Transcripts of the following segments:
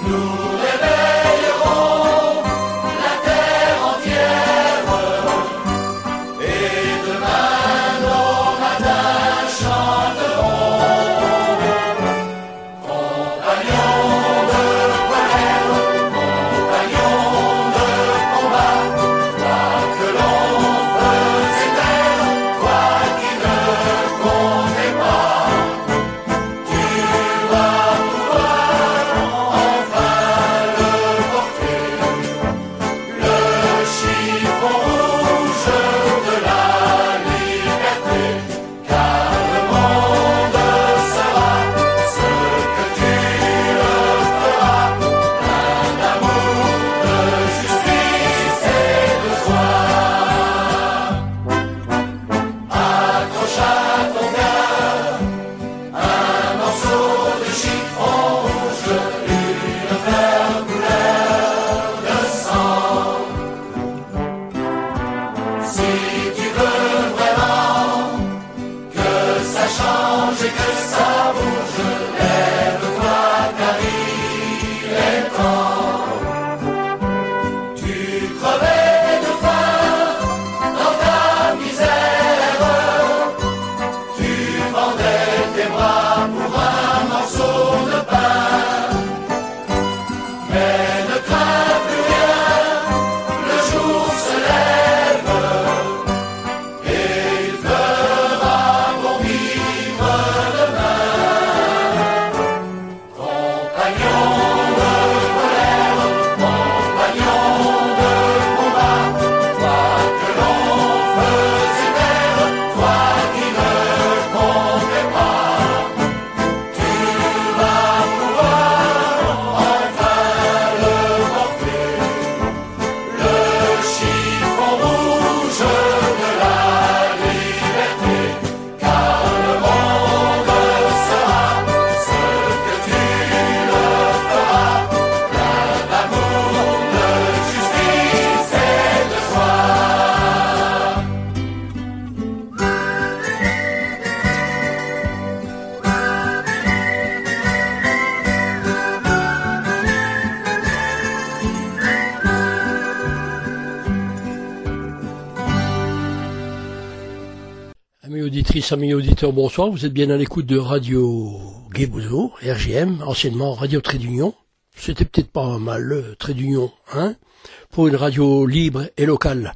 Amis auditeurs, bonsoir. Vous êtes bien à l'écoute de Radio Guébouzeau, RGM, anciennement Radio Trait d'Union. C'était peut-être pas mal, le Trait d'Union, hein, pour une radio libre et locale.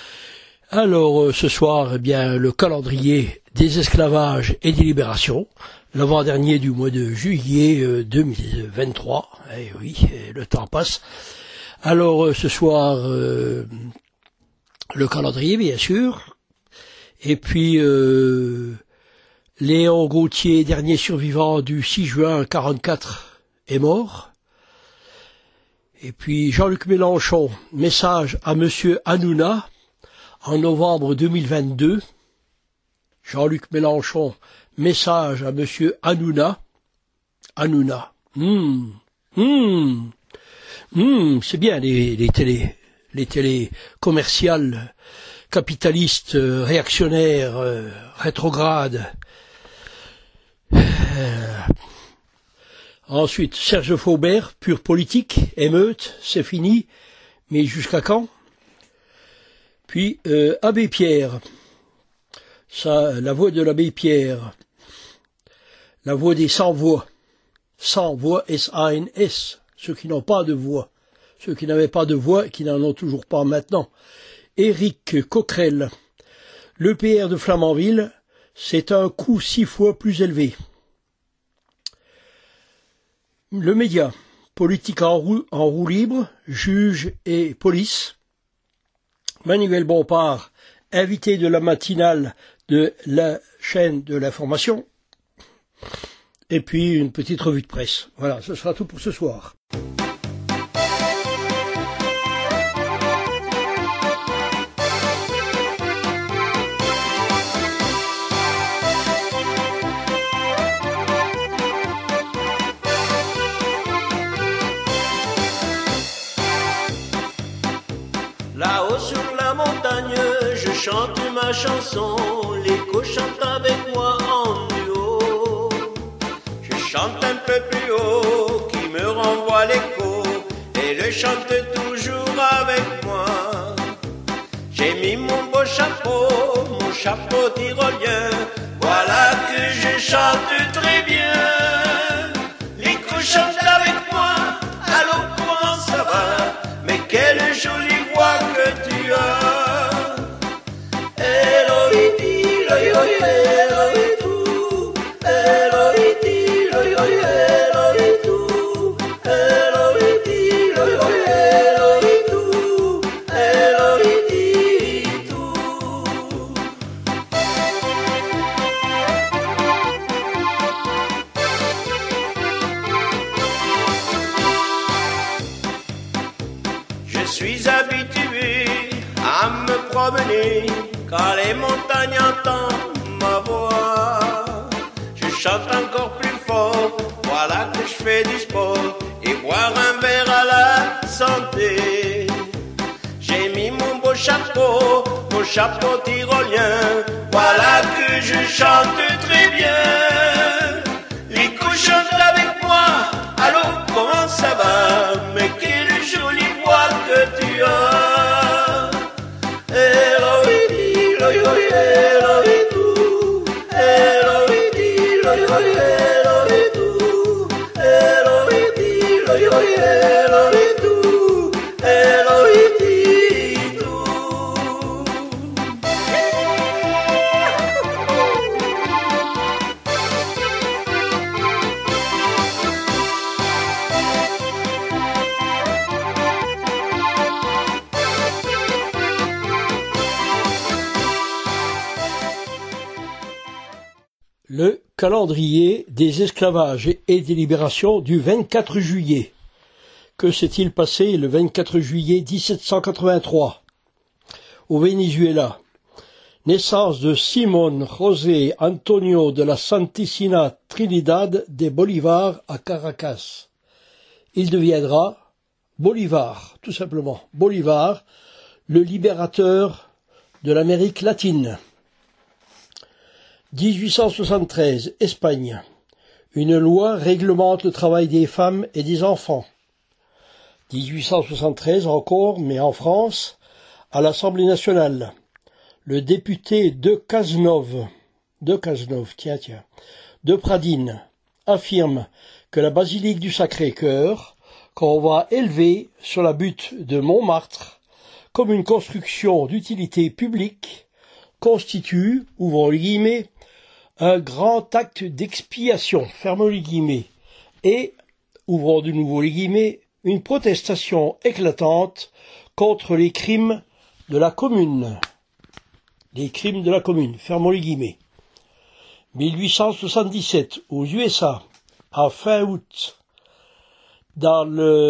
Alors, ce soir, eh bien, le calendrier des esclavages et des libérations, l'avant-dernier du mois de juillet 2023. Eh oui, le temps passe. Alors, ce soir, le calendrier, bien sûr. Et puis, Léon Gauthier, dernier survivant du 6 juin 1944, est mort. Et puis, Jean-Luc Mélenchon, message à Monsieur Hanouna, en novembre 2022. Jean-Luc Mélenchon, message à Monsieur Hanouna. Hanouna. C'est bien les télés commerciales, capitalistes, réactionnaires, rétrogrades. Ensuite, Serge Faubert, pure politique, émeute, c'est fini, mais jusqu'à quand? Puis, Abbé Pierre, ça, la voix de l'abbé Pierre, la voix des sans-voix, sans-voix, S-A-N-S, ceux qui n'ont pas de voix, ceux qui n'avaient pas de voix, qui n'en ont toujours pas maintenant. Éric Coquerel, l'EPR de Flamanville, c'est un coût 6 fois plus élevé. Le média, politique en roue libre, juge et police. Manuel Bompard, invité de la matinale de la chaîne de l'information. Et puis une petite revue de presse. Voilà, ce sera tout pour ce soir. Là-haut sur la montagne, je chante ma chanson, l'écho chante avec moi en duo. Je chante un peu plus haut, qui me renvoie l'écho. que chante toujours avec moi. J'ai mis mon beau chapeau tyrolien, voilà que je chante très bien. L'écho chante avec moi, allô comment ça va? Mais quelle jolie voix que tu as. Eloïdi, loyoy, Eloïdou, Eloïdi, loyoy, Eloïdou, Eloïdi, loyoy, Eloïdou, Eloïdou. Je suis habitué à me promener quand les montagnes entendent ma voix. Je chante encore plus fort, voilà que je fais du sport et boire un verre à la santé. J'ai mis mon beau chapeau tyrolien, voilà que je chante très bien. L'écho chante avec moi, allô comment ça va? Mais quelle jolie voix que tu as. Eloïdi, loyoy, Eloïdou, Eloïdi, loyoy, Eloïdou, Eloïdi, loyoy, Eloïdou, Eloïdou. Le calendrier des esclavages et des libérations du 24 juillet. Que s'est-il passé le 24 juillet 1783 au Venezuela? Naissance de Simón José Antonio de la Santísima Trinidad de Bolívar à Caracas. Il deviendra Bolivar, tout simplement. Bolivar, le libérateur de l'Amérique latine. 1873, Espagne. Une loi réglemente le travail des femmes et des enfants. 1873 encore, mais en France, à l'Assemblée nationale. Le député de Pradines, affirme que la basilique du Sacré-Cœur, qu'on va élever sur la butte de Montmartre, comme une construction d'utilité publique, constitue, ouvrons les guillemets, un grand acte d'expiation, fermons les guillemets, et, ouvrons de nouveau les guillemets, une protestation éclatante contre les crimes de la Commune. Les crimes de la Commune, fermons les guillemets. 1877, aux USA, à fin août, dans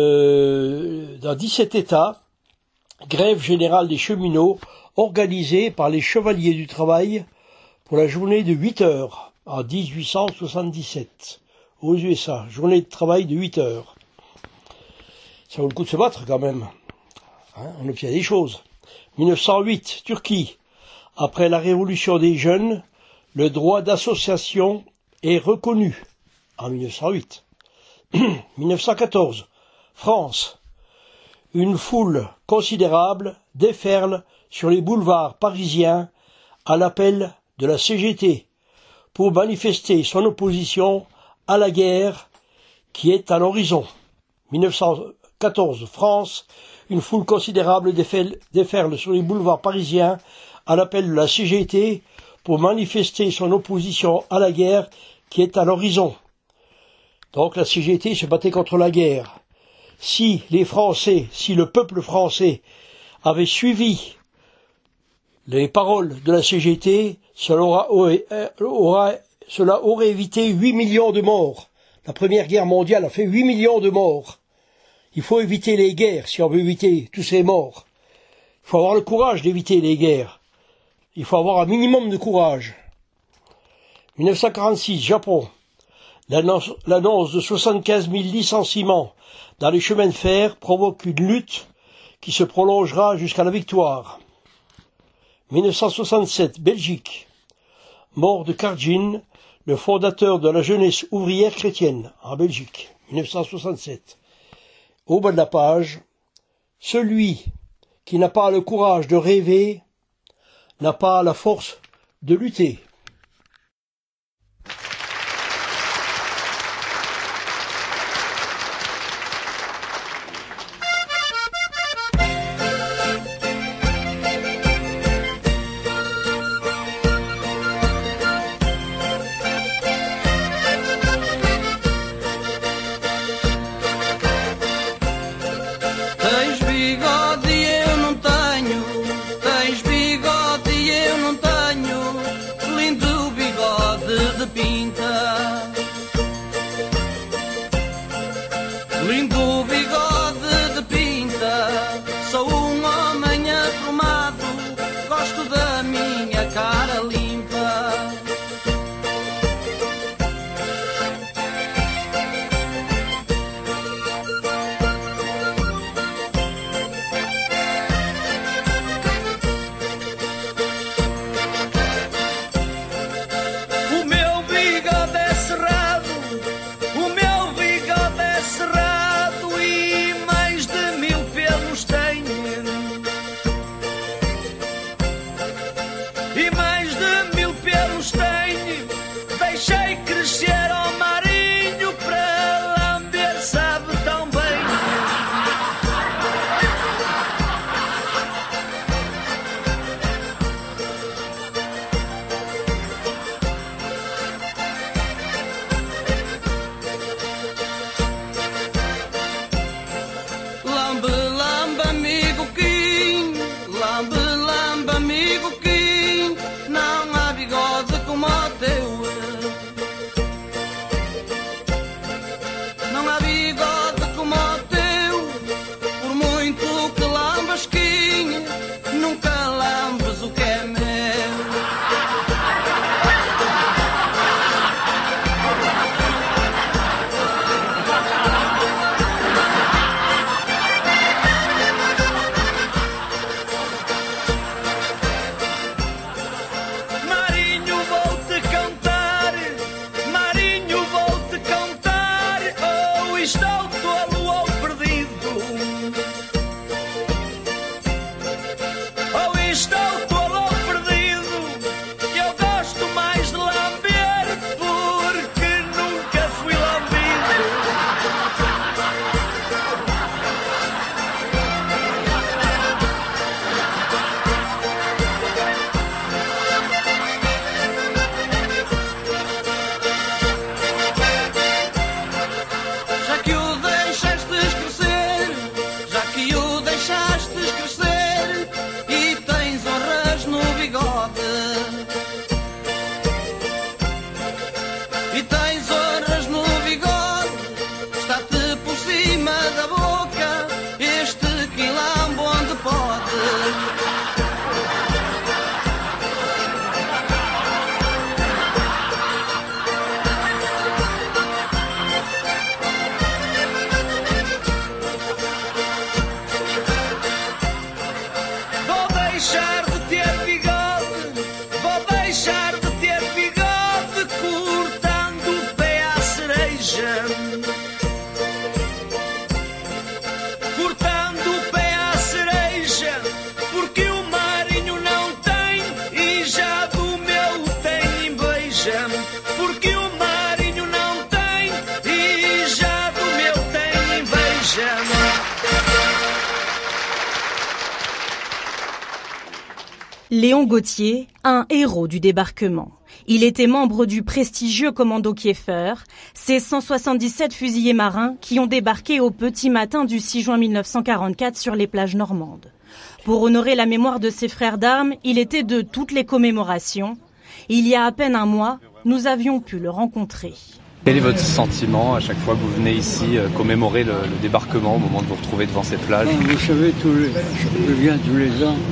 17 États, grève générale des cheminots organisée par les Chevaliers du Travail pour la journée de 8 heures, en 1877, aux USA, journée de travail de 8 heures. Ça vaut le coup de se battre quand même. On obtient des choses. 1908, Turquie. Après la révolution des jeunes, le droit d'association est reconnu. En 1908. 1914, France. Une foule considérable déferle sur les boulevards parisiens à l'appel de la CGT pour manifester son opposition à la guerre qui est à l'horizon. 1914, France. Une foule considérable déferle sur les boulevards parisiens à l'appel de la CGT pour manifester son opposition à la guerre qui est à l'horizon. Donc la CGT se battait contre la guerre. Si le peuple français avait suivi les paroles de la CGT, cela aurait évité 8 millions de morts. La Première Guerre mondiale a fait 8 millions de morts. Il faut éviter les guerres si on veut éviter tous ces morts. Il faut avoir le courage d'éviter les guerres. Il faut avoir un minimum de courage. 1946, Japon. L'annonce de 75 000 licenciements dans les chemins de fer provoque une lutte qui se prolongera jusqu'à la victoire. 1967, Belgique. Mort de Kardjin, le fondateur de la jeunesse ouvrière chrétienne, en Belgique. 1967. Au bas de la page, celui qui n'a pas le courage de rêver n'a pas la force de lutter. Léon Gauthier, un héros du débarquement. Il était membre du prestigieux commando Kieffer, ces 177 fusiliers marins qui ont débarqué au petit matin du 6 juin 1944 sur les plages normandes. Pour honorer la mémoire de ses frères d'armes, il était de toutes les commémorations. Il y a à peine un mois, nous avions pu le rencontrer. Quel est votre sentiment à chaque fois que vous venez ici commémorer le débarquement au moment de vous retrouver devant cette plage? Vous savez, je viens tous les ans,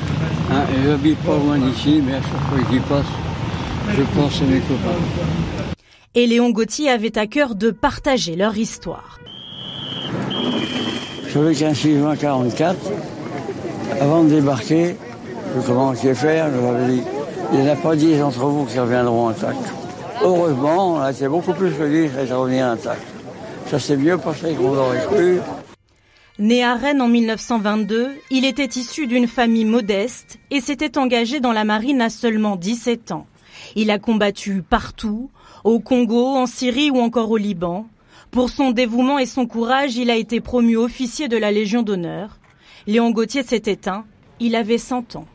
et j'habite pas loin d'ici, mais à chaque fois que j'y passe, je pense à mes copains. Et Léon Gauthier avait à cœur de partager leur histoire. Je savais qu'un 6 juin 44, avant de débarquer, le commandant Kieffer, je m'avais dit, il n'y en a pas 10 d'entre vous qui reviendront intacts. Heureusement, on a été beaucoup plus que 10 à revenir intacts. Ça s'est mieux passé qu'on aurait cru. Né à Rennes en 1922, il était issu d'une famille modeste et s'était engagé dans la marine à seulement 17 ans. Il a combattu partout, au Congo, en Syrie ou encore au Liban. Pour son dévouement et son courage, il a été promu officier de la Légion d'honneur. Léon Gauthier s'est éteint, il avait 100 ans.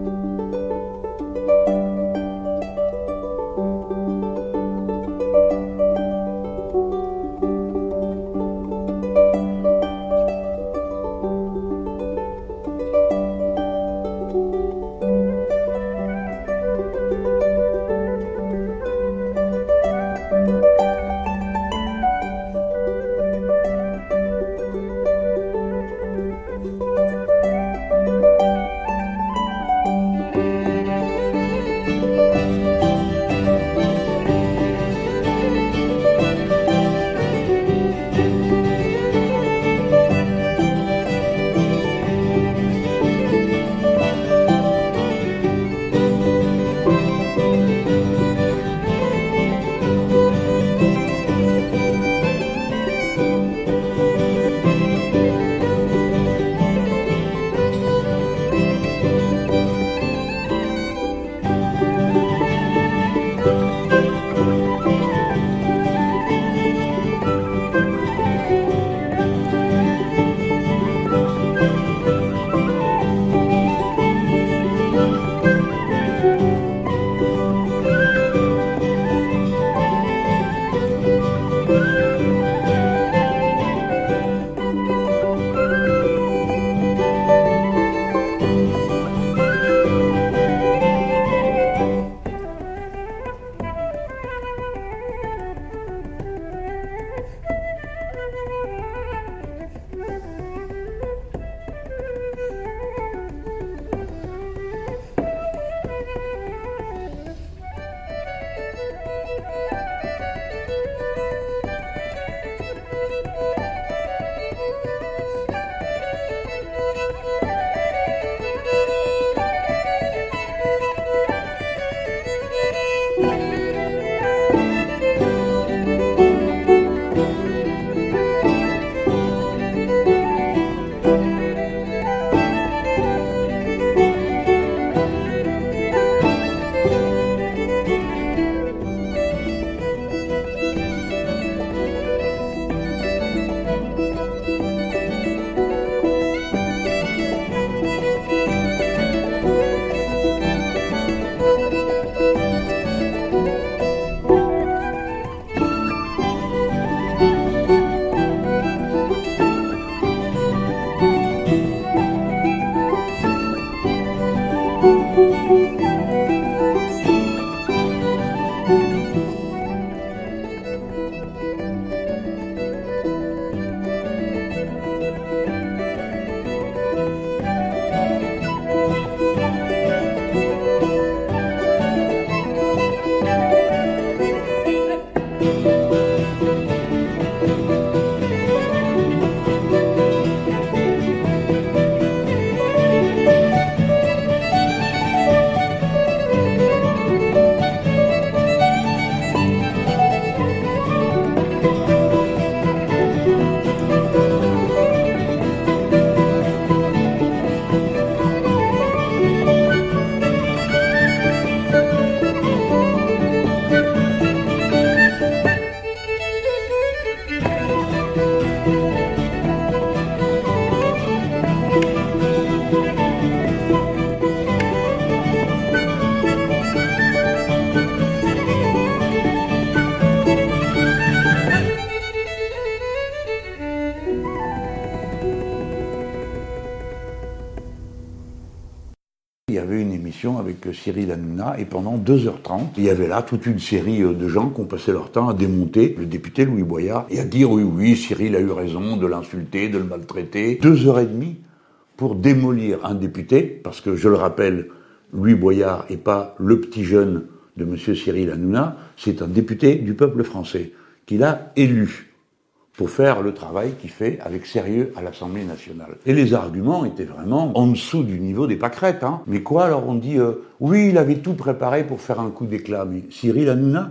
Il y avait une émission avec Cyril Hanouna et pendant 2h30, il y avait là toute une série de gens qui ont passé leur temps à démonter le député Louis Boyard et à dire oui, Cyril a eu raison de l'insulter, de le maltraiter. 2h30 pour démolir un député, parce que je le rappelle, Louis Boyard n'est pas le petit jeune de M. Cyril Hanouna, c'est un député du peuple français qu'il a élu pour faire le travail qu'il fait avec sérieux à l'Assemblée nationale. Et les arguments étaient vraiment en dessous du niveau des pâquerettes. Mais quoi, alors on dit, oui, il avait tout préparé pour faire un coup d'éclat. Mais Cyril Hanouna,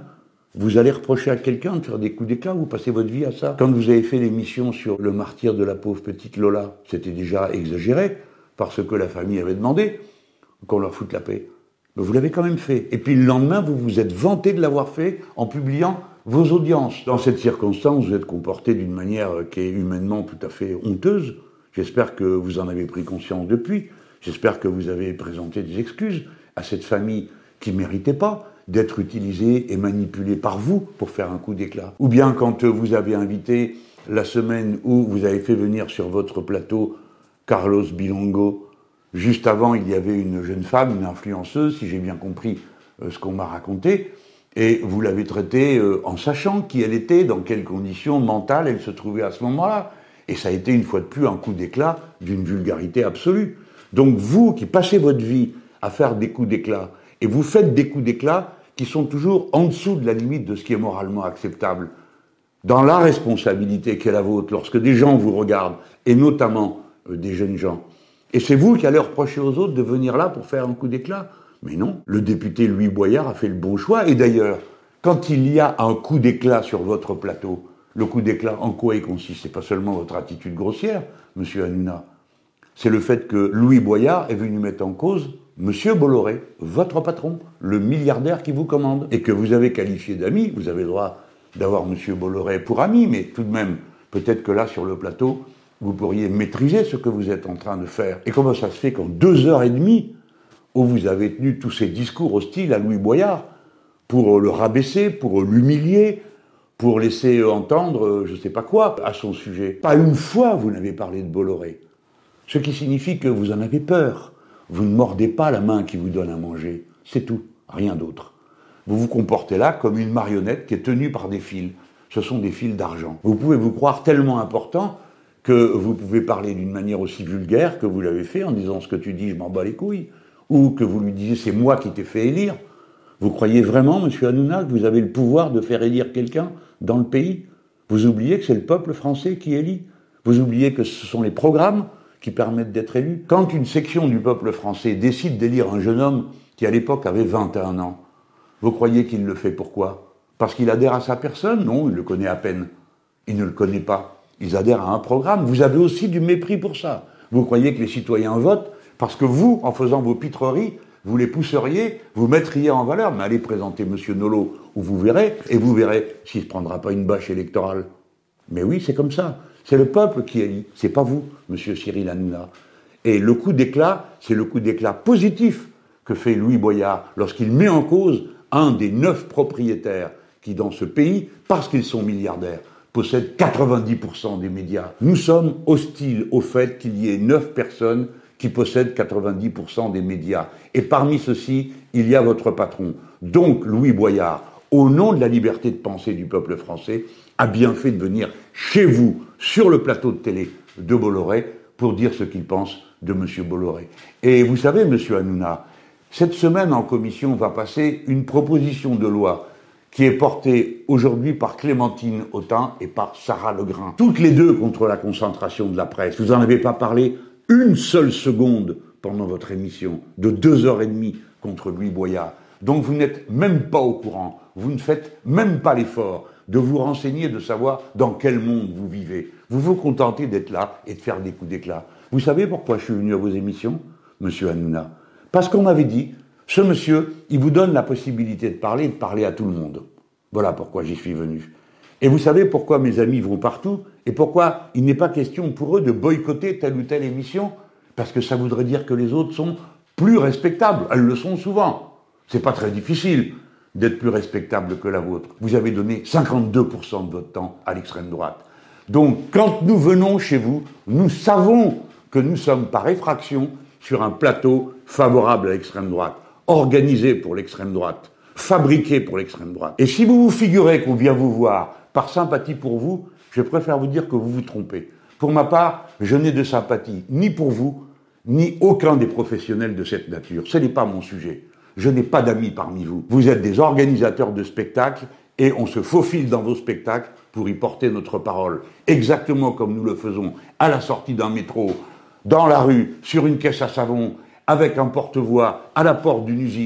Vous allez reprocher à quelqu'un de faire des coups d'éclat, vous passez votre vie à ça. Quand vous avez fait l'émission sur le martyre de la pauvre petite Lola, c'était déjà exagéré, parce que la famille avait demandé qu'on leur foute la paix. Mais vous l'avez quand même fait. Et puis le lendemain, vous vous êtes vanté de l'avoir fait en publiant vos audiences. Dans cette circonstance, vous êtes comporté d'une manière qui est humainement tout à fait honteuse. J'espère que vous en avez pris conscience depuis. J'espère que vous avez présenté des excuses à cette famille qui ne méritait pas d'être utilisée et manipulée par vous pour faire un coup d'éclat. Ou bien quand vous avez invité la semaine où vous avez fait venir sur votre plateau Carlos Bilongo, juste avant il y avait une jeune femme, une influenceuse, si j'ai bien compris ce qu'on m'a raconté, et vous l'avez traitée en sachant qui elle était, dans quelles conditions mentales elle se trouvait à ce moment-là. Et ça a été une fois de plus un coup d'éclat d'une vulgarité absolue. Donc vous qui passez votre vie à faire des coups d'éclat, et vous faites des coups d'éclat qui sont toujours en dessous de la limite de ce qui est moralement acceptable, dans la responsabilité qui est la vôtre, lorsque des gens vous regardent, et notamment des jeunes gens. Et c'est vous qui allez reprocher aux autres de venir là pour faire un coup d'éclat. Mais non, le député Louis Boyard a fait le bon choix. Et d'ailleurs, quand il y a un coup d'éclat sur votre plateau, le coup d'éclat, en quoi il consiste? C'est pas seulement votre attitude grossière, monsieur Hanouna. C'est le fait que Louis Boyard est venu mettre en cause monsieur Bolloré, votre patron, le milliardaire qui vous commande, et que vous avez qualifié d'ami. Vous avez le droit d'avoir monsieur Bolloré pour ami, mais tout de même, peut-être que là, sur le plateau, vous pourriez maîtriser ce que vous êtes en train de faire. Et comment ça se fait qu'en 2h30, où vous avez tenu tous ces discours hostiles à Louis Boyard, pour le rabaisser, pour l'humilier, pour laisser entendre je ne sais pas quoi à son sujet. Pas une fois vous n'avez parlé de Bolloré. Ce qui signifie que vous en avez peur. Vous ne mordez pas la main qui vous donne à manger. C'est tout, rien d'autre. Vous vous comportez là comme une marionnette qui est tenue par des fils. Ce sont des fils d'argent. Vous pouvez vous croire tellement important que vous pouvez parler d'une manière aussi vulgaire que vous l'avez fait en disant ce que tu dis, je m'en bats les couilles, ou que vous lui disiez c'est moi qui t'ai fait élire. Vous croyez vraiment, monsieur Hanouna, que vous avez le pouvoir de faire élire quelqu'un dans le pays? Vous oubliez que c'est le peuple français qui élit? Vous oubliez que ce sont les programmes qui permettent d'être élus? Quand une section du peuple français décide d'élire un jeune homme qui à l'époque avait 21 ans, vous croyez qu'il le fait pourquoi? Parce qu'il adhère à sa personne? Non, il le connaît à peine. Il ne le connaît pas. Ils adhèrent à un programme. Vous avez aussi du mépris pour ça. Vous croyez que les citoyens votent parce que vous, en faisant vos pitreries, vous les pousseriez, vous mettriez en valeur. Mais allez présenter M. Nolot, où vous verrez, et vous verrez s'il ne se prendra pas une bâche électorale. Mais oui, c'est comme ça. C'est le peuple qui élit. C'est pas vous, M. Cyril Hanouna. Et le coup d'éclat, c'est le coup d'éclat positif que fait Louis Boyard lorsqu'il met en cause un des 9 propriétaires qui, dans ce pays, parce qu'ils sont milliardaires, possèdent 90% des médias. Nous sommes hostiles au fait qu'il y ait 9 personnes qui possèdent 90% des médias. Et parmi ceux-ci, il y a votre patron. Donc, Louis Boyard, au nom de la liberté de pensée du peuple français, a bien fait de venir chez vous, sur le plateau de télé de Bolloré, pour dire ce qu'il pense de M. Bolloré. Et vous savez, M. Hanouna, cette semaine en commission va passer une proposition de loi qui est portée aujourd'hui par Clémentine Autain et par Sarah Legrain. Toutes les deux contre la concentration de la presse. Vous n'en avez pas parlé une seule seconde pendant votre émission, de 2h30 contre Louis Boyard. Donc vous n'êtes même pas au courant, vous ne faites même pas l'effort de vous renseigner, de savoir dans quel monde vous vivez. Vous vous contentez d'être là et de faire des coups d'éclat. Vous savez pourquoi je suis venu à vos émissions, monsieur Hanouna? Parce qu'on m'avait dit, ce monsieur, il vous donne la possibilité de parler à tout le monde. Voilà pourquoi j'y suis venu. Et vous savez pourquoi mes amis vont partout et pourquoi il n'est pas question pour eux de boycotter telle ou telle émission? Parce que ça voudrait dire que les autres sont plus respectables. Elles le sont souvent. C'est pas très difficile d'être plus respectable que la vôtre. Vous avez donné 52% de votre temps à l'extrême droite. Donc, quand nous venons chez vous, nous savons que nous sommes par effraction sur un plateau favorable à l'extrême droite, organisé pour l'extrême droite, fabriqué pour l'extrême droite. Et si vous vous figurez qu'on vient vous voir par sympathie pour vous, je préfère vous dire que vous vous trompez. Pour ma part, je n'ai de sympathie ni pour vous, ni aucun des professionnels de cette nature. Ce n'est pas mon sujet. Je n'ai pas d'amis parmi vous. Vous êtes des organisateurs de spectacles et on se faufile dans vos spectacles pour y porter notre parole. Exactement comme nous le faisons à la sortie d'un métro, dans la rue, sur une caisse à savon, avec un porte-voix, à la porte d'une usine,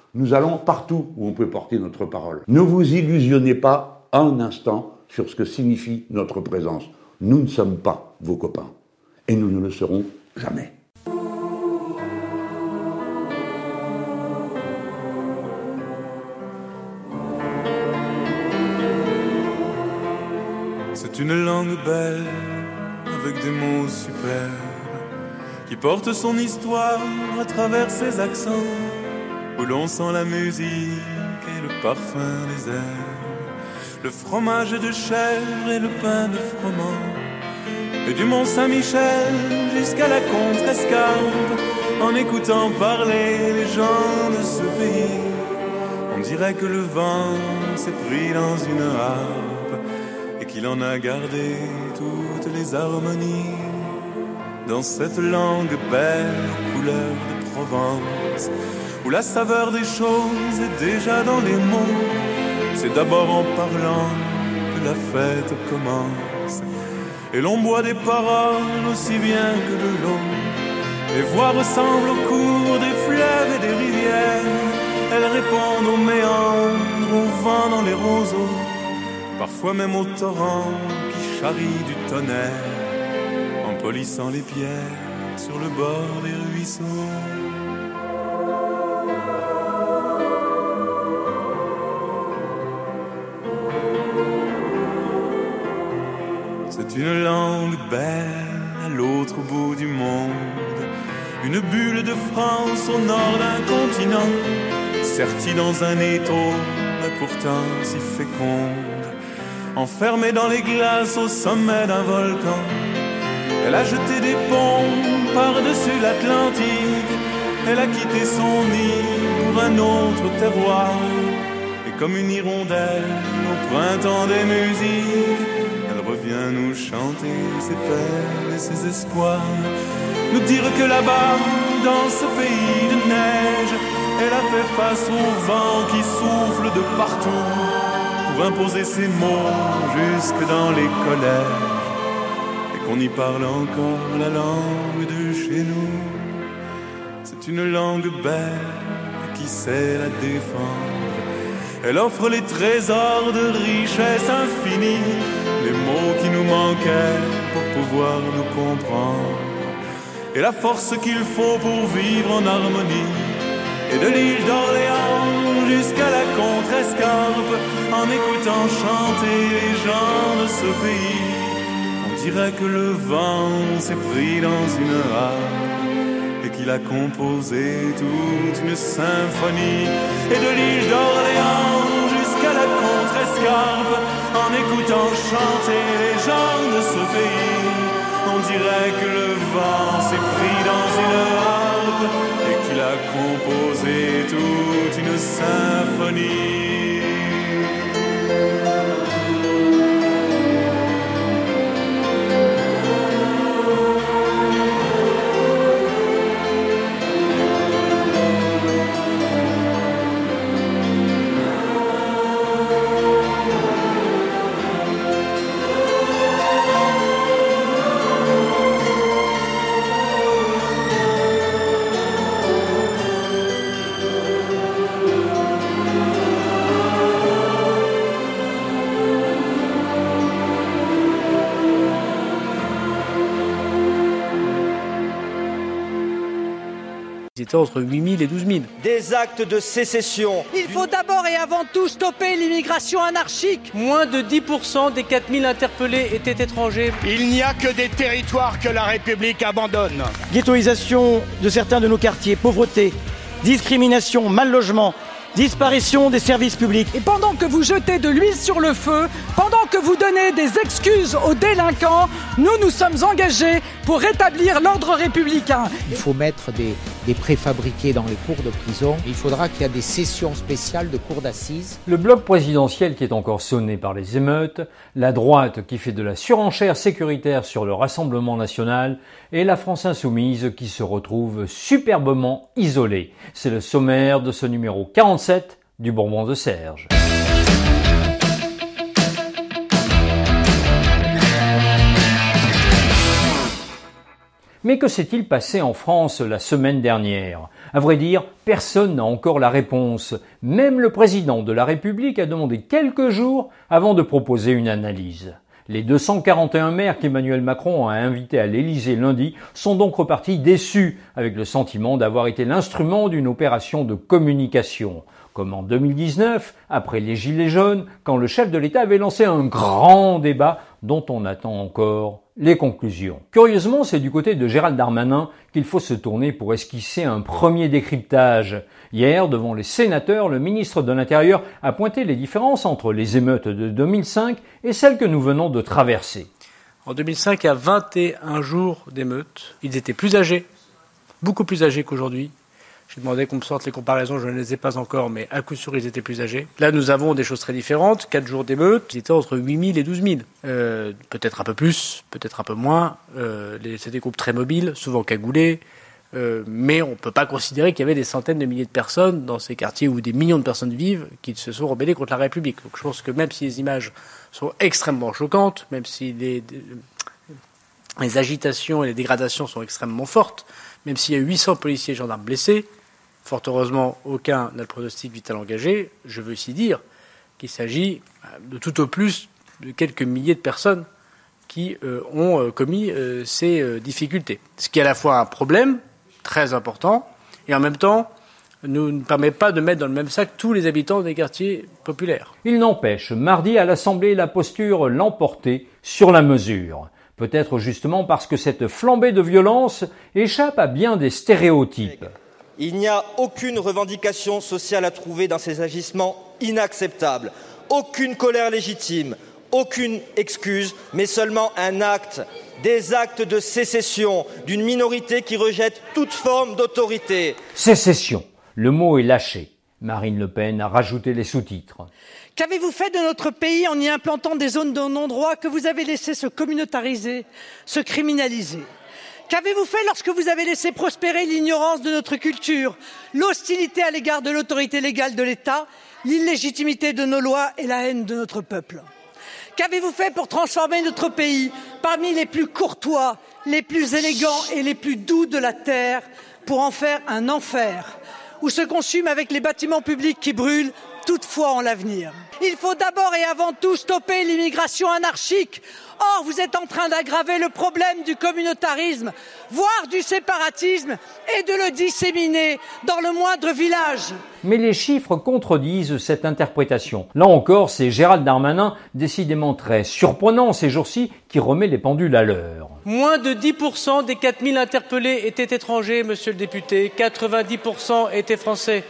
Nous allons partout où on peut porter notre parole. Ne vous illusionnez pas un instant sur ce que signifie notre présence. Nous ne sommes pas vos copains. Et nous ne le serons jamais. C'est une langue belle, avec des mots superbes, qui porte son histoire à travers ses accents, où l'on sent la musique et le parfum des herbes, le fromage de chèvre et le pain de froment, et du Mont-Saint-Michel jusqu'à la Contrescarpe. En écoutant parler les gens de ce pays, on dirait que le vent s'est pris dans une harpe et qu'il en a gardé toutes les harmonies. Dans cette langue belle aux couleurs de Provence, où la saveur des choses est déjà dans les mots, c'est d'abord en parlant que la fête commence. Et l'on boit des paroles aussi bien que de l'eau. Les voix ressemblent au cours des fleuves et des rivières. Elles répondent aux méandres, au vent dans les roseaux, parfois même au torrent qui charrie du tonnerre, en polissant les pierres sur le bord des ruisseaux. C'est une langue belle à l'autre bout du monde, une bulle de France au nord d'un continent, sertie dans un étau, mais pourtant si féconde, enfermée dans les glaces au sommet d'un volcan. Elle a jeté des ponts par-dessus l'Atlantique, elle a quitté son nid pour un autre terroir, et comme une hirondelle au printemps des musiques, elle revient nous chanter ses peines et ses espoirs, nous dire que là-bas, dans ce pays de neige, elle a fait face au vent qui souffle de partout, pour imposer ses mots jusque dans les collèges, et qu'on y parle encore la langue de chez nous. C'est une langue belle qui sait la défendre. Elle offre les trésors de richesse infinie, les mots qui nous manquaient pour pouvoir nous comprendre, et la force qu'il faut pour vivre en harmonie. Et de l'île d'Orléans jusqu'à la Contrescarpe, en écoutant chanter les gens de ce pays, on dirait que le vent s'est pris dans une harpe et qu'il a composé toute une symphonie. Et de l'île d'Orléans jusqu'à la Contrescarpe, en écoutant chanter les gens de ce pays, on dirait que le vent s'est pris dans une harpe et qu'il a composé toute une symphonie. C'était entre 8 000 et 12 000. Des actes de sécession. Il faut d'abord et avant tout stopper l'immigration anarchique. Moins de 10% des 4 000 interpellés étaient étrangers. Il n'y a que des territoires que la République abandonne. Ghettoisation de certains de nos quartiers, pauvreté, discrimination, mal logement, disparition des services publics. Et pendant que vous jetez de l'huile sur le feu, pendant que vous donnez des excuses aux délinquants, nous sommes engagés pour rétablir l'ordre républicain. Il faut mettre des préfabriqués dans les cours de prison. Il faudra qu'il y ait des sessions spéciales de cours d'assises. Le bloc présidentiel qui est encore sonné par les émeutes, la droite qui fait de la surenchère sécuritaire sur le Rassemblement national et la France insoumise qui se retrouve superbement isolée. C'est le sommaire de ce numéro 47 du Bourbon de Serge. Mais que s'est-il passé en France la semaine dernière? À vrai dire, personne n'a encore la réponse. Même le président de la République a demandé quelques jours avant de proposer une analyse. Les 241 maires qu'Emmanuel Macron a invités à l'Élysée lundi sont donc repartis déçus, avec le sentiment d'avoir été l'instrument d'une opération de communication. Comme en 2019, après les Gilets jaunes, quand le chef de l'État avait lancé un grand débat dont on attend encore les conclusions. Curieusement, c'est du côté de Gérald Darmanin qu'il faut se tourner pour esquisser un premier décryptage. Hier, devant les sénateurs, le ministre de l'Intérieur a pointé les différences entre les émeutes de 2005 et celles que nous venons de traverser. En 2005, il y a 21 jours d'émeutes. Ils étaient plus âgés, beaucoup plus âgés qu'aujourd'hui. J'ai demandé qu'on me sorte les comparaisons, je ne les ai pas encore, mais à coup sûr, ils étaient plus âgés. Là, nous avons des choses très différentes. 4 jours d'émeute, ils étaient entre 8 000 et 12 000. Peut-être un peu plus, peut-être un peu moins. C'est des groupes très mobiles, souvent cagoulés. Mais on ne peut pas considérer qu'il y avait des centaines de milliers de personnes dans ces quartiers où des millions de personnes vivent qui se sont rebellées contre la République. Donc je pense que même si les images sont extrêmement choquantes, même si les agitations et les dégradations sont extrêmement fortes, même s'il y a 800 policiers et gendarmes blessés, fort heureusement, aucun n'a le pronostic vital engagé. Je veux ici dire qu'il s'agit de tout au plus de quelques milliers de personnes qui ont commis ces difficultés. Ce qui est à la fois un problème très important et en même temps ne permet pas de mettre dans le même sac tous les habitants des quartiers populaires. Il n'empêche, mardi à l'Assemblée, la posture l'emportait sur la mesure. Peut-être justement parce que cette flambée de violence échappe à bien des stéréotypes. Il n'y a aucune revendication sociale à trouver dans ces agissements inacceptables, aucune colère légitime, aucune excuse, mais seulement un acte, des actes de sécession d'une minorité qui rejette toute forme d'autorité. Sécession, le mot est lâché. Marine Le Pen a rajouté les sous-titres. Qu'avez-vous fait de notre pays en y implantant des zones de non-droit que vous avez laissé se communautariser, se criminaliser? Qu'avez-vous fait lorsque vous avez laissé prospérer l'ignorance de notre culture, l'hostilité à l'égard de l'autorité légale de l'État, l'illégitimité de nos lois et la haine de notre peuple? Qu'avez-vous fait pour transformer notre pays parmi les plus courtois, les plus élégants et les plus doux de la terre, pour en faire un enfer, où se consument avec les bâtiments publics qui brûlent toute foi en l'avenir? Il faut d'abord et avant tout stopper l'immigration anarchique. Or, vous êtes en train d'aggraver le problème du communautarisme, voire du séparatisme, et de le disséminer dans le moindre village. Mais les chiffres contredisent cette interprétation. Là encore, c'est Gérald Darmanin, décidément très surprenant ces jours-ci, qui remet les pendules à l'heure. Moins de 10% des 4000 interpellés étaient étrangers, monsieur le député. 90% étaient français.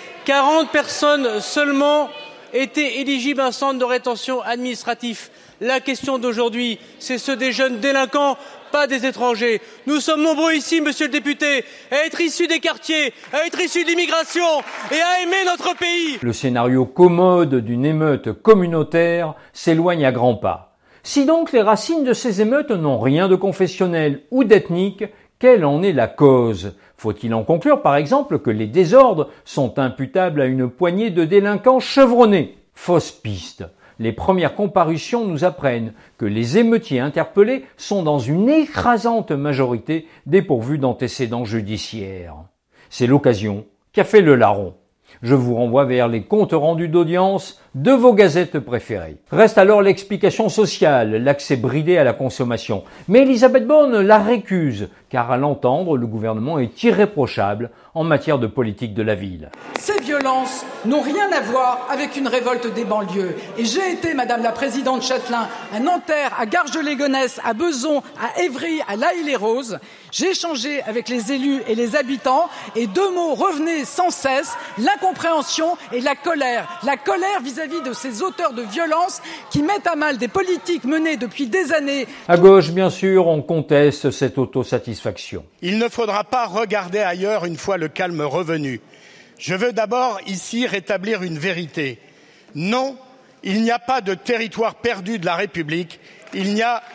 40 personnes seulement étaient éligibles à un centre de rétention administratif. La question d'aujourd'hui, c'est ceux des jeunes délinquants, pas des étrangers. Nous sommes nombreux ici, monsieur le député, à être issus des quartiers, à être issus de l'immigration et à aimer notre pays. Le scénario commode d'une émeute communautaire s'éloigne à grands pas. Si donc les racines de ces émeutes n'ont rien de confessionnel ou d'ethnique, quelle en est la cause? Faut-il en conclure, par exemple, que les désordres sont imputables à une poignée de délinquants chevronnés? Fausse piste. Les premières comparutions nous apprennent que les émeutiers interpellés sont dans une écrasante majorité dépourvus d'antécédents judiciaires. C'est l'occasion qu'a fait le larron. Je vous renvoie vers les comptes rendus d'audience de vos gazettes préférées. Reste alors l'explication sociale, l'accès bridé à la consommation. Mais Elisabeth Borne la récuse, car à l'entendre, le gouvernement est irréprochable en matière de politique de la ville. Ces violences n'ont rien à voir avec une révolte des banlieues. Et j'ai été, Madame la Présidente Châtelain, à Nanterre, à Garges-les-Gonesse, à Beson, à Évry, à l'Haÿ-les-Roses. J'ai échangé avec les élus et les habitants et deux mots revenaient sans cesse, l'incompréhension et la colère. La colère vis-à-vis de ces auteurs de violences qui mettent à mal des politiques menées depuis des années. À gauche, bien sûr, on conteste cette autosatisfaction. Il ne faudra pas regarder ailleurs une fois le calme revenu. Je veux d'abord ici rétablir une vérité. Non, il n'y a pas de territoire perdu de la République. Il n'y a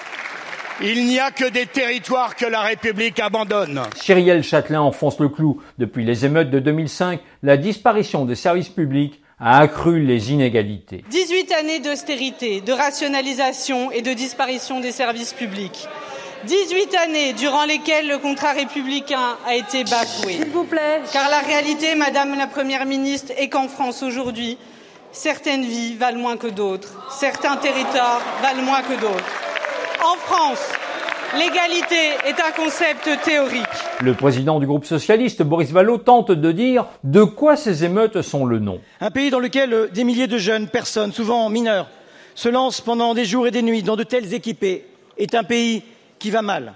que des territoires que la République abandonne. Cyrielle Châtelain enfonce le clou. Depuis les émeutes de 2005, la disparition des services publics a accru les inégalités. 18 années d'austérité, de rationalisation et de disparition des services publics. 18 années durant lesquelles le contrat républicain a été bafoué. S'il vous plaît. Car la réalité, Madame la Première ministre, est qu'en France aujourd'hui, certaines vies valent moins que d'autres. Certains territoires valent moins que d'autres. En France, l'égalité est un concept théorique. Le président du groupe socialiste, Boris Vallaud, tente de dire de quoi ces émeutes sont le nom. Un pays dans lequel des milliers de jeunes personnes, souvent mineures, se lancent pendant des jours et des nuits dans de telles équipées est un pays qui va mal.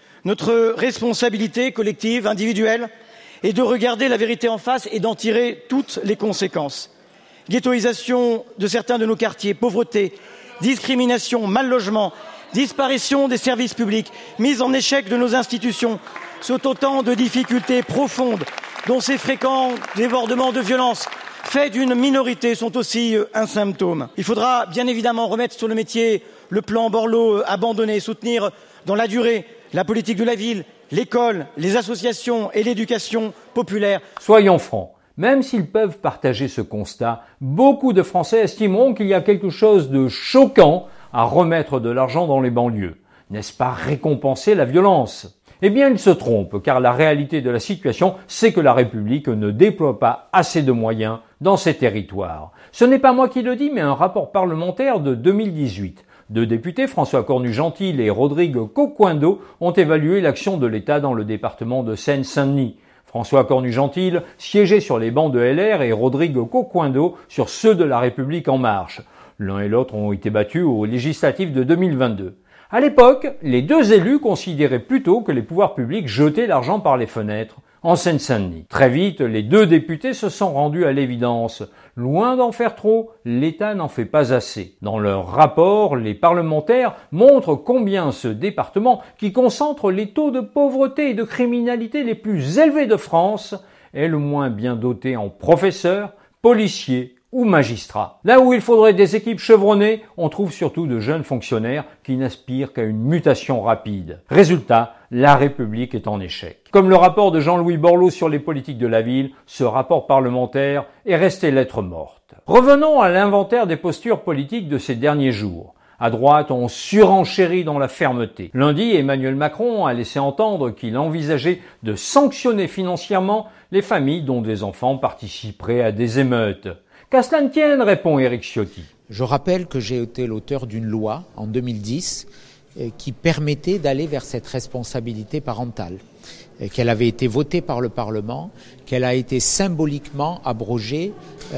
Notre responsabilité collective, individuelle, est de regarder la vérité en face et d'en tirer toutes les conséquences. Ghettoisation de certains de nos quartiers, pauvreté, discrimination, mal-logement, disparition des services publics, mise en échec de nos institutions, sont autant de difficultés profondes dont ces fréquents débordements de violence faits d'une minorité sont aussi un symptôme. Il faudra bien évidemment remettre sur le métier le plan Borloo abandonné, soutenir dans la durée la politique de la ville, l'école, les associations et l'éducation populaire. Soyons francs, même s'ils peuvent partager ce constat, beaucoup de Français estimeront qu'il y a quelque chose de choquant à remettre de l'argent dans les banlieues. N'est-ce pas récompenser la violence ? Eh bien, ils se trompent, car la réalité de la situation, c'est que la République ne déploie pas assez de moyens dans ces territoires. Ce n'est pas moi qui le dis, mais un rapport parlementaire de 2018. Deux députés, François Cornu-Gentille et Rodrigue Coquando, ont évalué l'action de l'État dans le département de Seine-Saint-Denis. François Cornu-Gentille siégeait sur les bancs de LR et Rodrigue Coquando sur ceux de La République En Marche. L'un et l'autre ont été battus aux législatives de 2022. À l'époque, les deux élus considéraient plutôt que les pouvoirs publics jetaient l'argent par les fenêtres en Seine-Saint-Denis. Très vite, les deux députés se sont rendus à l'évidence. Loin d'en faire trop, l'État n'en fait pas assez. Dans leur rapport, les parlementaires montrent combien ce département, qui concentre les taux de pauvreté et de criminalité les plus élevés de France, est le moins bien doté en professeurs, policiers ou magistrats. Là où il faudrait des équipes chevronnées, on trouve surtout de jeunes fonctionnaires qui n'aspirent qu'à une mutation rapide. Résultat, la République est en échec. Comme le rapport de Jean-Louis Borloo sur les politiques de la ville, ce rapport parlementaire est resté lettre morte. Revenons à l'inventaire des postures politiques de ces derniers jours. À droite, on surenchérit dans la fermeté. Lundi, Emmanuel Macron a laissé entendre qu'il envisageait de sanctionner financièrement les familles dont des enfants participeraient à des émeutes. Qu'à cela ne tienne, répond Éric Ciotti. Je rappelle que j'ai été l'auteur d'une loi en 2010 qui permettait d'aller vers cette responsabilité parentale, qu'elle avait été votée par le Parlement, qu'elle a été symboliquement abrogée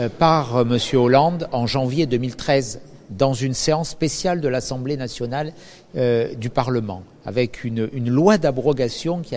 par M. Hollande en janvier 2013 dans une séance spéciale de l'Assemblée nationale du Parlement, avec une loi d'abrogation qui a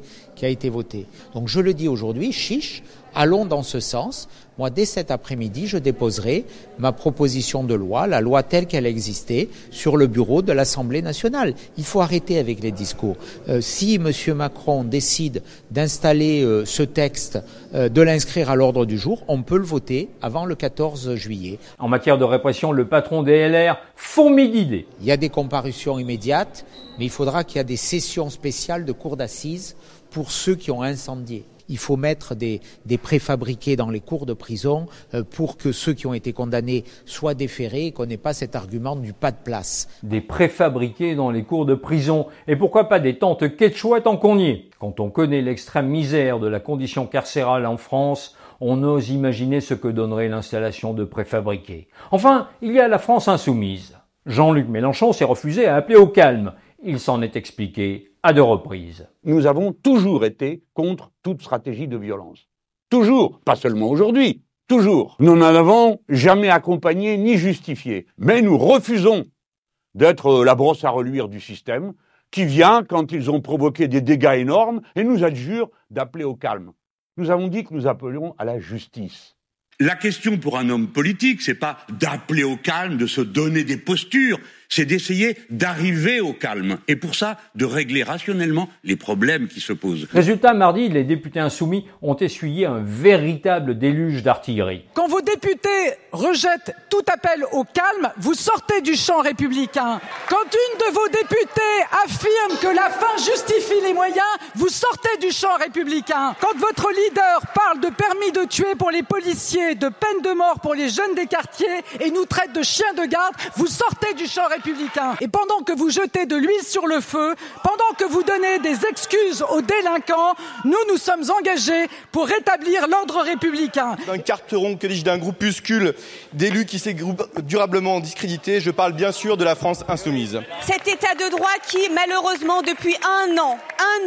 été votée. Donc je le dis aujourd'hui, chiche, allons dans ce sens. Moi, dès cet après-midi, je déposerai ma proposition de loi, la loi telle qu'elle existait, sur le bureau de l'Assemblée nationale. Il faut arrêter avec les discours. Si M. Macron décide d'installer ce texte, de l'inscrire à l'ordre du jour, on peut le voter avant le 14 juillet. En matière de répression, le patron des LR fourmille d'idées. Il y a des comparutions immédiates, mais il faudra qu'il y ait des sessions spéciales de cour d'assises pour ceux qui ont incendié. Il faut mettre des préfabriqués dans les cours de prison pour que ceux qui ont été condamnés soient déférés et qu'on n'ait pas cet argument du pas de place. Des préfabriqués dans les cours de prison et pourquoi pas des tentes quechua tant qu'on y est. Quand on connaît l'extrême misère de la condition carcérale en France, on ose imaginer ce que donnerait l'installation de préfabriqués. Enfin, il y a la France insoumise. Jean-Luc Mélenchon s'est refusé à appeler au calme. Il s'en est expliqué à 2 reprises. Nous avons toujours été contre toute stratégie de violence. Toujours, pas seulement aujourd'hui, toujours. Nous n'en avons jamais accompagné ni justifié. Mais nous refusons d'être la brosse à reluire du système qui vient quand ils ont provoqué des dégâts énormes et nous adjure d'appeler au calme. Nous avons dit que nous appelions à la justice. La question pour un homme politique, c'est pas d'appeler au calme, de se donner des postures, c'est d'essayer d'arriver au calme. Et pour ça, de régler rationnellement les problèmes qui se posent. Résultat, mardi, les députés insoumis ont essuyé un véritable déluge d'artillerie. Quand vos députés rejettent tout appel au calme, vous sortez du champ républicain. Quand une de vos députées affirme que la fin justifie les moyens, vous sortez du champ républicain. Quand votre leader parle de permis de tuer pour les policiers, de peine de mort pour les jeunes des quartiers et nous traite de chiens de garde, vous sortez du champ républicain. Républicain. Et pendant que vous jetez de l'huile sur le feu, pendant que vous donnez des excuses aux délinquants, nous sommes engagés pour rétablir l'ordre républicain. D'un carteron, que dis-je, d'un groupuscule d'élus qui s'est durablement discrédité, je parle bien sûr de la France insoumise. Cet état de droit qui, malheureusement, depuis un an,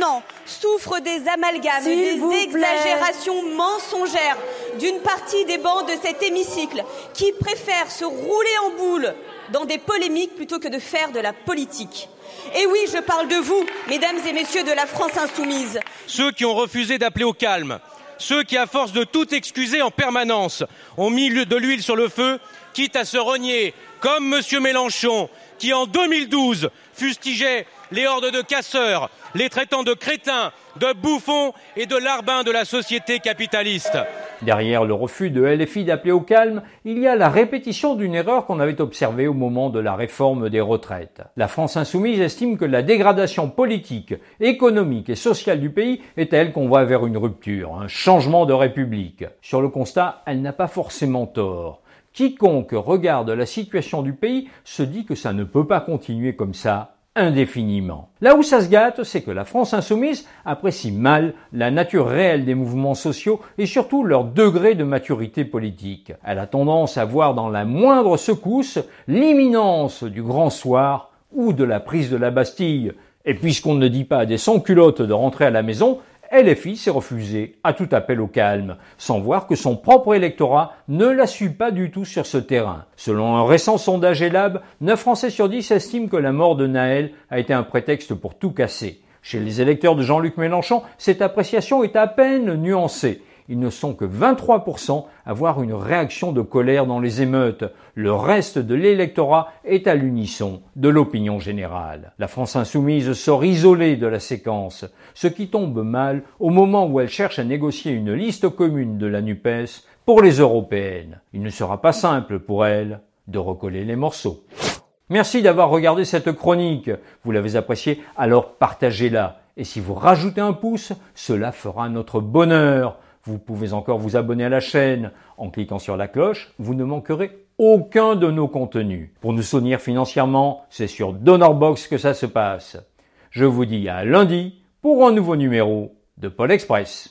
souffre des amalgames, des exagérations mensongères d'une partie des bancs de cet hémicycle qui préfèrent se rouler en boule dans des polémiques plutôt que de faire de la politique. Et oui, je parle de vous, mesdames et messieurs de la France insoumise. Ceux qui ont refusé d'appeler au calme, ceux qui, à force de tout excuser en permanence, ont mis de l'huile sur le feu, quitte à se renier, comme M. Mélenchon, qui en 2012 fustigeait les hordes de casseurs, les traitant de crétins, de bouffons et de larbins de la société capitaliste. Derrière le refus de LFI d'appeler au calme, il y a la répétition d'une erreur qu'on avait observée au moment de la réforme des retraites. La France insoumise estime que la dégradation politique, économique et sociale du pays est telle qu'on va vers une rupture, un changement de république. Sur le constat, elle n'a pas forcément tort. Quiconque regarde la situation du pays se dit que ça ne peut pas continuer comme ça indéfiniment. Là où ça se gâte, c'est que la France insoumise apprécie mal la nature réelle des mouvements sociaux et surtout leur degré de maturité politique. Elle a tendance à voir dans la moindre secousse l'imminence du grand soir ou de la prise de la Bastille. Et puisqu'on ne dit pas à des sans-culottes de rentrer à la maison, LFI s'est refusé à tout appel au calme, sans voir que son propre électorat ne la suit pas du tout sur ce terrain. Selon un récent sondage Elab, 9 Français sur 10 estiment que la mort de Naël a été un prétexte pour tout casser. Chez les électeurs de Jean-Luc Mélenchon, cette appréciation est à peine nuancée. Ils ne sont que 23% à voir une réaction de colère dans les émeutes. Le reste de l'électorat est à l'unisson de l'opinion générale. La France insoumise sort isolée de la séquence, ce qui tombe mal au moment où elle cherche à négocier une liste commune de la NUPES pour les européennes. Il ne sera pas simple pour elle de recoller les morceaux. Merci d'avoir regardé cette chronique. Vous l'avez appréciée, alors partagez-la. Et si vous rajoutez un pouce, cela fera notre bonheur. Vous pouvez encore vous abonner à la chaîne. En cliquant sur la cloche, vous ne manquerez aucun de nos contenus. Pour nous soutenir financièrement, c'est sur DonorBox que ça se passe. Je vous dis à lundi pour un nouveau numéro de Pôle Express.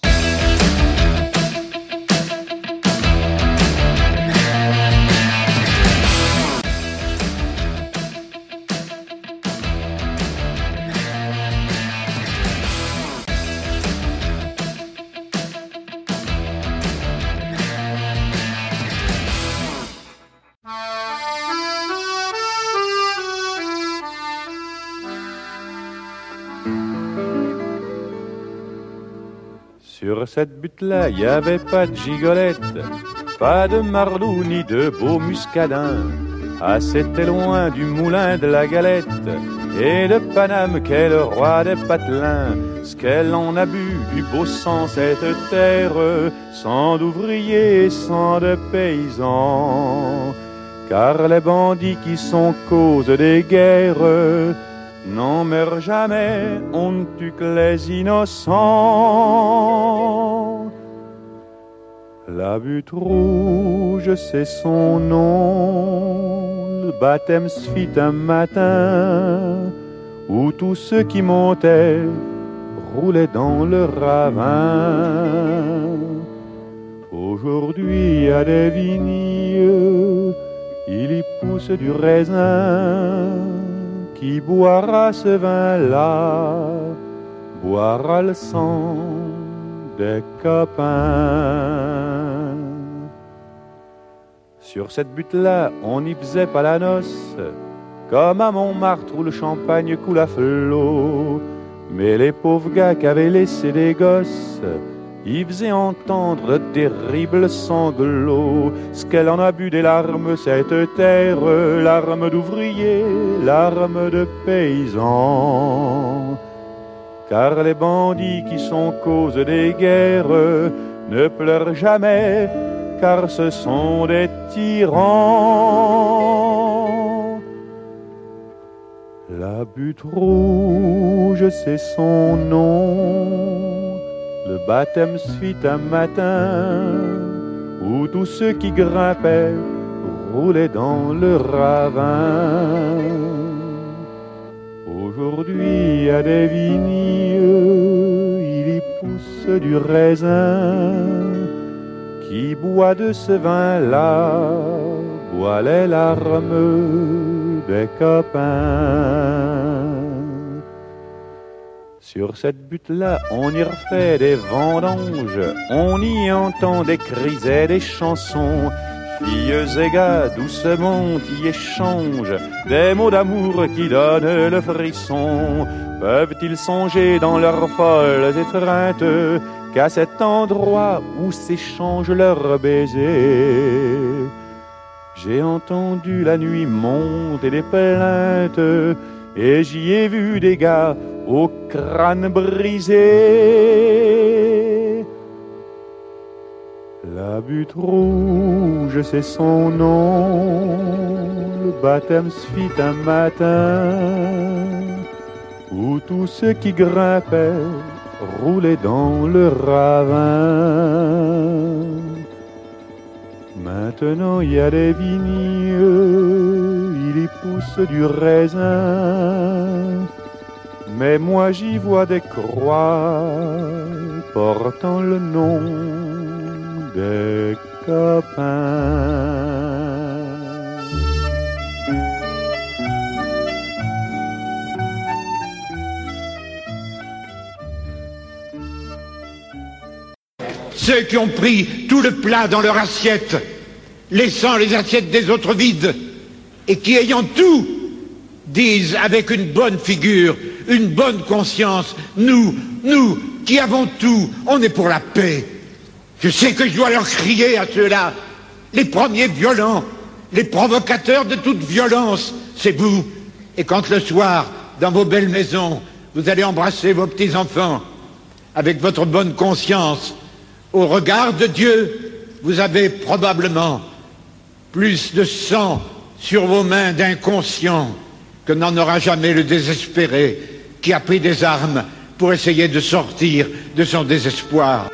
Sur cette butte-là, y avait pas de gigolette, pas de marlou ni de beau muscadin. Ah, c'était loin du moulin de la galette et de Paname qu'est le roi des patelins. Ce qu'elle en a bu du beau sang cette terre, sans d'ouvriers, sans de paysans. Car les bandits qui sont cause des guerres n'en meurent jamais, on ne tue que les innocents. La butte rouge, c'est son nom. Le baptême se fit un matin où tous ceux qui montaient roulaient dans le ravin. Aujourd'hui, il y a des vignes, il y pousse du raisin. Qui boira ce vin-là, boira le sang des copains. Sur cette butte-là, on n'y faisait pas la noce, comme à Montmartre où le champagne coule à flot. Mais les pauvres gars qui avaient laissé des gosses, ils faisaient entendre de terribles sanglots. Ce qu'elle en a bu des larmes, cette terre, larmes d'ouvriers, larmes de paysans. Car les bandits qui sont cause des guerres ne pleurent jamais, car ce sont des tyrans. La butte rouge, c'est son nom. Le baptême se fit un matin où tous ceux qui grimpaient roulait dans le ravin. Aujourd'hui à des vignes, il y pousse du raisin. Qui boit de ce vin-là, boit les larmes des copains. Sur cette butte-là, on y refait des vendanges, on y entend des cris et des chansons. Filles et gars doucement y échangent des mots d'amour qui donnent le frisson. Peuvent-ils songer dans leurs folles étreintes qu'à cet endroit où s'échangent leurs baisers? J'ai entendu la nuit monter des plaintes et j'y ai vu des gars au crâne brisé. La butte rouge, c'est son nom. Le baptême se fit un matin où tous ceux qui grimpaient roulaient dans le ravin. Maintenant il y a des vignes, il y pousse du raisin. Mais moi j'y vois des croix portant le nom des copains. Ceux qui ont pris tout le plat dans leur assiette, laissant les assiettes des autres vides, et qui, ayant tout, disent avec une bonne figure, une bonne conscience, nous, qui avons tout, on est pour la paix. Je sais que je dois leur crier à ceux-là, les premiers violents, les provocateurs de toute violence, c'est vous. Et quand le soir, dans vos belles maisons, vous allez embrasser vos petits-enfants, avec votre bonne conscience, au regard de Dieu, vous avez probablement plus de sang sur vos mains d'inconscients que n'en aura jamais le désespéré qui a pris des armes pour essayer de sortir de son désespoir.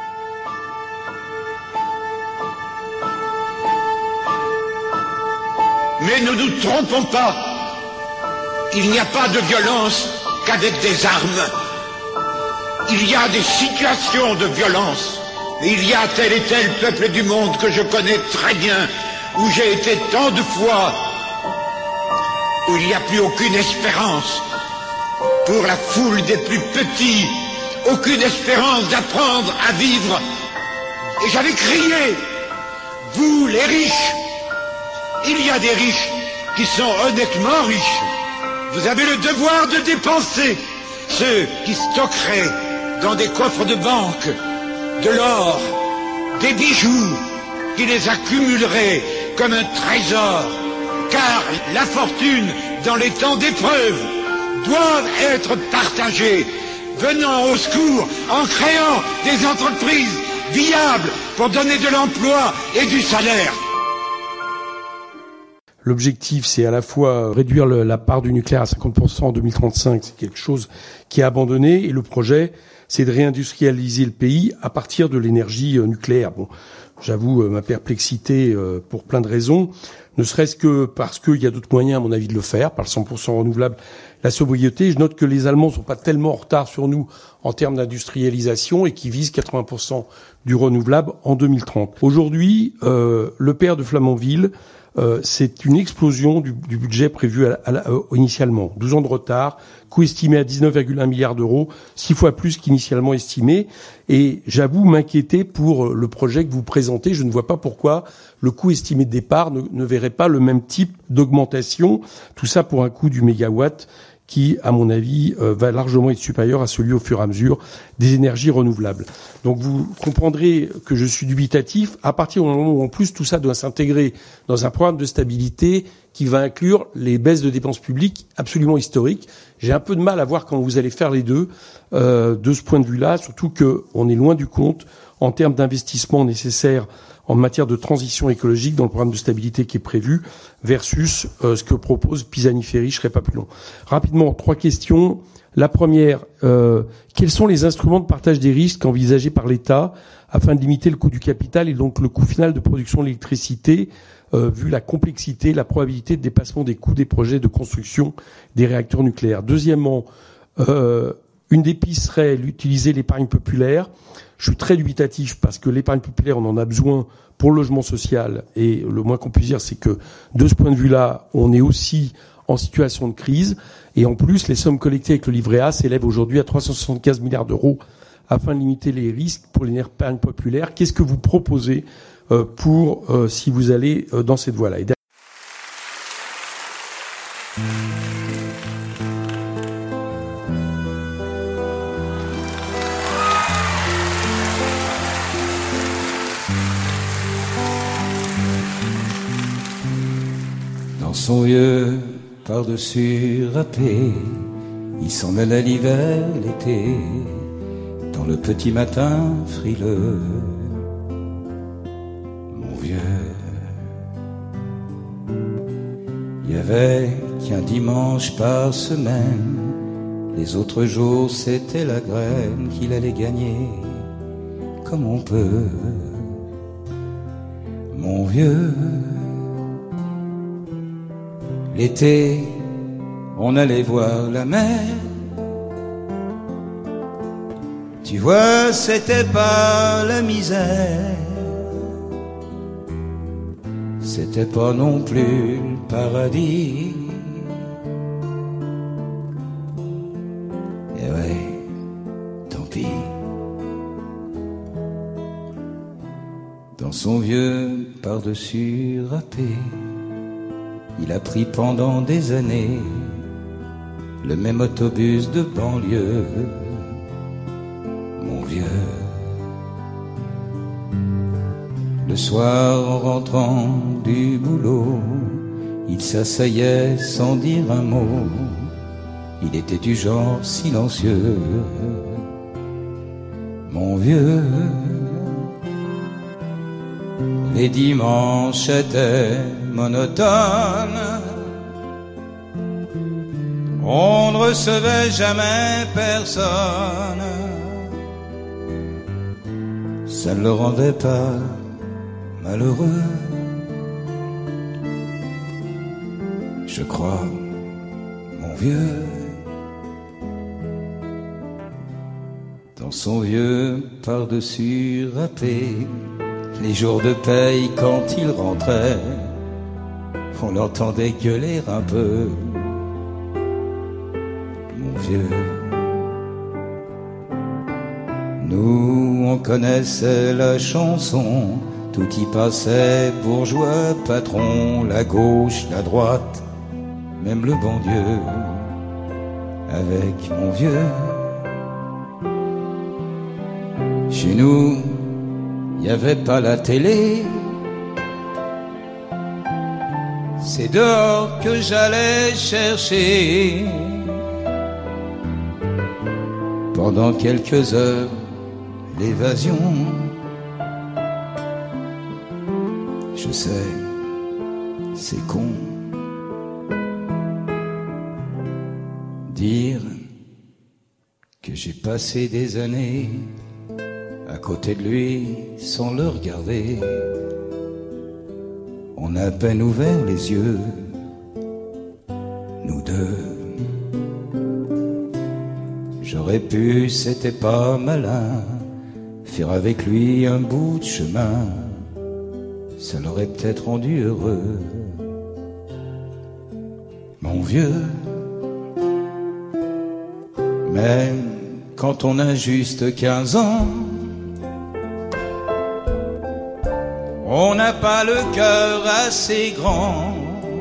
Mais ne nous trompons pas, il n'y a pas de violence qu'avec des armes. Il y a des situations de violence. Il y a tel et tel peuple du monde que je connais très bien, où j'ai été tant de fois, où il n'y a plus aucune espérance pour la foule des plus petits, aucune espérance d'apprendre à vivre. Et j'avais crié, vous les riches, il y a des riches qui sont honnêtement riches. Vous avez le devoir de dépenser. Ceux qui stockeraient dans des coffres de banque de l'or, des bijoux, qui les accumuleraient comme un trésor, car la fortune, dans les temps d'épreuve, doit être partagée, venant au secours en créant des entreprises viables pour donner de l'emploi et du salaire. L'objectif, c'est à la fois réduire la part du nucléaire à 50% en 2035, c'est quelque chose qui est abandonné, et le projet, c'est de réindustrialiser le pays à partir de l'énergie nucléaire. Bon, j'avoue ma perplexité pour plein de raisons, ne serait-ce que parce qu'il y a d'autres moyens, à mon avis, de le faire, par le 100% renouvelable, la sobriété. Je note que les Allemands sont pas tellement en retard sur nous en termes d'industrialisation et qui visent 80% du renouvelable en 2030. Aujourd'hui, le père de Flamanville, c'est une explosion du budget prévu initialement. 12 ans de retard, coût estimé à 19,1 milliards d'euros, 6 fois plus qu'initialement estimé. Et j'avoue m'inquiéter pour le projet que vous présentez. Je ne vois pas pourquoi le coût estimé de départ ne verrait pas le même type d'augmentation. Tout ça pour un coût du mégawatt qui, à mon avis, va largement être supérieur à celui au fur et à mesure des énergies renouvelables. Donc vous comprendrez que je suis dubitatif à partir du moment où en plus tout ça doit s'intégrer dans un programme de stabilité qui va inclure les baisses de dépenses publiques absolument historiques. J'ai un peu de mal à voir comment vous allez faire les deux de ce point de vue-là, surtout qu'on est loin du compte en termes d'investissement nécessaires en matière de transition écologique dans le programme de stabilité qui est prévu versus ce que propose Pisani-Ferry. Je serai pas plus long. Rapidement, 3 questions. La première, quels sont les instruments de partage des risques envisagés par l'État afin de limiter le coût du capital et donc le coût final de production d'électricité vu la complexité, la probabilité de dépassement des coûts des projets de construction des réacteurs nucléaires. Deuxièmement, une des pistes serait d'utiliser l'épargne populaire. Je suis très dubitatif parce que l'épargne populaire, on en a besoin pour le logement social. Et le moins qu'on puisse dire, c'est que de ce point de vue-là, on est aussi en situation de crise. Et en plus, les sommes collectées avec le livret A s'élèvent aujourd'hui à 375 milliards d'euros afin de limiter les risques pour l'épargne populaire. Qu'est-ce que vous proposez pour si vous allez dans cette voie-là? Dans son vieux par-dessus râpé, il s'en allait l'hiver, l'été, dans le petit matin frileux. Mon vieux, il y avait qu'un dimanche par semaine, les autres jours c'était la graine qu'il allait gagner comme on peut. Mon vieux, l'été, on allait voir la mer. Tu vois, c'était pas la misère, c'était pas non plus le paradis. Et ouais, tant pis. Dans son vieux par-dessus râpé, il a pris pendant des années le même autobus de banlieue. Mon vieux, le soir en rentrant du boulot, il s'asseyait sans dire un mot. Il était du genre silencieux. Mon vieux, les dimanches étaient monotones. On ne recevait jamais personne. Ça ne le rendait pas malheureux, je crois, mon vieux. Dans son vieux par-dessus râpé, les jours de paye quand il rentrait, on l'entendait gueuler un peu. Mon vieux, nous on connaissait la chanson, tout y passait, bourgeois, patron, la gauche, la droite, même le bon Dieu. Avec mon vieux, chez nous, il n'y avait pas la télé. C'est dehors que j'allais chercher pendant quelques heures l'évasion. Je sais, c'est con dire que j'ai passé des années à côté de lui sans le regarder. On a à peine ouvert les yeux, nous deux. J'aurais pu, c'était pas malin, faire avec lui un bout de chemin. Ça l'aurait peut-être rendu heureux. Mon vieux, même quand on a juste 15 ans, on n'a pas le cœur assez grand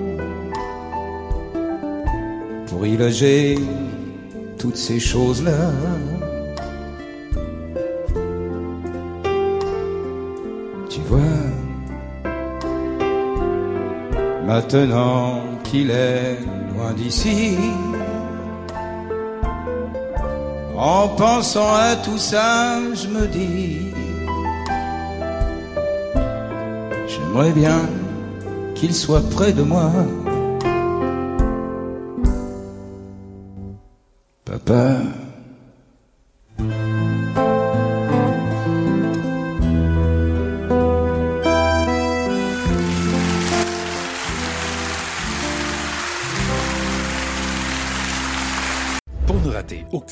pour y loger toutes ces choses-là. Tu vois, maintenant qu'il est loin d'ici, en pensant à tout ça, je me dis, j'aimerais bien qu'il soit près de moi. Papa,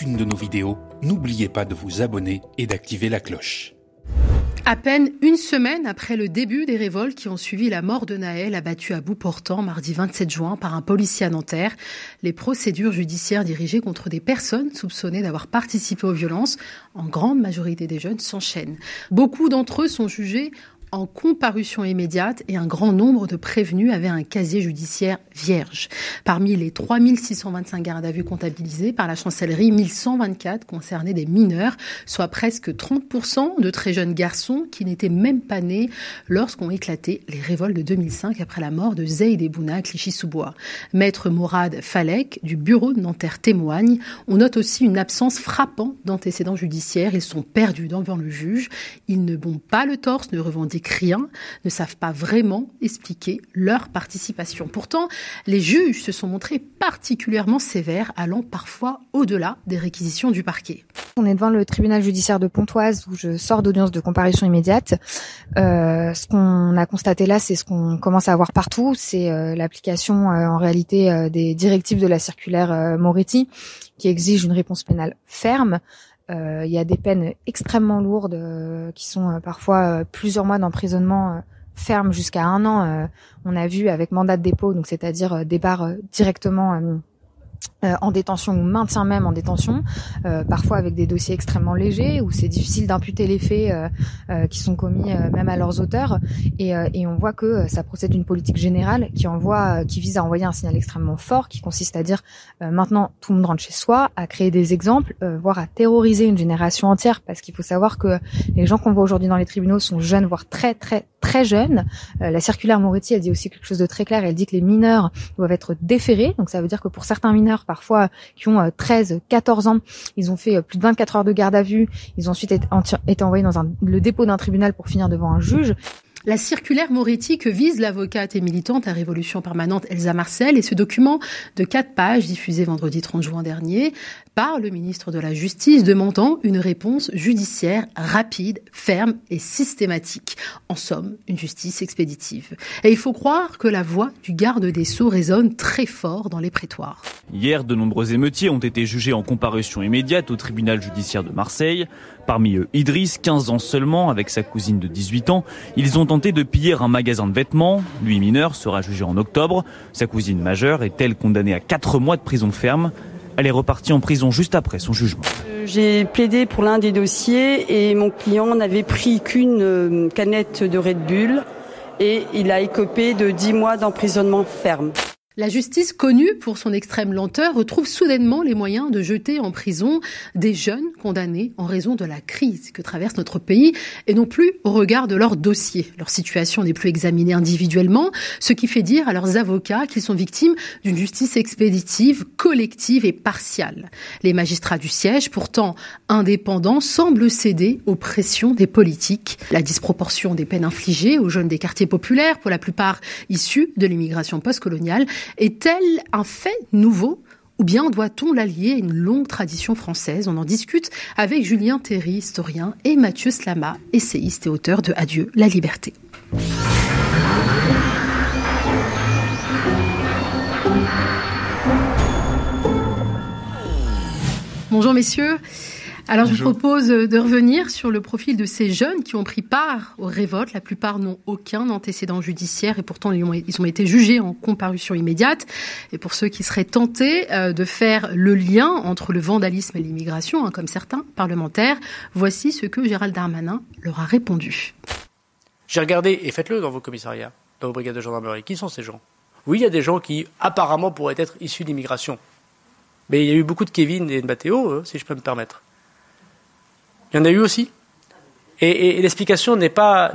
chacune de nos vidéos, n'oubliez pas de vous abonner et d'activer la cloche. À peine une semaine après le début des révoltes qui ont suivi la mort de Naël, abattu à bout portant mardi 27 juin par un policier à Nanterre, les procédures judiciaires dirigées contre des personnes soupçonnées d'avoir participé aux violences, en grande majorité des jeunes, s'enchaînent. Beaucoup d'entre eux sont jugés en comparution immédiate et un grand nombre de prévenus avaient un casier judiciaire vierge. Parmi les 3625 gardes à vue comptabilisés par la chancellerie, 1124 concernaient des mineurs, soit presque 30% de très jeunes garçons qui n'étaient même pas nés lorsqu'ont éclaté les révoltes de 2005 après la mort de Zeid Ebouna à Clichy-sous-Bois. Maître Mourad Falek du bureau de Nanterre témoigne. On note aussi une absence frappante d'antécédents judiciaires. Ils sont perdus devant le juge. Ils ne bombent pas le torse, ne revendiquent rien, ne savent pas vraiment expliquer leur participation. Pourtant, les juges se sont montrés particulièrement sévères, allant parfois au-delà des réquisitions du parquet. On est devant le tribunal judiciaire de Pontoise où je sors d'audience de comparution immédiate. Ce qu'on a constaté là, c'est ce qu'on commence à voir partout, c'est l'application en réalité des directives de la circulaire Moretti qui exige une réponse pénale ferme. Il y a des peines extrêmement lourdes qui sont parfois plusieurs mois d'emprisonnement ferme jusqu'à 1 an. On a vu avec mandat de dépôt, donc c'est-à-dire départ directement en détention ou maintien même en détention, parfois avec des dossiers extrêmement légers où c'est difficile d'imputer les faits qui sont commis même à leurs auteurs et on voit que ça procède d'une politique générale qui vise à envoyer un signal extrêmement fort qui consiste à dire maintenant tout le monde rentre chez soi, à créer des exemples, voire à terroriser une génération entière parce qu'il faut savoir que les gens qu'on voit aujourd'hui dans les tribunaux sont jeunes, voire très très très jeunes. La circulaire Moretti, elle dit aussi quelque chose de très clair, elle dit que les mineurs doivent être déférés, donc ça veut dire que pour certains mineurs parfois qui ont 13, 14 ans, ils ont fait plus de 24 heures de garde à vue, ils ont ensuite été envoyés dans le dépôt d'un tribunal pour finir devant un juge. La circulaire Moretti que vise l'avocate et militante à Révolution Permanente Elsa Marcel et ce document de 4 pages diffusé vendredi 30 juin dernier par le ministre de la Justice demandant une réponse judiciaire rapide, ferme et systématique. En somme, une justice expéditive. Et il faut croire que la voix du garde des Sceaux résonne très fort dans les prétoires. Hier, de nombreux émeutiers ont été jugés en comparution immédiate au tribunal judiciaire de Marseille. Parmi eux, Idriss, 15 ans seulement, avec sa cousine de 18 ans. Ils ont tenté de piller un magasin de vêtements. Lui, mineur, sera jugé en octobre. Sa cousine majeure est, elle, condamnée à 4 mois de prison ferme. Elle est repartie en prison juste après son jugement. J'ai plaidé pour l'un des dossiers et mon client n'avait pris qu'une canette de Red Bull et il a écopé de 10 mois d'emprisonnement ferme. La justice, connue pour son extrême lenteur, retrouve soudainement les moyens de jeter en prison des jeunes condamnés en raison de la crise que traverse notre pays et non plus au regard de leur dossier. Leur situation n'est plus examinée individuellement, ce qui fait dire à leurs avocats qu'ils sont victimes d'une justice expéditive, collective et partiale. Les magistrats du siège, pourtant indépendants, semblent céder aux pressions des politiques. La disproportion des peines infligées aux jeunes des quartiers populaires, pour la plupart issus de l'immigration postcoloniale, est-elle un fait nouveau ou bien doit-on l'allier à une longue tradition française? On en discute avec Julien Théry, historien, et Mathieu Slama, essayiste et auteur de Adieu la liberté. Bonjour messieurs. Alors je vous propose de revenir sur le profil de ces jeunes qui ont pris part aux révoltes. La plupart n'ont aucun antécédent judiciaire et pourtant ils ont été jugés en comparution immédiate. Et pour ceux qui seraient tentés de faire le lien entre le vandalisme et l'immigration, comme certains parlementaires, voici ce que Gérald Darmanin leur a répondu. J'ai regardé, et faites-le dans vos commissariats, dans vos brigades de gendarmerie, qui sont ces gens? Oui, il y a des gens qui apparemment pourraient être issus d'immigration. Mais il y a eu beaucoup de Kevin et de Mathéo, si je peux me permettre. Il y en a eu aussi. Et l'explication n'est pas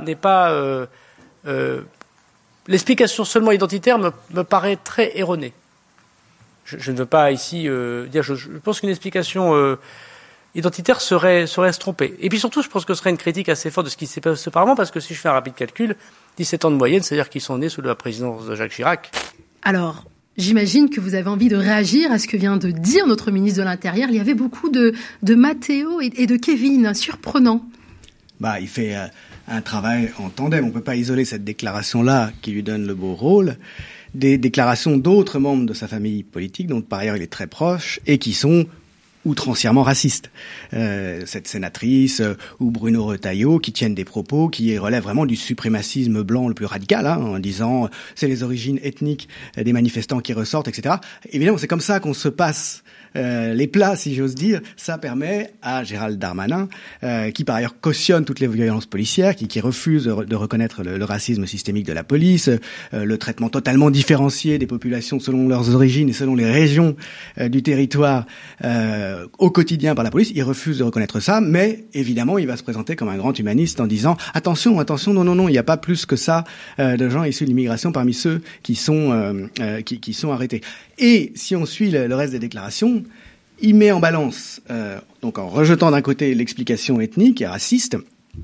l'explication seulement identitaire me paraît très erronée. Je ne veux pas ici dire. Je pense qu'une explication identitaire serait se tromper. Et puis surtout, je pense que ce serait une critique assez forte de ce qui s'est passé auparavant, parce que si je fais un rapide calcul, 17 ans de moyenne, c'est-à-dire qu'ils sont nés sous la présidence de Jacques Chirac. Alors, j'imagine que vous avez envie de réagir à ce que vient de dire notre ministre de l'Intérieur. Il y avait beaucoup de Mathéo et de Kevin, surprenant. Il fait un travail en tandem. On ne peut pas isoler cette déclaration-là qui lui donne le beau rôle des déclarations d'autres membres de sa famille politique, dont par ailleurs il est très proche, et qui sont outrancièrement raciste. Cette sénatrice ou Bruno Retailleau qui tiennent des propos qui relèvent vraiment du suprémacisme blanc le plus radical, en disant c'est les origines ethniques des manifestants qui ressortent, etc. Évidemment, c'est comme ça qu'on se passe les plats, si j'ose dire. Ça permet à Gérald Darmanin, qui par ailleurs cautionne toutes les violences policières, qui refuse de reconnaître le racisme systémique de la police, le traitement totalement différencié des populations selon leurs origines et selon les régions du territoire au quotidien par la police. Il refuse de reconnaître ça, mais évidemment, il va se présenter comme un grand humaniste en disant attention, non, il n'y a pas plus que ça de gens issus de l'immigration parmi ceux qui sont arrêtés. Et si on suit le reste des déclarations, il met en balance, donc en rejetant d'un côté l'explication ethnique et raciste,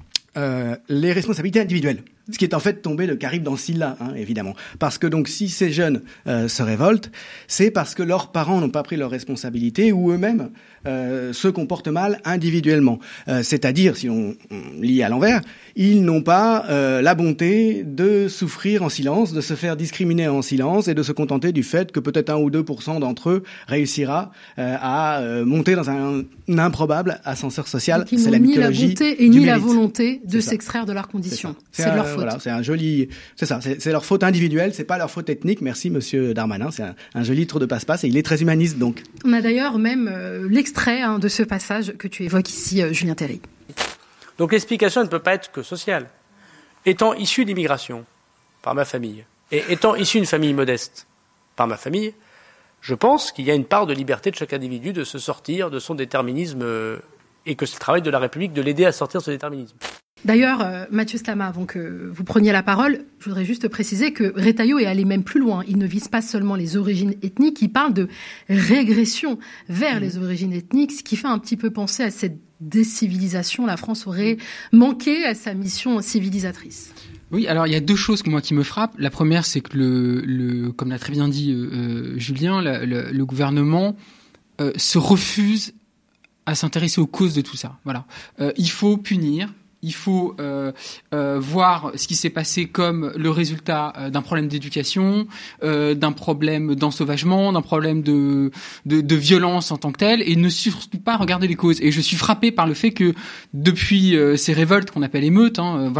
les responsabilités individuelles. Ce qui est en fait tombé le Caribe dans Scylla, évidemment. Parce que donc si ces jeunes se révoltent, c'est parce que leurs parents n'ont pas pris leurs responsabilités ou eux-mêmes se comportent mal individuellement. C'est-à-dire, si on lit à l'envers, ils n'ont pas la bonté de souffrir en silence, de se faire discriminer en silence et de se contenter du fait que peut-être 1 ou 2% d'entre eux réussira à monter dans un improbable ascenseur social. C'est la mythologie. Ni la bonté et ni la volonté de s'extraire de leurs conditions. C'est leur faute. Voilà, c'est leur faute individuelle, c'est pas leur faute ethnique. Merci Monsieur Darmanin, c'est un joli tour de passe-passe et il est très humaniste donc. On a d'ailleurs même l'extrait de ce passage que tu évoques ici, Julien Terry. Donc l'explication ne peut pas être que sociale. Étant issu d'immigration par ma famille et étant issu d'une famille modeste par ma famille, je pense qu'il y a une part de liberté de chaque individu de se sortir de son déterminisme et que c'est le travail de la République de l'aider à sortir de ce déterminisme. D'ailleurs, Mathieu Slama, avant que vous preniez la parole, je voudrais juste préciser que Retailleau est allé même plus loin. Il ne vise pas seulement les origines ethniques, il parle de régression vers les origines ethniques, ce qui fait un petit peu penser à cette décivilisation. La France aurait manqué à sa mission civilisatrice. Oui, alors il y a deux choses moi qui me frappent. La première, c'est que comme l'a très bien dit Julien, le gouvernement se refuse à s'intéresser aux causes de tout ça. Voilà, il faut punir. Il faut voir ce qui s'est passé comme le résultat d'un problème d'éducation, d'un problème d'ensauvagement, d'un problème de violence en tant que tel, et ne surtout pas regarder les causes. Et je suis frappé par le fait que depuis ces révoltes qu'on appelle émeutes, on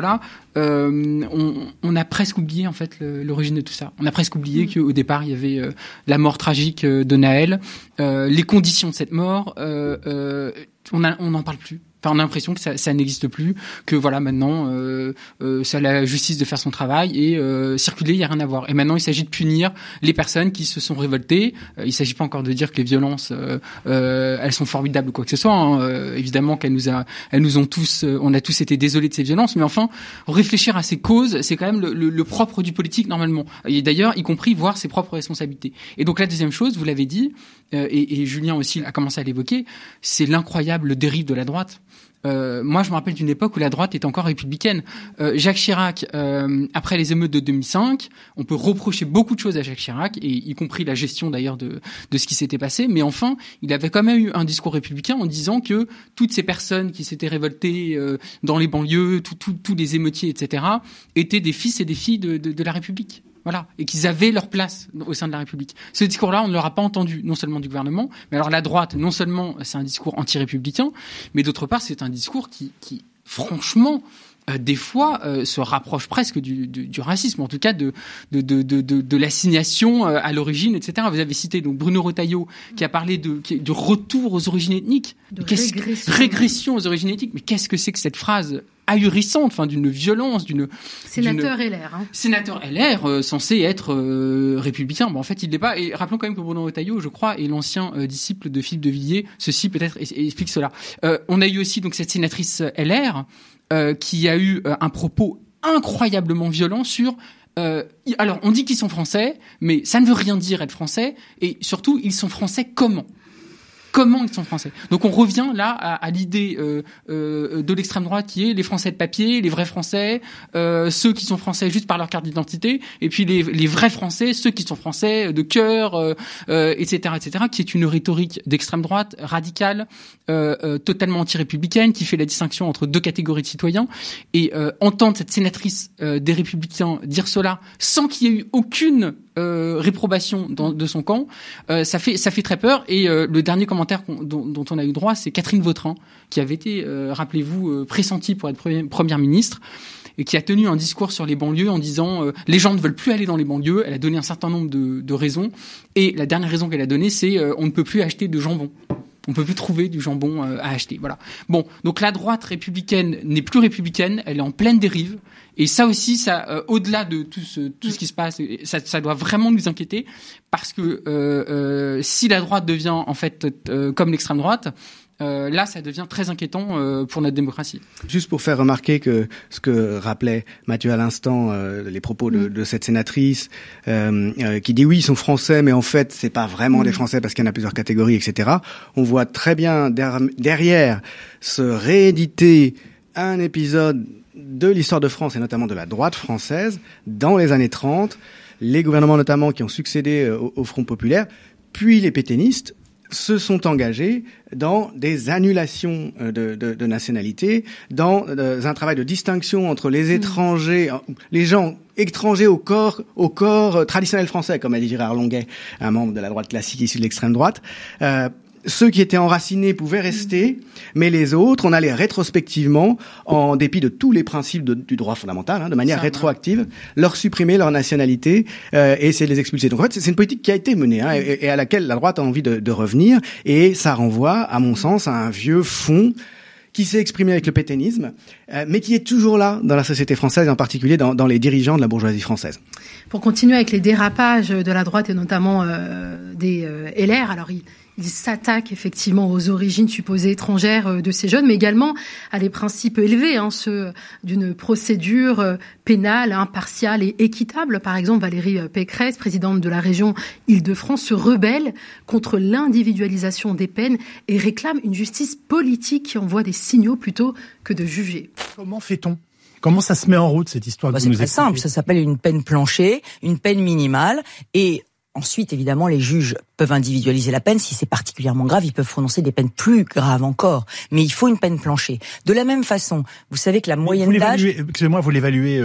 a presque oublié en fait l'origine de tout ça. On a presque oublié qu'au départ il y avait la mort tragique de Naël, les conditions de cette mort. On n'en parle plus. Enfin, on a l'impression que ça n'existe plus, que voilà maintenant c'est à la justice de faire son travail et circuler, il y a rien à voir. Et maintenant, il s'agit de punir les personnes qui se sont révoltées. Il s'agit pas encore de dire que les violences elles sont formidables ou quoi que ce soit. Évidemment on a tous été désolés de ces violences, mais enfin réfléchir à ces causes, c'est quand même le propre du politique normalement. Et d'ailleurs, y compris voir ses propres responsabilités. Et donc la deuxième chose, vous l'avez dit, et Julien aussi a commencé à l'évoquer, c'est l'incroyable dérive de la droite. Moi, je me rappelle d'une époque où la droite était encore républicaine. Jacques Chirac, après les émeutes de 2005, on peut reprocher beaucoup de choses à Jacques Chirac, et y compris la gestion d'ailleurs de ce qui s'était passé. Mais enfin, il avait quand même eu un discours républicain en disant que toutes ces personnes qui s'étaient révoltées dans les banlieues, tous les émeutiers, etc., étaient des fils et des filles de la République. Voilà, et qu'ils avaient leur place au sein de la République. Ce discours-là, on ne l'aura pas entendu, non seulement du gouvernement, mais alors la droite, non seulement c'est un discours anti-républicain, mais d'autre part, c'est un discours qui franchement, des fois, se rapproche presque du racisme, en tout cas de l'assignation à l'origine, etc. Vous avez cité donc Bruno Retailleau qui a parlé de retour aux origines ethniques, régression aux origines ethniques. Mais qu'est-ce que c'est que cette phrase ahurissante, d'une violence, sénateur LR. Sénateur LR, censé être républicain. Bon, en fait, il l'est pas. Et rappelons quand même que Bruno Retailleau, je crois, est l'ancien disciple de Philippe de Villiers. Ceci peut-être explique cela. On a eu aussi donc cette sénatrice LR qui a eu un propos incroyablement violent sur. Alors, on dit qu'ils sont français, mais ça ne veut rien dire être français. Et surtout, ils sont français comment ? Comment ils sont français. Donc on revient là à l'idée de l'extrême droite qui est les Français de papier, les vrais Français, ceux qui sont français juste par leur carte d'identité, et puis les vrais Français, ceux qui sont français de cœur, etc., qui est une rhétorique d'extrême droite radicale, totalement anti-républicaine, qui fait la distinction entre deux catégories de citoyens. Et entendre cette sénatrice des Républicains dire cela sans qu'il y ait eu aucune réprobation de son camp, ça fait très peur. Et le dernier commentaire dont on a eu droit, c'est Catherine Vautrin, qui avait été, rappelez-vous, pressentie pour être première ministre, et qui a tenu un discours sur les banlieues en disant les gens ne veulent plus aller dans les banlieues. Elle a donné un certain nombre de raisons, et la dernière raison qu'elle a donnée, c'est on ne peut plus acheter de jambon. On peut plus trouver du jambon à acheter. Voilà. Bon, donc la droite républicaine n'est plus républicaine, elle est en pleine dérive. Et ça aussi, ça, au-delà de tout ce qui se passe, ça doit vraiment nous inquiéter, parce que si la droite devient en fait comme l'extrême droite, là, ça devient très inquiétant pour notre démocratie. Juste pour faire remarquer que ce que rappelait Mathieu à l'instant, les propos de cette sénatrice, qui dit oui, ils sont français, mais en fait, c'est pas vraiment des Français parce qu'il y en a plusieurs catégories, etc. On voit très bien derrière se rééditer un épisode de l'histoire de France et notamment de la droite française dans les années 30, les gouvernements notamment qui ont succédé au Front populaire, puis les pétainistes se sont engagés dans des annulations de nationalité, dans un travail de distinction entre les étrangers, les gens étrangers au corps traditionnel français, comme a dit Gérard Longuet, un membre de la droite classique issu de l'extrême droite. Ceux qui étaient enracinés pouvaient rester, mais les autres, on allait rétrospectivement, en dépit de tous les principes du droit fondamental, de manière rétroactive, leur supprimer leur nationalité et essayer de les expulser. Donc en fait, c'est une politique qui a été menée et à laquelle la droite a envie de revenir, et ça renvoie, à mon sens, à un vieux fond qui s'est exprimé avec le pétainisme, mais qui est toujours là dans la société française, et en particulier dans les dirigeants de la bourgeoisie française. Pour continuer avec les dérapages de la droite et notamment des LR, alors ils s'attaquent effectivement aux origines supposées étrangères de ces jeunes, mais également à des principes élevés, ceux d'une procédure pénale impartiale et équitable. Par exemple, Valérie Pécresse, présidente de la région Île-de-France, se rebelle contre l'individualisation des peines et réclame une justice politique qui envoie des signaux plutôt que de juger. Comment fait-on ? Comment ça se met en route, cette histoire que vous nous expliquez ? C'est très simple, ça s'appelle une peine plancher, une peine minimale, et ensuite, évidemment, les juges peuvent individualiser la peine. Si c'est particulièrement grave, ils peuvent prononcer des peines plus graves encore. Mais il faut une peine plancher. De la même façon, vous savez que la moyenne d'âge... Excusez-moi, vous l'évaluez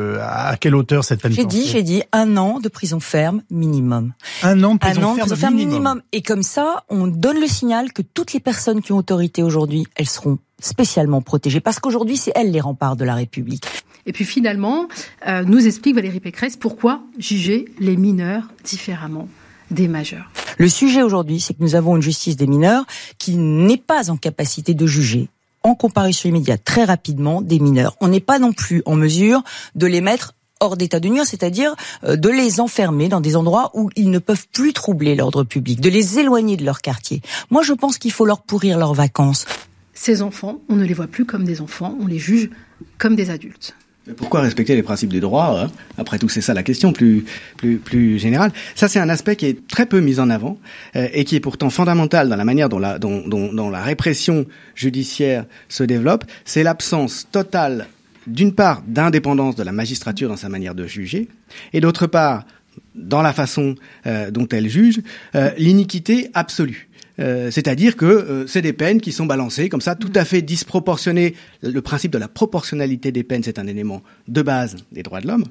à quelle hauteur, cette peine plancher ? J'ai dit 1 an de prison ferme minimum. 1 an de prison ferme minimum. Et comme ça, on donne le signal que toutes les personnes qui ont autorité aujourd'hui, elles seront spécialement protégées. Parce qu'aujourd'hui, c'est elles les remparts de la République. Et puis finalement, nous explique Valérie Pécresse pourquoi juger les mineurs différemment des majeurs. Le sujet aujourd'hui, c'est que nous avons une justice des mineurs qui n'est pas en capacité de juger en comparution immédiate très rapidement des mineurs. On n'est pas non plus en mesure de les mettre hors d'état de nuire, c'est-à-dire de les enfermer dans des endroits où ils ne peuvent plus troubler l'ordre public, de les éloigner de leur quartier. Moi, je pense qu'il faut leur pourrir leurs vacances. Ces enfants, on ne les voit plus comme des enfants, on les juge comme des adultes. Mais pourquoi respecter les principes du droit ? Après tout, c'est ça la question plus générale. Ça, c'est un aspect qui est très peu mis en avant et qui est pourtant fondamental dans la manière dont la répression judiciaire se développe. C'est l'absence totale, d'une part, d'indépendance de la magistrature dans sa manière de juger, et d'autre part, dans la façon dont elle juge, l'iniquité absolue. C'est-à-dire que c'est des peines qui sont balancées comme ça, tout à fait disproportionnées. Le principe de la proportionnalité des peines, c'est un élément de base des droits de l'homme.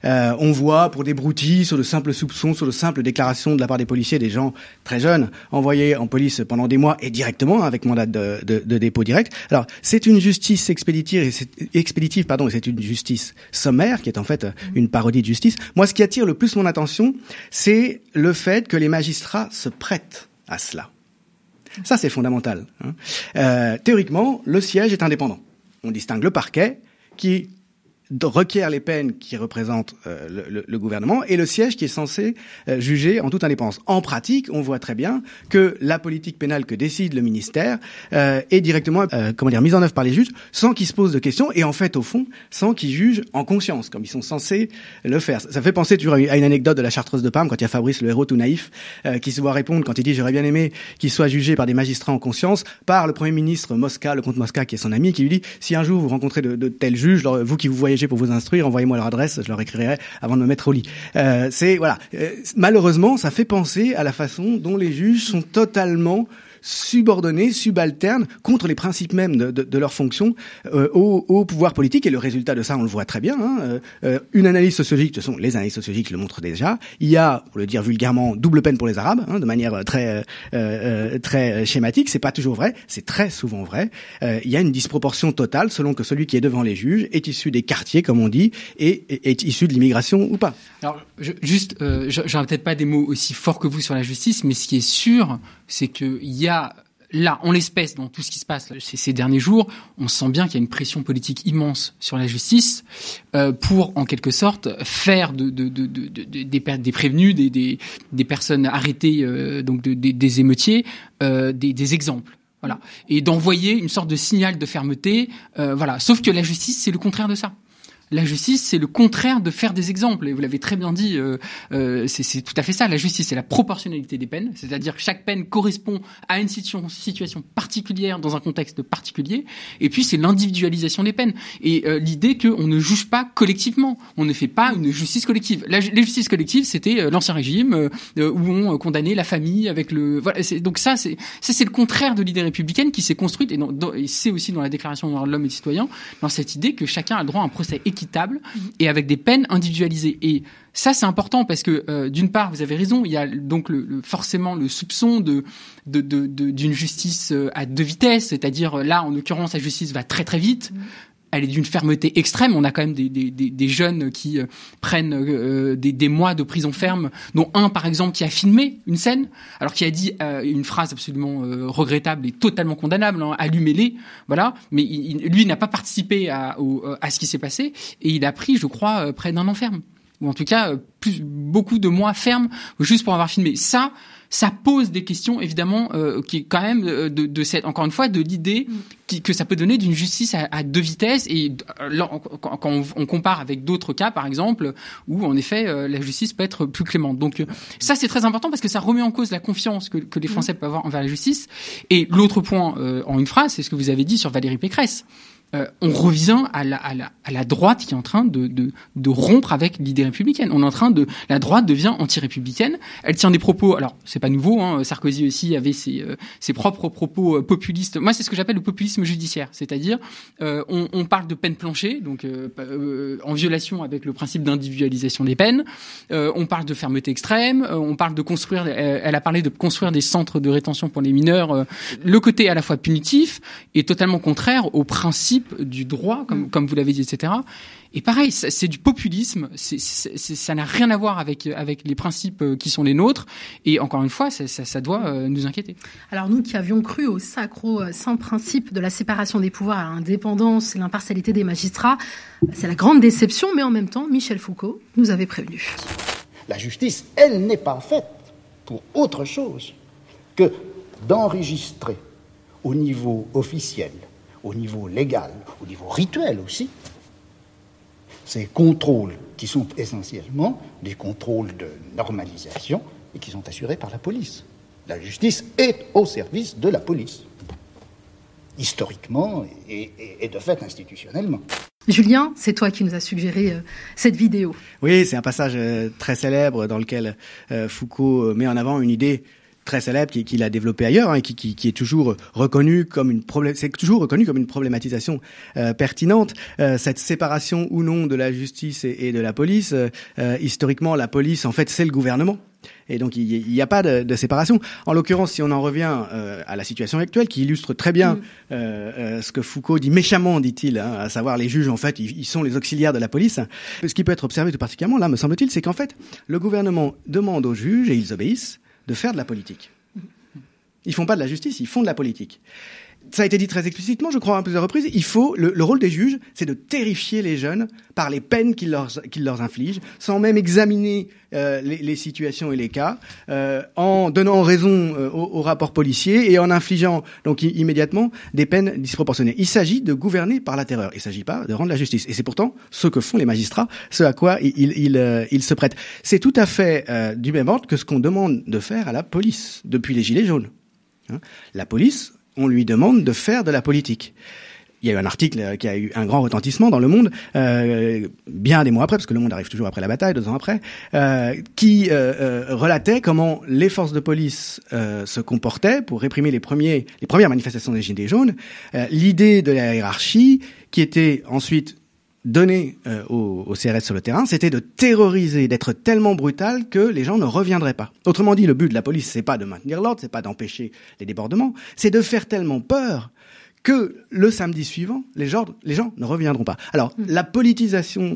On voit pour des broutilles, sur de simples soupçons, sur de simples déclarations de la part des policiers, des gens très jeunes envoyés en police pendant des mois et directement avec mandat de dépôt direct. Alors c'est une justice expéditive et c'est une justice sommaire qui est en fait une parodie de justice. Moi, ce qui attire le plus mon attention, c'est le fait que les magistrats se prêtent à cela. Ça, c'est fondamental. Théoriquement, le siège est indépendant. On distingue le parquet qui requiert les peines qui représentent le gouvernement et le siège qui est censé juger en toute indépendance. En pratique, on voit très bien que la politique pénale que décide le ministère est directement mise en œuvre par les juges sans qu'ils se posent de questions et en fait, au fond, sans qu'ils jugent en conscience, comme ils sont censés le faire. Ça fait penser toujours à une anecdote de la Chartreuse de Parme, quand il y a Fabrice, le héros tout naïf, qui se voit répondre quand il dit « J'aurais bien aimé qu'il soit jugé par des magistrats en conscience » par le Premier ministre Mosca, le comte Mosca, qui est son ami, qui lui dit « Si un jour vous rencontrez de tels juges, vous qui vous voyagez pour vous instruire, envoyez-moi leur adresse, je leur écrirai avant de me mettre au lit. » Malheureusement, ça fait penser à la façon dont les juges sont totalement subordonnés, subalternes, contre les principes même de leur fonction au pouvoir politique. Et le résultat de ça, on le voit très bien. Une analyse sociologique, de toute façon, les analyses sociologiques le montrent déjà. Il y a, pour le dire vulgairement, double peine pour les Arabes, de manière très schématique. C'est pas toujours vrai, c'est très souvent vrai. Il y a une disproportion totale selon que celui qui est devant les juges est issu des quartiers, comme on dit, et est issu de l'immigration ou pas. Alors, j'aurais peut-être pas des mots aussi forts que vous sur la justice, mais ce qui est sûr, c'est qu'il y a là, en l'espèce, dans tout ce qui se passe ces derniers jours, on sent bien qu'il y a une pression politique immense sur la justice pour, en quelque sorte, faire des prévenus, des personnes arrêtées, donc des émeutiers, des exemples. Voilà, et d'envoyer une sorte de signal de fermeté. Voilà, sauf que la justice, c'est le contraire de ça. La justice, c'est le contraire de faire des exemples. Et vous l'avez très bien dit, c'est tout à fait ça. La justice, c'est la proportionnalité des peines. C'est-à-dire que chaque peine correspond à une situation particulière dans un contexte particulier. Et puis, c'est l'individualisation des peines. Et l'idée qu'on ne juge pas collectivement. On ne fait pas une justice collective. La justice collective, c'était l'Ancien Régime, où on condamnait la famille avec le... Voilà, donc ça, c'est le contraire de l'idée républicaine qui s'est construite, et c'est aussi dans la Déclaration des droits de l'homme et du citoyen, dans cette idée que chacun a le droit à un procès équitable et avec des peines individualisées. Et ça, c'est important parce que, d'une part, vous avez raison, il y a donc forcément le soupçon d'une justice à deux vitesses, c'est-à-dire là, en l'occurrence, la justice va très très vite. Elle est d'une fermeté extrême. On a quand même des jeunes qui prennent des mois de prison ferme, dont un, par exemple, qui a filmé une scène, alors qui a dit une phrase absolument regrettable et totalement condamnable, allumez-les, voilà. Mais lui n'a pas participé à ce qui s'est passé, et il a pris, je crois, près d'un an ferme, ou en tout cas beaucoup de mois ferme, juste pour avoir filmé. Ça pose des questions, évidemment, qui est quand même de cette, encore une fois, de l'idée que ça peut donner d'une justice à deux vitesses. Et là, quand on compare avec d'autres cas, par exemple, où en effet la justice peut être plus clémente. Donc ça, c'est très important parce que ça remet en cause la confiance que les Français peuvent avoir envers la justice. Et l'autre point, en une phrase, c'est ce que vous avez dit sur Valérie Pécresse. On revient à la droite qui est en train de rompre avec l'idée républicaine. On est en train la droite devient anti-républicaine. Elle tient des propos, alors c'est pas nouveau, Sarkozy aussi avait ses propres propos populistes. Moi, c'est ce que j'appelle le populisme judiciaire, c'est-à-dire on parle de peine plancher, donc en violation avec le principe d'individualisation des peines. On parle de fermeté extrême. On parle de construire. Elle a parlé de construire des centres de rétention pour les mineurs. Le côté à la fois punitif est totalement contraire au principe du droit, comme vous l'avez dit, etc. Et pareil, c'est du populisme. Ça n'a rien à voir avec les principes qui sont les nôtres. Et encore une fois, ça doit nous inquiéter. Alors nous qui avions cru au sacro-saint principe de la séparation des pouvoirs, à l'indépendance et l'impartialité des magistrats, c'est la grande déception. Mais en même temps, Michel Foucault nous avait prévenu. La justice, elle n'est pas faite pour autre chose que d'enregistrer au niveau officiel, au niveau légal, au niveau rituel aussi, ces contrôles qui sont essentiellement des contrôles de normalisation et qui sont assurés par la police. La justice est au service de la police, historiquement et de fait institutionnellement. Julien, c'est toi qui nous as suggéré cette vidéo. Oui, c'est un passage très célèbre dans lequel Foucault met en avant une idée très célèbre qu'il a développé ailleurs, et qui est toujours reconnu comme une problématisation pertinente. Cette séparation ou non de la justice et de la police, historiquement, la police, en fait, c'est le gouvernement. Et donc, il n'y a pas de séparation. En l'occurrence, si on en revient à la situation actuelle, qui illustre très bien ce que Foucault dit méchamment, dit-il, à savoir les juges, en fait, ils sont les auxiliaires de la police. Ce qui peut être observé tout particulièrement, là, me semble-t-il, c'est qu'en fait, le gouvernement demande aux juges, et ils obéissent, de faire de la politique. Ils font pas de la justice, ils font de la politique. Ça a été dit très explicitement, je crois, à plusieurs reprises. Le rôle des juges, c'est de terrifier les jeunes par les peines qu'ils leur infligent, sans même examiner les situations et les cas, en donnant raison aux rapports policiers et en infligeant donc immédiatement des peines disproportionnées. Il s'agit de gouverner par la terreur. Il ne s'agit pas de rendre la justice. Et c'est pourtant ce que font les magistrats, ce à quoi ils se prêtent. C'est tout à fait du même ordre que ce qu'on demande de faire à la police depuis les Gilets jaunes. La police, on lui demande de faire de la politique. il y a eu un article qui a eu un grand retentissement dans Le Monde, bien des mois après, parce que Le Monde arrive toujours après la bataille, 2 ans après, qui relatait comment les forces de police se comportaient pour réprimer les premières manifestations des Gilets jaunes. L'idée de la hiérarchie, qui était ensuite donnée au CRS sur le terrain, c'était de terroriser, d'être tellement brutal que les gens ne reviendraient pas. Autrement dit, le but de la police, c'est pas de maintenir l'ordre, c'est pas d'empêcher les débordements, c'est de faire tellement peur que le samedi suivant, les gens ne reviendront pas. Alors, la politisation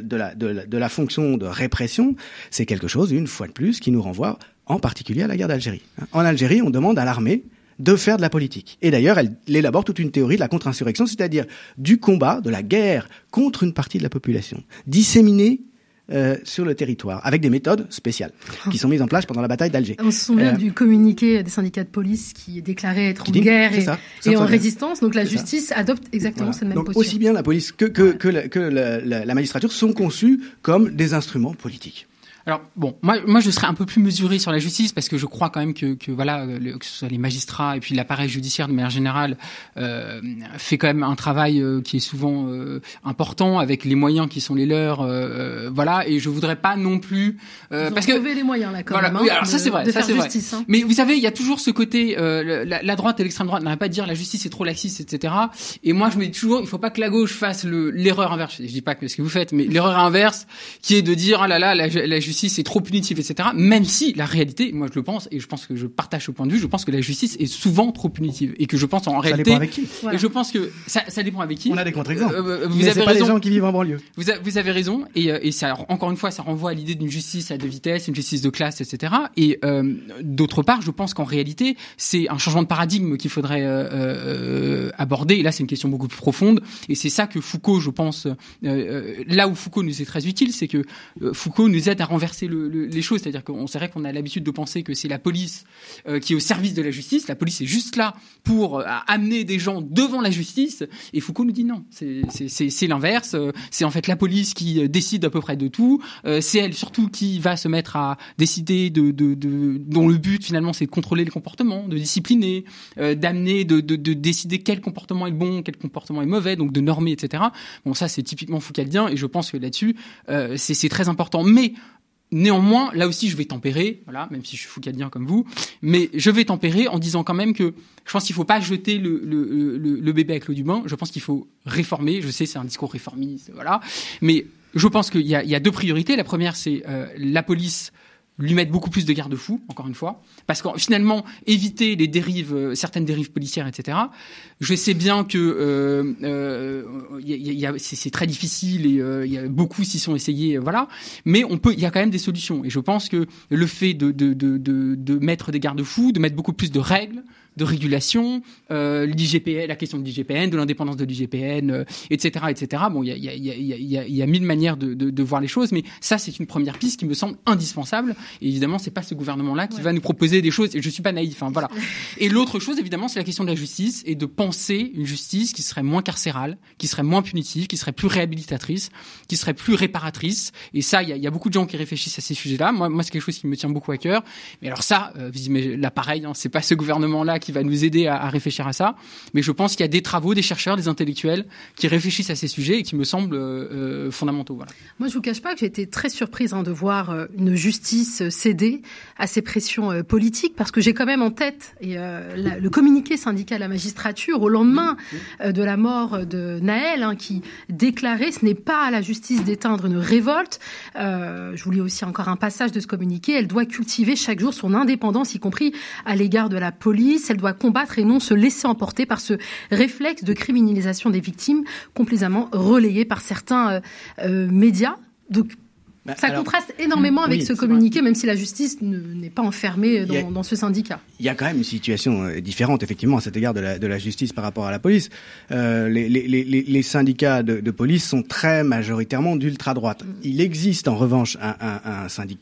de la fonction de répression, c'est quelque chose, une fois de plus, qui nous renvoie en particulier à la guerre d'Algérie. En Algérie, on demande à l'armée de faire de la politique. Et d'ailleurs, elle élabore toute une théorie de la contre-insurrection, c'est-à-dire du combat, de la guerre contre une partie de la population, disséminée sur le territoire, avec des méthodes spéciales qui sont mises en place pendant la bataille d'Alger. On se souvient du communiqué des syndicats de police qui déclarait être en guerre et en résistance. Donc la justice adopte exactement cette même Donc posture. Aussi bien la police que la magistrature sont conçus comme des instruments politiques. Alors bon, moi je serais un peu plus mesuré sur la justice parce que je crois quand même que voilà, que ce soit les magistrats et puis l'appareil judiciaire de manière générale fait quand même un travail qui est souvent important avec les moyens qui sont les leurs, voilà. Et je voudrais pas non plus parce que les moyens là quand même. Oui, alors ça c'est vrai, de ça faire c'est justice, vrai. Hein. Mais vous savez, il y a toujours ce côté la droite et l'extrême droite n'arrêtent pas de dire la justice est trop laxiste, etc. Et moi je me dis toujours, il faut pas que la gauche fasse l'erreur inverse. Je dis pas que ce que vous faites, mais l'erreur inverse qui est de dire ah là là la justice c'est trop punitif, etc. Même si la réalité, moi je le pense, et je pense que je partage ce point de vue, je pense que la justice est souvent trop punitive, et que je pense en réalité. Ça dépend avec qui. Voilà. Et je pense que ça dépend avec qui. On a des contre-exemples. Vous avez pas raison. Les gens qui vivent en banlieue. Vous avez raison, et ça, encore une fois, ça renvoie à l'idée d'une justice à 2 vitesses, une justice de classe, etc. Et d'autre part, je pense qu'en réalité, c'est un changement de paradigme qu'il faudrait aborder. Et là, c'est une question beaucoup plus profonde, et c'est ça que Foucault, je pense, là où Foucault nous est très utile, c'est que Foucault nous aide à renverser les choses, c'est-à-dire qu'on c'est vrai qu'on a l'habitude de penser que c'est la police qui est au service de la justice. La police est juste là pour amener des gens devant la justice. Et Foucault nous dit non, c'est l'inverse. C'est en fait la police qui décide à peu près de tout. C'est elle surtout qui va se mettre à décider dont le but finalement c'est de contrôler les comportements, de discipliner, d'amener, de décider quel comportement est bon, quel comportement est mauvais, donc de normer, etc. Bon, ça c'est typiquement foucaldien et je pense que là-dessus c'est très important. Mais néanmoins, là aussi, je vais tempérer, voilà, même si je suis foucaldien comme vous, mais je vais tempérer en disant quand même que je pense qu'il faut pas jeter le bébé avec l'eau du bain. Je pense qu'il faut réformer. Je sais, c'est un discours réformiste, voilà, mais je pense qu'il y a 2 priorités. La première, c'est la police. Lui mettre beaucoup plus de garde-fous, encore une fois, parce que finalement éviter les dérives, certaines dérives policières, etc. Je sais bien que c'est très difficile et il y a beaucoup s'y sont essayés, voilà. Mais il y a quand même des solutions. Et je pense que le fait de mettre des garde-fous, de mettre beaucoup plus de règles, de régulation, l'IGPN, la question de l'IGPN, de l'indépendance de l'IGPN, etc., etc. Bon, il y a 1000 manières de voir les choses, mais ça, c'est une première piste qui me semble indispensable. Et évidemment, c'est pas ce gouvernement-là qui va nous proposer des choses. Et je suis pas naïf, hein, voilà. Et l'autre chose, évidemment, c'est la question de la justice et de penser une justice qui serait moins carcérale, qui serait moins punitive, qui serait plus réhabilitatrice, qui serait plus réparatrice. Et ça, il y a beaucoup de gens qui réfléchissent à ces sujets-là. Moi, c'est quelque chose qui me tient beaucoup à cœur. Mais alors ça, là, pareil, hein, c'est pas ce gouvernement-là qui va nous aider à réfléchir à ça. Mais je pense qu'il y a des travaux, des chercheurs, des intellectuels qui réfléchissent à ces sujets et qui me semblent fondamentaux. Voilà. Moi, je vous cache pas que j'ai été très surprise de voir une justice céder à ces pressions politiques, parce que j'ai quand même en tête le communiqué syndical à la magistrature au lendemain de la mort de Nahel, hein, qui déclarait « Ce n'est pas à la justice d'éteindre une révolte ». Je vous lis aussi encore un passage de ce communiqué. « Elle doit cultiver chaque jour son indépendance, y compris à l'égard de la police. Elle doit combattre et non se laisser emporter par ce réflexe de criminalisation des victimes complaisamment relayé par certains médias. » Donc, ça contraste énormément avec ce communiqué, même si la justice n'est pas enfermée dans ce syndicat. Il y a quand même une situation différente, effectivement, à cet égard de la justice par rapport à la police. Les syndicats de police sont très majoritairement d'ultra-droite. Il existe en revanche un syndicat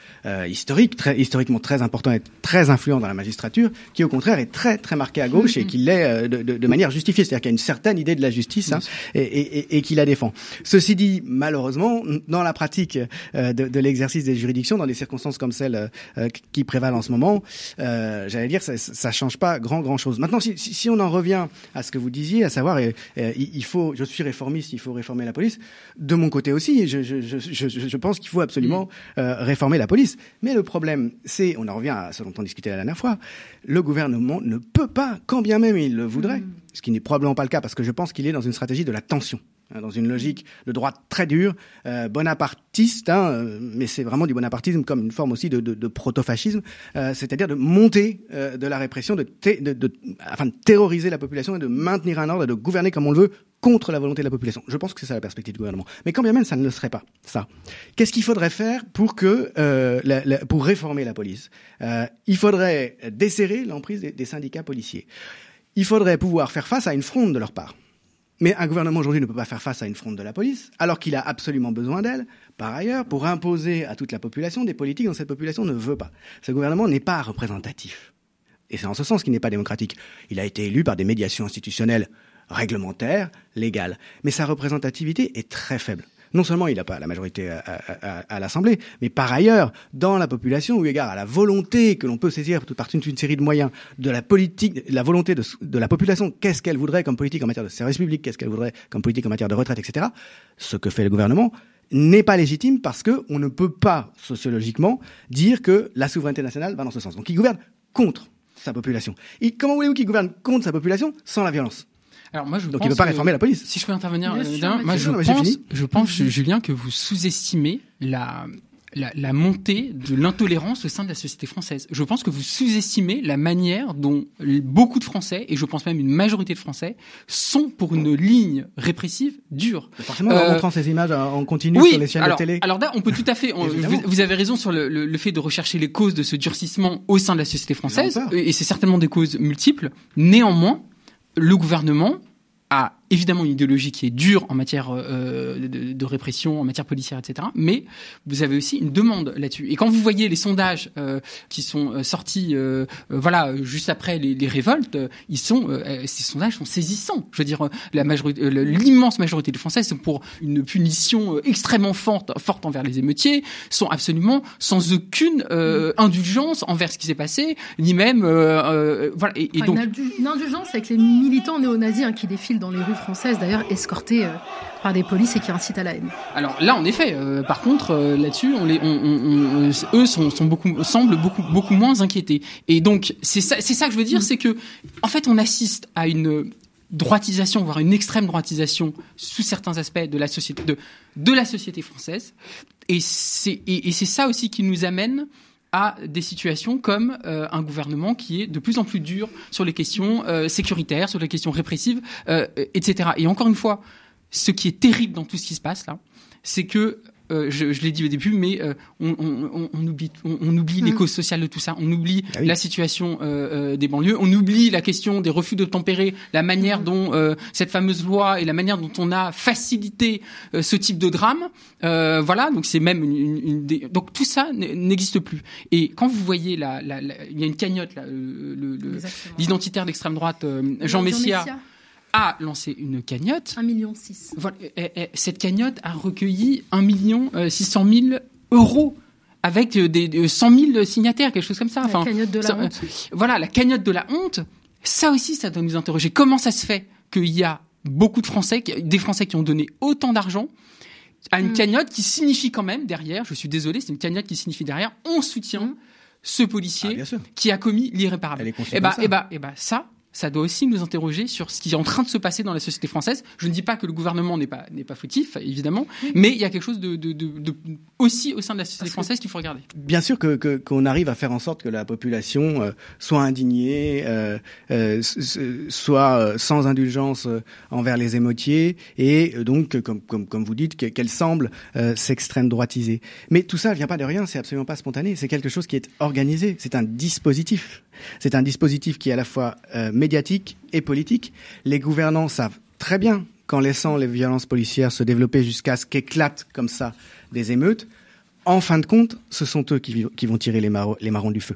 historiquement très important et très influent dans la magistrature, qui au contraire est très très marqué à gauche et qui l'est de manière justifiée, c'est-à-dire qu'il y a une certaine idée de la justice et qui la défend. Ceci dit, malheureusement, dans la pratique de l'exercice des juridictions, dans des circonstances comme celles qui prévalent en ce moment, j'allais dire, ça change pas grand chose. Maintenant, si on en revient à ce que vous disiez, à savoir, je suis réformiste, il faut réformer la police. De mon côté aussi, je pense qu'il faut absolument réformer la police. Mais le problème, on en revient à ce dont on discutait la dernière fois, le gouvernement ne peut pas, quand bien même il le voudrait, ce qui n'est probablement pas le cas, parce que je pense qu'il est dans une stratégie de la tension, dans une logique de droite très dure, bonapartiste, mais c'est vraiment du bonapartisme comme une forme aussi de proto-fascisme, c'est-à-dire de monter de la répression, afin de terroriser la population et de maintenir un ordre et de gouverner comme on le veut contre la volonté de la population. Je pense que c'est ça la perspective du gouvernement. Mais quand bien même ça ne le serait pas, ça. Qu'est-ce qu'il faudrait faire pour réformer la police ? Il faudrait desserrer l'emprise des syndicats policiers. Il faudrait pouvoir faire face à une fronde de leur part. Mais un gouvernement aujourd'hui ne peut pas faire face à une fronde de la police, alors qu'il a absolument besoin d'elle, par ailleurs, pour imposer à toute la population des politiques dont cette population ne veut pas. Ce gouvernement n'est pas représentatif. Et c'est en ce sens qu'il n'est pas démocratique. Il a été élu par des médiations institutionnelles réglementaires, légales. Mais sa représentativité est très faible. Non seulement il n'a pas la majorité à l'Assemblée, mais par ailleurs, dans la population, eu égard à la volonté que l'on peut saisir par toute une série de moyens de la politique, la volonté de la population, qu'est-ce qu'elle voudrait comme politique en matière de service public, qu'est-ce qu'elle voudrait comme politique en matière de retraite, etc. Ce que fait le gouvernement n'est pas légitime parce que on ne peut pas, sociologiquement, dire que la souveraineté nationale va dans ce sens. Donc il gouverne contre sa population. Comment voulez-vous qu'il gouverne contre sa population sans la violence ? Alors moi, donc il ne peut pas réformer la police. Si je peux intervenir, je pense, Julien, que vous sous-estimez la montée de l'intolérance au sein de la société française. Je pense que vous sous-estimez la manière dont beaucoup de Français, et je pense même une majorité de Français, sont pour une ligne répressive dure. Forcément, en montrant ces images en continu sur les chaînes de télé. Alors là, on peut tout à fait... vous avez raison sur le fait de rechercher les causes de ce durcissement au sein de la société française, et c'est certainement des causes multiples. Néanmoins, le gouvernement a évidemment une idéologie qui est dure en matière de répression, en matière policière, etc. Mais vous avez aussi une demande là-dessus. Et quand vous voyez les sondages qui sont sortis, juste après les révoltes, ces sondages sont saisissants. Je veux dire, l'immense majorité des Français sont pour une punition extrêmement forte envers les émeutiers, sont absolument sans aucune indulgence envers ce qui s'est passé, ni même donc une indulgence avec les militants néo-nazis qui défilent dans les rues françaises, d'ailleurs escortés par des polices et qui incitent à la haine. Alors là, en effet, par contre, là-dessus, eux semblent beaucoup moins inquiétés. Et donc, c'est ça que je veux dire, c'est que, en fait, on assiste à une droitisation, voire une extrême droitisation sous certains aspects de la société, de la société française. Et c'est ça aussi qui nous amène à des situations comme un gouvernement qui est de plus en plus dur sur les questions sécuritaires, sur les questions répressives, etc. Et encore une fois, ce qui est terrible dans tout ce qui se passe là, c'est que je l'ai dit au début, mais on oublie les causes sociales de tout ça. On oublie la situation des banlieues. On oublie la question des refus d'obtempérer, la manière dont cette fameuse loi et la manière dont on a facilité ce type de drame. Donc c'est même donc tout ça n'existe plus. Et quand vous voyez il y a une cagnotte là, l'identitaire d'extrême droite Jean Messia a lancé une cagnotte. 1,6 million. Voilà, cette cagnotte a recueilli 1,6 million euros avec des 100 000 signataires, quelque chose comme ça. La cagnotte de la honte. Voilà, la cagnotte de la honte. Ça aussi, ça doit nous interroger. Comment ça se fait qu'il y a beaucoup de Français, des Français qui ont donné autant d'argent à une cagnotte qui signifie quand même derrière, je suis désolé, c'est une cagnotte qui signifie derrière, on soutient ce policier qui a commis l'irréparable. Ça doit aussi nous interroger sur ce qui est en train de se passer dans la société française. Je ne dis pas que le gouvernement n'est pas fautif, évidemment, mais il y a quelque chose de aussi au sein de la société française qu'il faut regarder. Bien sûr qu'on arrive à faire en sorte que la population soit indignée, soit sans indulgence envers les émeutiers, et donc, comme vous dites, qu'elle semble s'extrême droitiser. Mais tout ça ne vient pas de rien, c'est absolument pas spontané, c'est quelque chose qui est organisé, c'est un dispositif. C'est un dispositif qui est à la fois médiatique et politique. Les gouvernants savent très bien qu'en laissant les violences policières se développer jusqu'à ce qu'éclatent comme ça des émeutes, en fin de compte, ce sont eux qui vont tirer les marrons du feu.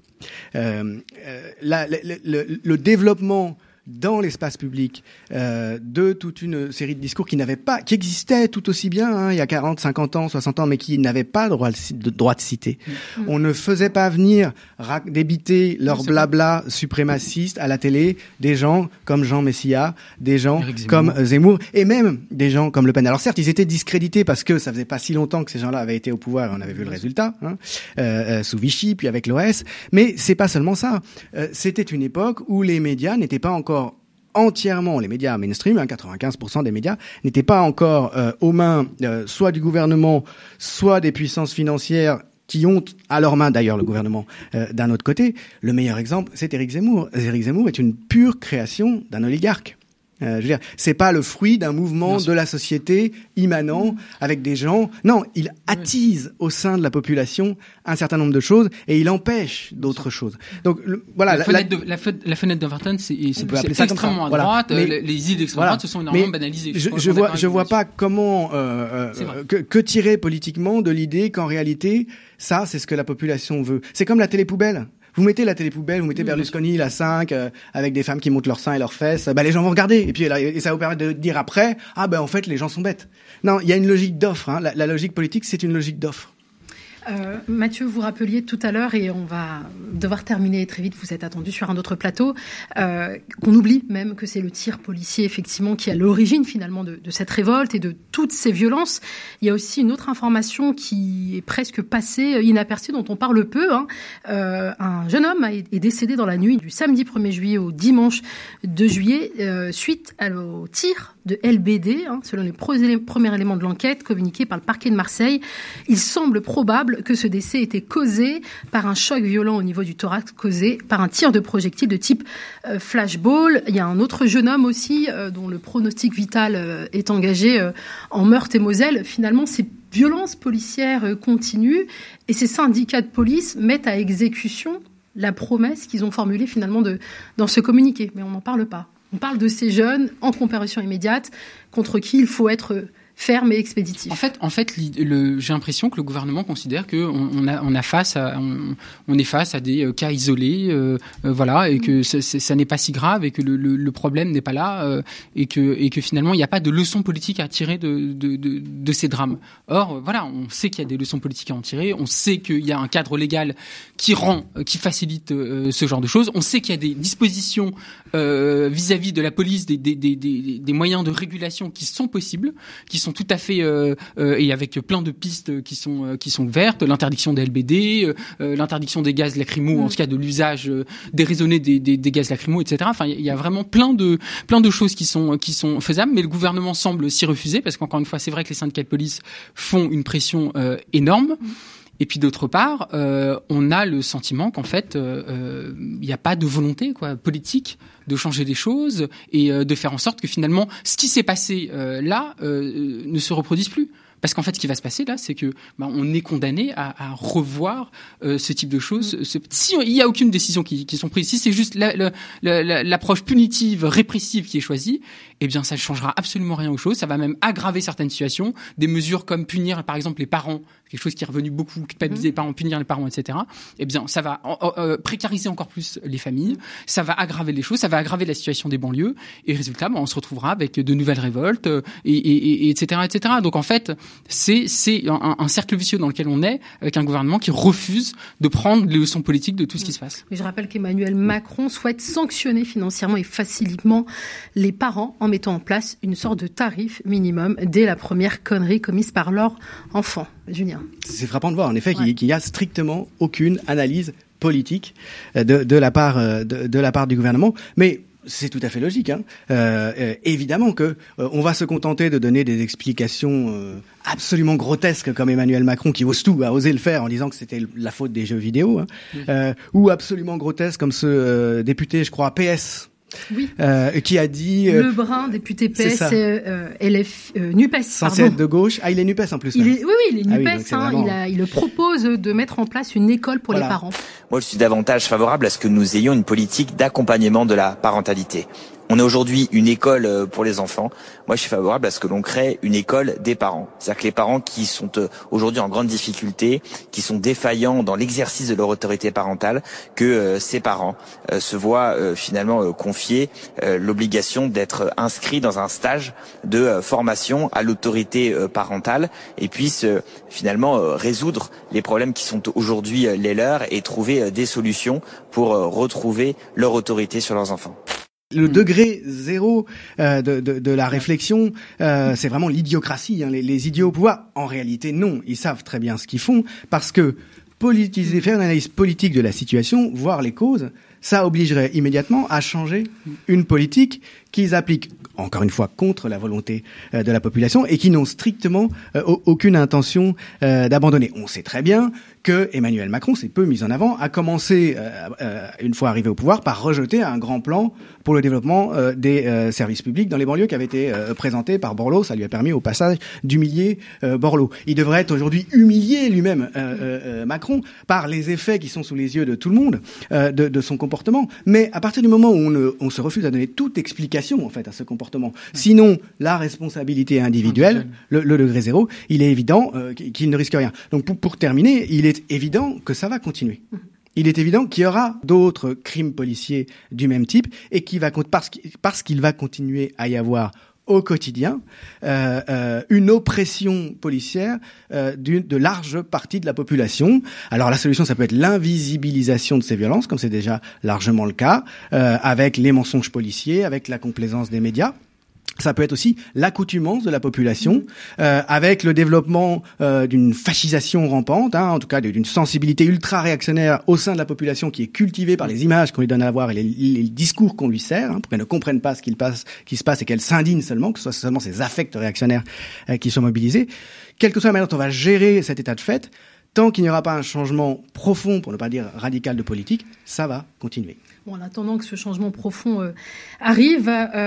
Le développement dans l'espace public de toute une série de discours qui existaient tout aussi bien il y a 40, 50 ans, 60 ans, mais qui n'avaient pas droit de citer. On ne faisait pas venir débiter leur blabla suprémaciste à la télé des gens comme Jean Messia, des gens comme Zemmour, et même des gens comme Le Pen. Alors certes, ils étaient discrédités parce que ça faisait pas si longtemps que ces gens-là avaient été au pouvoir, et on avait vu le résultat, sous Vichy, puis avec l'OS, mais c'est pas seulement ça. C'était une époque où les médias n'étaient pas encore entièrement, les médias mainstream, 95% des médias, n'étaient pas encore aux mains soit du gouvernement, soit des puissances financières qui ont à leur main, d'ailleurs le gouvernement d'un autre côté. Le meilleur exemple, c'est Éric Zemmour. Éric Zemmour est une pure création d'un oligarque. Je veux dire, c'est pas le fruit d'un mouvement de la société immanent avec des gens. Non, il attise au sein de la population un certain nombre de choses et il empêche d'autres choses. Donc voilà. La fenêtre d'Overton, c'est extrêmement à droite. Mais les idées d'extrême droite se sont énormément banalisées. Je vois pas comment que tirer politiquement de l'idée qu'en réalité, ça, c'est ce que la population veut. C'est comme la télé-poubelle. Vous mettez la télé-poubelle, vous mettez Berlusconi, la 5, avec des femmes qui montent leurs seins et leurs fesses, les gens vont regarder. Et puis, ça va vous permettre de dire après, en fait, les gens sont bêtes. Non, il y a une logique d'offre, La logique politique, c'est une logique d'offre. Mathieu, vous rappeliez tout à l'heure, et on va devoir terminer très vite, vous êtes attendu sur un autre plateau, qu'on oublie même que c'est le tir policier effectivement qui est à l'origine finalement de cette révolte et de toutes ces violences. Il y a aussi une autre information qui est presque passée inaperçue, dont on parle peu. Un jeune homme est décédé dans la nuit du samedi 1er juillet au dimanche 2 juillet suite au tir de LBD, selon les premiers éléments de l'enquête communiqués par le parquet de Marseille. Il semble probable que ce décès ait été causé par un choc violent au niveau du thorax, causé par un tir de projectile de type flashball. Il y a un autre jeune homme aussi dont le pronostic vital est engagé en Meurthe-et-Moselle. Finalement, ces violences policières continuent et ces syndicats de police mettent à exécution la promesse qu'ils ont formulée finalement dans ce communiqué. Mais on n'en parle pas. On parle de ces jeunes en comparution immédiate contre qui il faut être ferme et expéditif. En fait, j'ai l'impression que le gouvernement considère que on est face à des cas isolés, et que ça n'est pas si grave et que le problème n'est pas là et que finalement il n'y a pas de leçons politiques à tirer de ces drames. Or, on sait qu'il y a des leçons politiques à en tirer, on sait qu'il y a un cadre légal qui facilite ce genre de choses, on sait qu'il y a des dispositions vis-à-vis de la police, des moyens de régulation qui sont possibles, qui sont tout à fait et avec plein de pistes qui sont ouvertes, l'interdiction des LBD, l'interdiction des gaz lacrymaux, en tout cas de l'usage déraisonné des gaz lacrymaux, etc. Enfin, il y a vraiment plein de choses qui sont faisables, mais le gouvernement semble s'y refuser parce qu'encore une fois, c'est vrai que les syndicats de police font une pression énorme. Et puis d'autre part, on a le sentiment qu'en fait, il n'y a pas de volonté politique de changer des choses et de faire en sorte que finalement, ce qui s'est passé là ne se reproduise plus. Parce qu'en fait, ce qui va se passer là, c'est que on est condamné à revoir ce type de choses. Si il y a aucune décision qui sont prises, si c'est juste l'approche punitive, répressive qui est choisie, eh bien, ça ne changera absolument rien aux choses. Ça va même aggraver certaines situations. Des mesures comme punir, par exemple, les parents, quelque chose qui est revenu beaucoup, culpabiliser les parents, punir les parents, etc. Eh bien, ça va précariser encore plus les familles. Ça va aggraver les choses. Ça va aggraver la situation des banlieues. Et résultat, on se retrouvera avec de nouvelles révoltes, et etc., etc. Donc, en fait, c'est un cercle vicieux dans lequel on est, avec un gouvernement qui refuse de prendre les leçons politiques de tout ce qui se passe. Mais je rappelle qu'Emmanuel Macron souhaite sanctionner financièrement et facilement les parents en mettant en place une sorte de tarif minimum dès la première connerie commise par leur enfant. Julien. C'est frappant de voir, en effet, qu'il n'y a strictement aucune analyse politique de la part du gouvernement. Mais c'est tout à fait logique. Évidemment que on va se contenter de donner des explications absolument grotesques comme Emmanuel Macron qui ose tout, a osé le faire en disant que c'était la faute des jeux vidéo, ou absolument grotesques comme ce député, je crois, PS. Oui. Qui a dit Lebrun, député PS, NUPES. Censé être de gauche. Ah, il est NUPES en plus. Il est NUPES. Il propose de mettre en place une école pour les parents. Moi, je suis davantage favorable à ce que nous ayons une politique d'accompagnement de la parentalité. On a aujourd'hui une école pour les enfants. Moi, je suis favorable à ce que l'on crée une école des parents. C'est-à-dire que les parents qui sont aujourd'hui en grande difficulté, qui sont défaillants dans l'exercice de leur autorité parentale, que ces parents se voient finalement confier l'obligation d'être inscrits dans un stage de formation à l'autorité parentale et puissent finalement résoudre les problèmes qui sont aujourd'hui les leurs et trouver des solutions pour retrouver leur autorité sur leurs enfants. Le degré zéro de la réflexion, c'est vraiment l'idiocratie. Hein. Les idiots au pouvoir, en réalité, non. Ils savent très bien ce qu'ils font parce que politiser, faire une analyse politique de la situation, voir les causes, ça obligerait immédiatement à changer une politique qu'ils appliquent, encore une fois, contre la volonté de la population et qui n'ont strictement aucune intention d'abandonner. On sait très bien que Emmanuel Macron, c'est peu mis en avant, a commencé, une fois arrivé au pouvoir, par rejeter un grand plan pour le développement des services publics dans les banlieues qui avait été présenté par Borloo. Ça lui a permis au passage d'humilier Borloo. Il devrait être aujourd'hui humilié lui-même, Macron, par les effets qui sont sous les yeux de tout le monde, de son comportement. Mais à partir du moment où on se refuse à donner toute explication en fait à ce comportement, sinon la responsabilité individuelle, le degré zéro, il est évident qu'il ne risque rien. Donc pour terminer, il est évident que ça va continuer. Il est évident qu'il y aura d'autres crimes policiers du même type et parce qu'il va continuer à y avoir au quotidien une oppression policière de larges parties de la population. Alors la solution, ça peut être l'invisibilisation de ces violences, comme c'est déjà largement le cas, avec les mensonges policiers, avec la complaisance des médias. Ça peut être aussi l'accoutumance de la population, avec le développement d'une fascisation rampante, en tout cas d'une sensibilité ultra-réactionnaire au sein de la population qui est cultivée par les images qu'on lui donne à voir et les discours qu'on lui sert, pour qu'elle ne comprenne pas ce qui se passe et qu'elle s'indigne seulement, que ce soit seulement ses affects réactionnaires qui soient mobilisés. Quelle que soit la manière dont on va gérer cet état de fait, tant qu'il n'y aura pas un changement profond, pour ne pas dire radical de politique, ça va continuer. Bon, en attendant que ce changement profond arrive,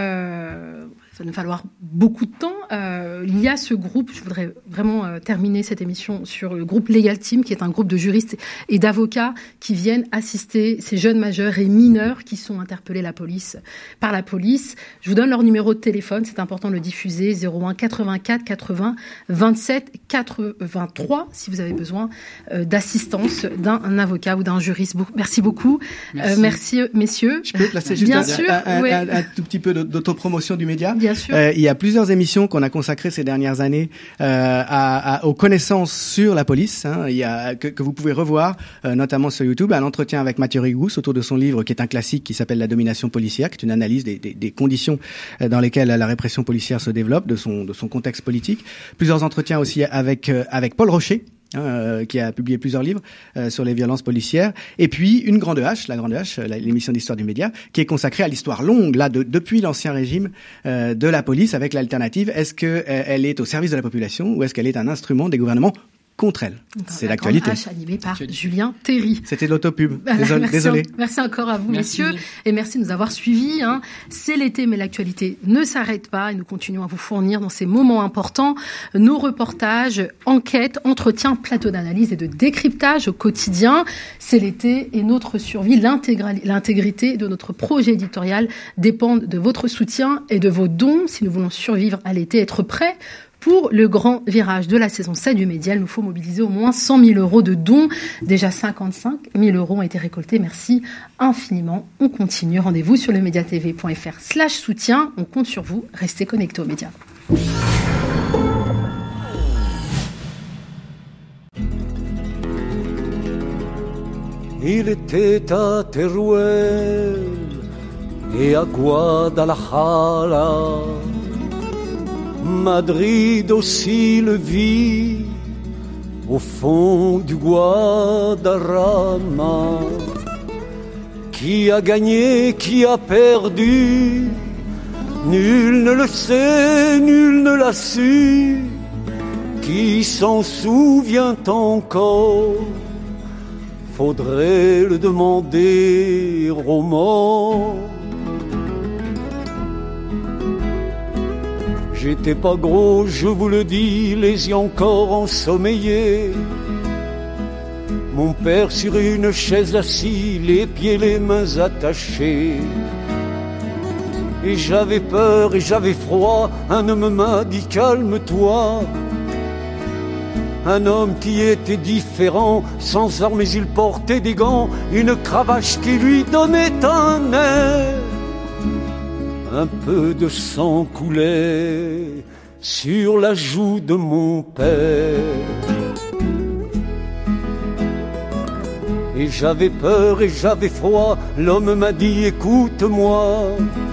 ça va nous falloir beaucoup de temps. Il y a ce groupe, je voudrais vraiment terminer cette émission sur le groupe Legal Team, qui est un groupe de juristes et d'avocats qui viennent assister ces jeunes majeurs et mineurs qui sont interpellés par la police. Je vous donne leur numéro de téléphone, c'est important de le diffuser, 01 84 80 27 83, si vous avez besoin d'assistance d'un avocat ou d'un juriste. Merci beaucoup. Merci messieurs. Je peux placer juste un tout petit peu d'autopromotion du média. Bien sûr. Il y a plusieurs émissions qu'on a consacrées ces dernières années aux connaissances sur la police, que vous pouvez revoir, notamment sur YouTube. Un entretien avec Mathieu Rigous autour de son livre qui est un classique qui s'appelle La domination policière, qui est une analyse des conditions dans lesquelles la répression policière se développe, de son contexte politique. Plusieurs entretiens aussi avec Paul Rocher, qui a publié plusieurs livres sur les violences policières, et puis une grande H, la grande H, l'émission d'histoire du média, qui est consacrée à l'histoire longue, là, depuis l'ancien régime de la police, avec l'alternative. Est-ce que elle est au service de la population ou est-ce qu'elle est un instrument des gouvernements contre elle? C'est l'actualité. H animé par Julien Terry. C'était de l'autopub. Désolé. Merci encore à vous, messieurs, et merci de nous avoir suivis. C'est l'été, mais l'actualité ne s'arrête pas et nous continuons à vous fournir dans ces moments importants nos reportages, enquêtes, entretiens, plateaux d'analyse et de décryptage au quotidien. C'est l'été et notre survie, l'intégrité de notre projet éditorial dépendent de votre soutien et de vos dons si nous voulons survivre à l'été, être prêts pour le grand virage de la saison 7 du Média. Il nous faut mobiliser au moins 100 000 euros de dons. Déjà 55 000 euros ont été récoltés. Merci infiniment. On continue. Rendez-vous sur lemediatv.fr/soutien. On compte sur vous. Restez connectés aux médias. Il était à Teruel et à Guadalajara. Madrid aussi le vit au fond du Guadarrama. Qui a gagné, qui a perdu, nul ne le sait, nul ne l'a su. Qui s'en souvient encore? Faudrait le demander aux morts. J'étais pas gros, je vous le dis, les yeux encore ensommeillés. Mon père sur une chaise assis, les pieds, les mains attachés. Et j'avais peur et j'avais froid, un homme m'a dit calme-toi. Un homme qui était différent, sans armes mais il portait des gants, une cravache qui lui donnait un air. Un peu de sang coulait sur la joue de mon père. Et j'avais peur et j'avais froid, l'homme m'a dit écoute-moi.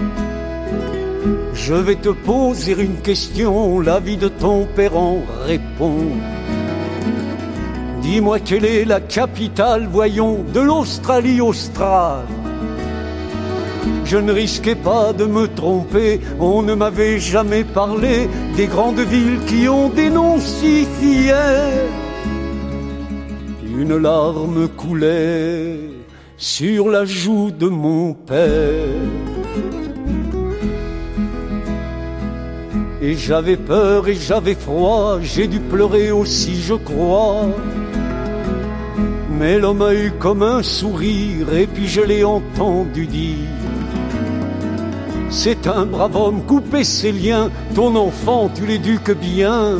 Je vais te poser une question, la vie de ton père en répond. Dis-moi quelle est la capitale, voyons, de l'Australie australe. Je ne risquais pas de me tromper, on ne m'avait jamais parlé des grandes villes qui ont des noms si fiers. Une larme coulait sur la joue de mon père. Et j'avais peur et j'avais froid, j'ai dû pleurer aussi je crois. Mais l'homme a eu comme un sourire et puis je l'ai entendu dire: c'est un brave homme, couper ses liens, ton enfant tu l'éduques bien.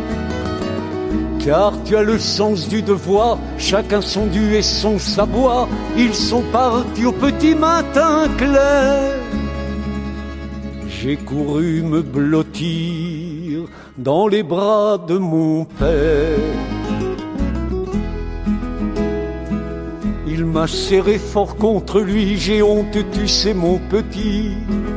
Car tu as le sens du devoir, chacun son dû et son savoir. Ils sont partis au petit matin clair. J'ai couru me blottir dans les bras de mon père. Il m'a serré fort contre lui, j'ai honte, tu sais mon petit.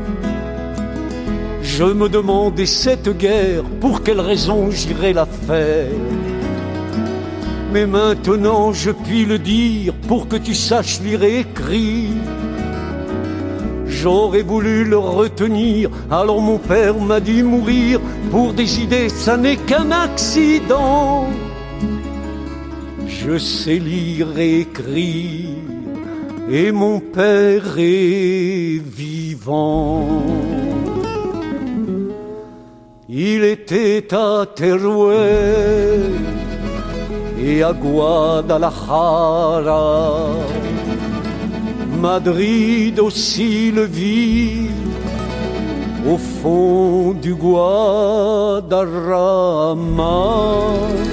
Je me demandais cette guerre, pour quelle raison j'irais la faire. Mais maintenant je puis le dire, pour que tu saches lire et écrire. J'aurais voulu le retenir, alors mon père m'a dit mourir. Pour des idées, ça n'est qu'un accident. Je sais lire et écrire, et mon père est vivant. Il était à Teruel et à Guadalajara. Madrid aussi le vit au fond du Guadarrama.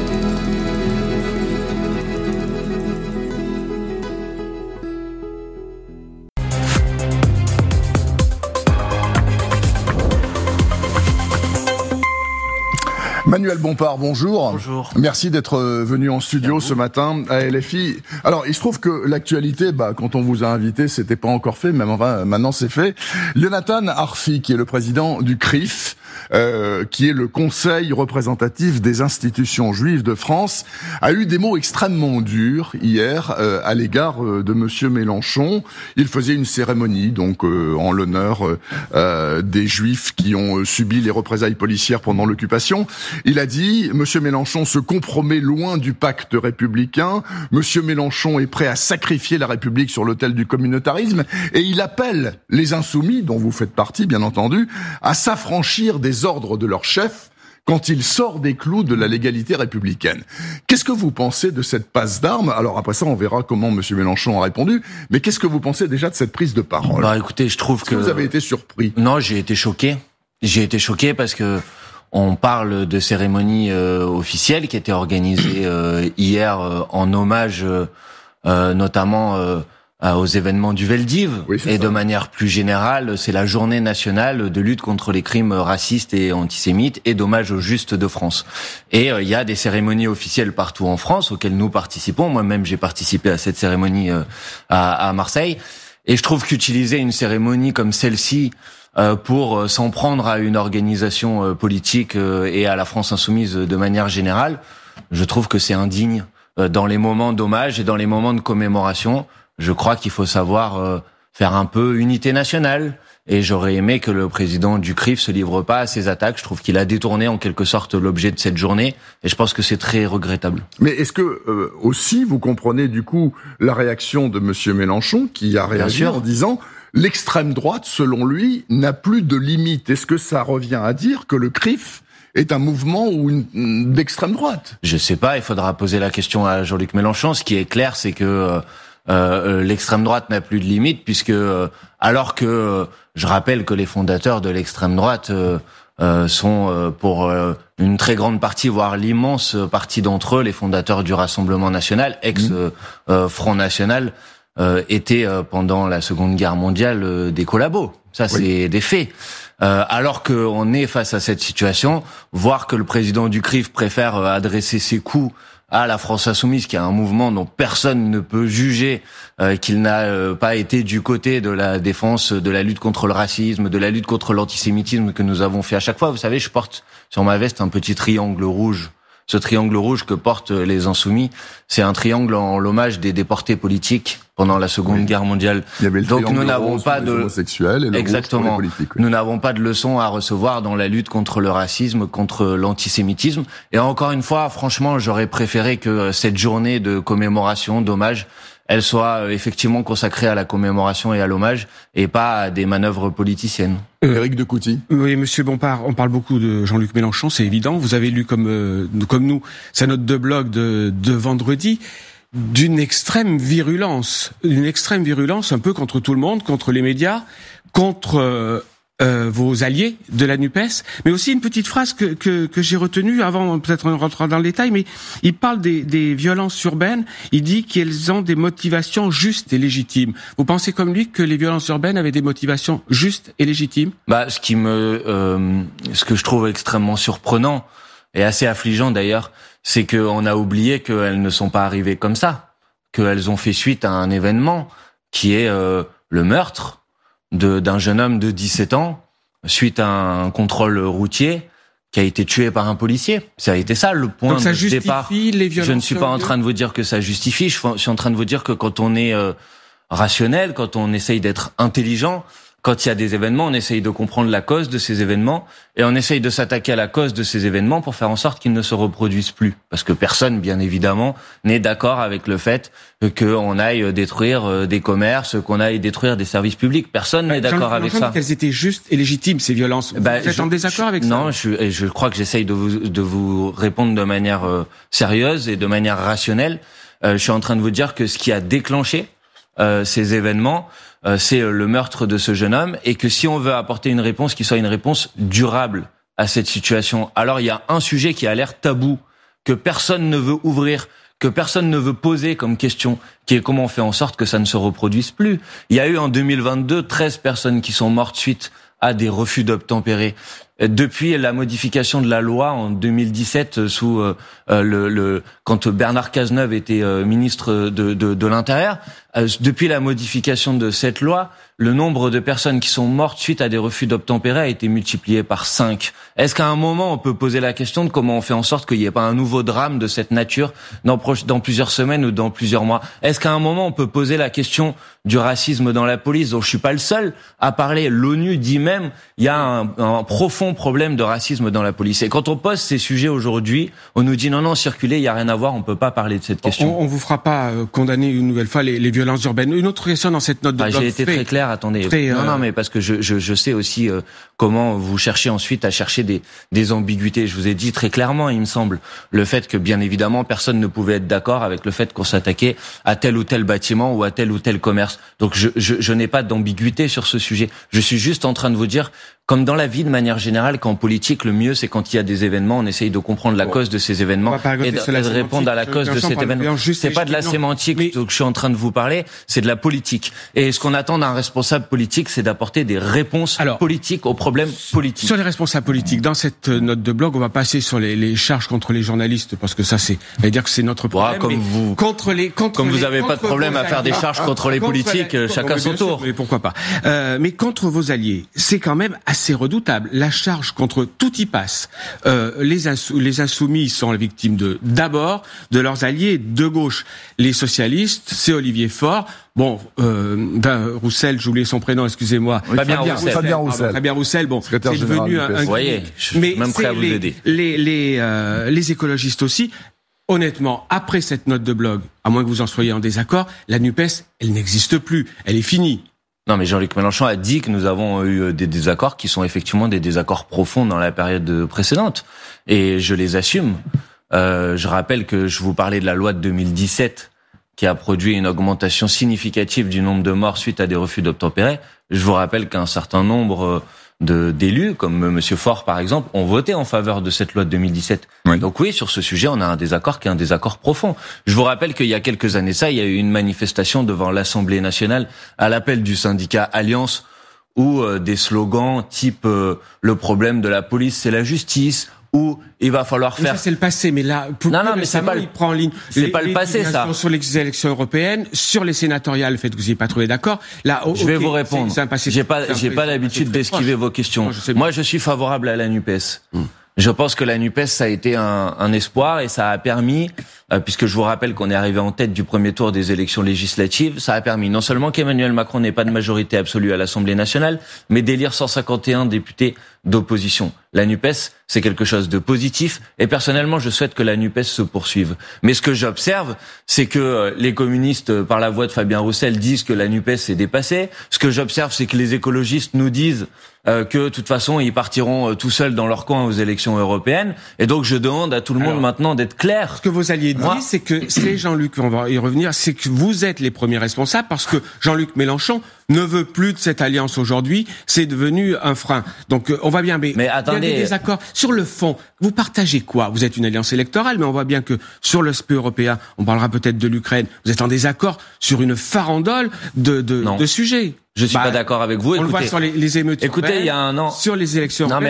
Manuel Bompard, bonjour. Bonjour. Merci d'être venu en studio ce matin à LFI. Alors, il se trouve que l'actualité, quand on vous a invité, c'était pas encore fait, mais enfin, maintenant c'est fait. Yonatan Arfi, qui est le président du CRIF, qui est le Conseil représentatif des institutions juives de France, a eu des mots extrêmement durs hier à l'égard de Monsieur Mélenchon. Il faisait une cérémonie donc en l'honneur des Juifs qui ont subi les représailles policières pendant l'occupation. Il a dit: Monsieur Mélenchon se compromet loin du pacte républicain. Monsieur Mélenchon est prêt à sacrifier la République sur l'autel du communautarisme, et il appelle les insoumis, dont vous faites partie bien entendu, à s'affranchir des ordres de leur chef quand il sort des clous de la légalité républicaine. Qu'est-ce que vous pensez de cette passe d'armes? Alors après ça, on verra comment Monsieur Mélenchon a répondu, mais qu'est-ce que vous pensez déjà de cette prise de parole? Écoutez, je trouve que... vous avez été surpris? Non, j'ai été choqué. J'ai été choqué parce que on parle de cérémonie officielle qui était organisée hier en hommage notamment aux événements du Veldiv, et de manière plus générale, c'est la journée nationale de lutte contre les crimes racistes et antisémites et d'hommage aux Justes de France. Et il y a des cérémonies officielles partout en France auxquelles nous participons. Moi-même, j'ai participé à cette cérémonie à Marseille. Et je trouve qu'utiliser une cérémonie comme celle-ci pour s'en prendre à une organisation politique et à la France insoumise de manière générale, je trouve que c'est indigne. Dans les moments d'hommage et dans les moments de commémoration, je crois qu'il faut savoir faire un peu unité nationale. Et j'aurais aimé que le président du CRIF se livre pas à ces attaques. Je trouve qu'il a détourné en quelque sorte l'objet de cette journée. Et je pense que c'est très regrettable. Mais est-ce que aussi vous comprenez du coup la réaction de Monsieur Mélenchon, qui a réagi en disant l'extrême droite, selon lui, n'a plus de limite? Est-ce que ça revient à dire que le CRIF est un mouvement d'extrême droite? Je sais pas, il faudra poser la question à Jean-Luc Mélenchon. Ce qui est clair, c'est que l'extrême droite n'a plus de limite, puisque alors que je rappelle que les fondateurs de l'extrême droite sont pour une très grande partie, voire l'immense partie d'entre eux, les fondateurs du Rassemblement national, ex-Front National, étaient pendant la Seconde Guerre mondiale des collabos. Ça, c'est des faits. Alors qu'on est face à cette situation, voir que le président du CRIF préfère adresser ses coups à la France Insoumise, qui est un mouvement dont personne ne peut juger qu'il n'a pas été du côté de la défense de la lutte contre le racisme, de la lutte contre l'antisémitisme que nous avons fait à chaque fois. Vous savez, je porte sur ma veste un petit triangle rouge. Ce triangle rouge que portent les Insoumis, c'est un triangle en l'hommage des déportés politiques pendant la Seconde Guerre mondiale. Donc nous n'avons pas de homosexuels et exactement. Nous n'avons pas de leçons à recevoir dans la lutte contre le racisme, contre l'antisémitisme. Et encore une fois, franchement, j'aurais préféré que cette journée de commémoration, d'hommage, elle soit effectivement consacrée à la commémoration et à l'hommage, et pas à des manœuvres politiciennes. Éric de Couty. Oui, Monsieur Bompard, on parle beaucoup de Jean-Luc Mélenchon, c'est évident. Vous avez lu comme nous sa note de blog de vendredi, d'une extrême virulence, un peu contre tout le monde, contre les médias, contre vos alliés de la NUPES, mais aussi une petite phrase que j'ai retenue avant, peut-être on rentrera dans le détail, mais il parle des violences urbaines, il dit qu'elles ont des motivations justes et légitimes. Vous pensez comme lui que les violences urbaines avaient des motivations justes et légitimes ? Ce que je trouve extrêmement surprenant et assez affligeant d'ailleurs, c'est qu'on a oublié qu'elles ne sont pas arrivées comme ça, qu'elles ont fait suite à un événement qui est le meurtre d'un jeune homme de 17 ans suite à un contrôle routier qui a été tué par un policier. Ça a été ça le point de départ. Les violences. Je ne suis pas en train de vous dire que ça justifie, je suis en train de vous dire que quand on est rationnel, quand on essaye d'être intelligent, quand il y a des événements, on essaye de comprendre la cause de ces événements et on essaye de s'attaquer à la cause de ces événements pour faire en sorte qu'ils ne se reproduisent plus. Parce que personne, bien évidemment, n'est d'accord avec le fait qu'on aille détruire des commerces, qu'on aille détruire des services publics. Personne n'est d'accord avec ça. Qu'elles étaient justes et légitimes, ces violences. Vous êtes en désaccord avec ça? Non, je crois que j'essaye de vous répondre de manière sérieuse et de manière rationnelle. Je suis en train de vous dire que ce qui a déclenché ces événements, c'est le meurtre de ce jeune homme, et que si on veut apporter une réponse qui soit une réponse durable à cette situation, alors il y a un sujet qui a l'air tabou, que personne ne veut ouvrir, que personne ne veut poser comme question, qui est comment on fait en sorte que ça ne se reproduise plus. Il y a eu en 2022 13 personnes qui sont mortes suite à des refus d'obtempérer. Depuis la modification de la loi en 2017 sous quand Bernard Cazeneuve était ministre de l'Intérieur, depuis la modification de cette loi, le nombre de personnes qui sont mortes suite à des refus d'obtempérer a été multiplié par 5. Est-ce qu'à un moment on peut poser la question de comment on fait en sorte qu'il n'y ait pas un nouveau drame de cette nature dans plusieurs semaines ou dans plusieurs mois? Est-ce qu'à un moment on peut poser la question du racisme dans la police, dont je suis pas le seul à parler? L'ONU dit même il y a un profond problème de racisme dans la police. Et quand on pose ces sujets aujourd'hui, on nous dit non, circuler, il y a rien à voir, on peut pas parler de cette question. On vous fera pas condamner une nouvelle fois les violences urbaines. Une autre question dans cette note de blog. J'ai été très clair, attendez. Non, mais parce que je sais aussi comment vous cherchez ensuite à chercher des ambiguïtés. Je vous ai dit très clairement, il me semble, le fait que bien évidemment personne ne pouvait être d'accord avec le fait qu'on s'attaquait à tel ou tel bâtiment ou à tel ou tel commerce. Donc je n'ai pas d'ambiguïté sur ce sujet. Je suis juste en train de vous dire, comme dans la vie de manière générale, qu'en politique, le mieux c'est quand il y a des événements, on essaye de comprendre la cause de ces événements et de répondre à la cause de cet événement. C'est pas de la sémantique que je suis en train de vous parler, c'est de la politique. Et ce qu'on attend d'un responsable politique, c'est d'apporter des réponses politiques aux problèmes politiques. Sur les responsables politiques, dans cette note de blog, on va passer sur les charges contre les journalistes, parce que ça c'est, on va dire que c'est notre problème. Comme vous avez pas de problème à faire des charges contre les politiques, chacun son tour. Mais pourquoi pas. Mais contre vos alliés, c'est quand même assez redoutable. La charge contre tout y passe. Les insoumis sont les victimes d'abord de leurs alliés de gauche. Les socialistes, c'est Olivier Faure. Bon, Roussel, j'ai oublié son prénom, excusez-moi. Fabien Roussel. Fabien Roussel, bon, c'est devenu un. Vous voyez, je suis même prêt à vous aider. Les écologistes aussi. Honnêtement, après cette note de blog, à moins que vous en soyez en désaccord, la NUPES, elle n'existe plus. Elle est finie. Non, mais Jean-Luc Mélenchon a dit que nous avons eu des désaccords qui sont effectivement des désaccords profonds dans la période précédente. Et je les assume. Je rappelle que je vous parlais de la loi de 2017 qui a produit une augmentation significative du nombre de morts suite à des refus d'obtempérer. Je vous rappelle qu'un certain nombre d'élus, comme Monsieur Faure par exemple, ont voté en faveur de cette loi de 2017. Oui. Donc oui, sur ce sujet, on a un désaccord qui est un désaccord profond. Je vous rappelle qu'il y a quelques années il y a eu une manifestation devant l'Assemblée nationale à l'appel du syndicat Alliance, où des slogans type le problème de la police, c'est la justice, où il va falloir faire... Ça, c'est le passé, mais là, mais c'est pas il prend en ligne c'est pas le passé, ça. Sur les élections européennes, sur les sénatoriales, le fait que vous n'ayez pas trouvé d'accord. Là, je vais vous répondre. C'est un passé. J'ai pas l'habitude d'esquiver vos questions. Moi, je suis favorable à la NUPES. Je pense que la NUPES, ça a été un espoir et ça a permis, puisque je vous rappelle qu'on est arrivé en tête du premier tour des élections législatives, ça a permis non seulement qu'Emmanuel Macron n'ait pas de majorité absolue à l'Assemblée nationale, mais d'élire 151 députés d'opposition. La NUPES, c'est quelque chose de positif et personnellement, je souhaite que la NUPES se poursuive. Mais ce que j'observe, c'est que les communistes, par la voix de Fabien Roussel, disent que la NUPES est dépassée. Ce que j'observe, c'est que les écologistes nous disent que de toute façon, ils partiront tout seuls dans leur coin aux élections européennes. Et donc, je demande à tout le monde maintenant d'être clair. Ce que vos alliés disent, c'est que c'est Jean-Luc, on va y revenir, c'est que vous êtes les premiers responsables parce que Jean-Luc Mélenchon ne veut plus de cette alliance aujourd'hui. C'est devenu un frein. Donc, on voit bien, mais attendez, il y a des désaccords. Sur le fond, vous partagez quoi? Vous êtes une alliance électorale, mais on voit bien que sur l'aspect européen, on parlera peut-être de l'Ukraine, vous êtes en désaccord sur une farandole de sujets. Je suis pas d'accord avec vous. On le voit sur les émeutes. Écoutez, il y a un an. Sur les élections. Non, mais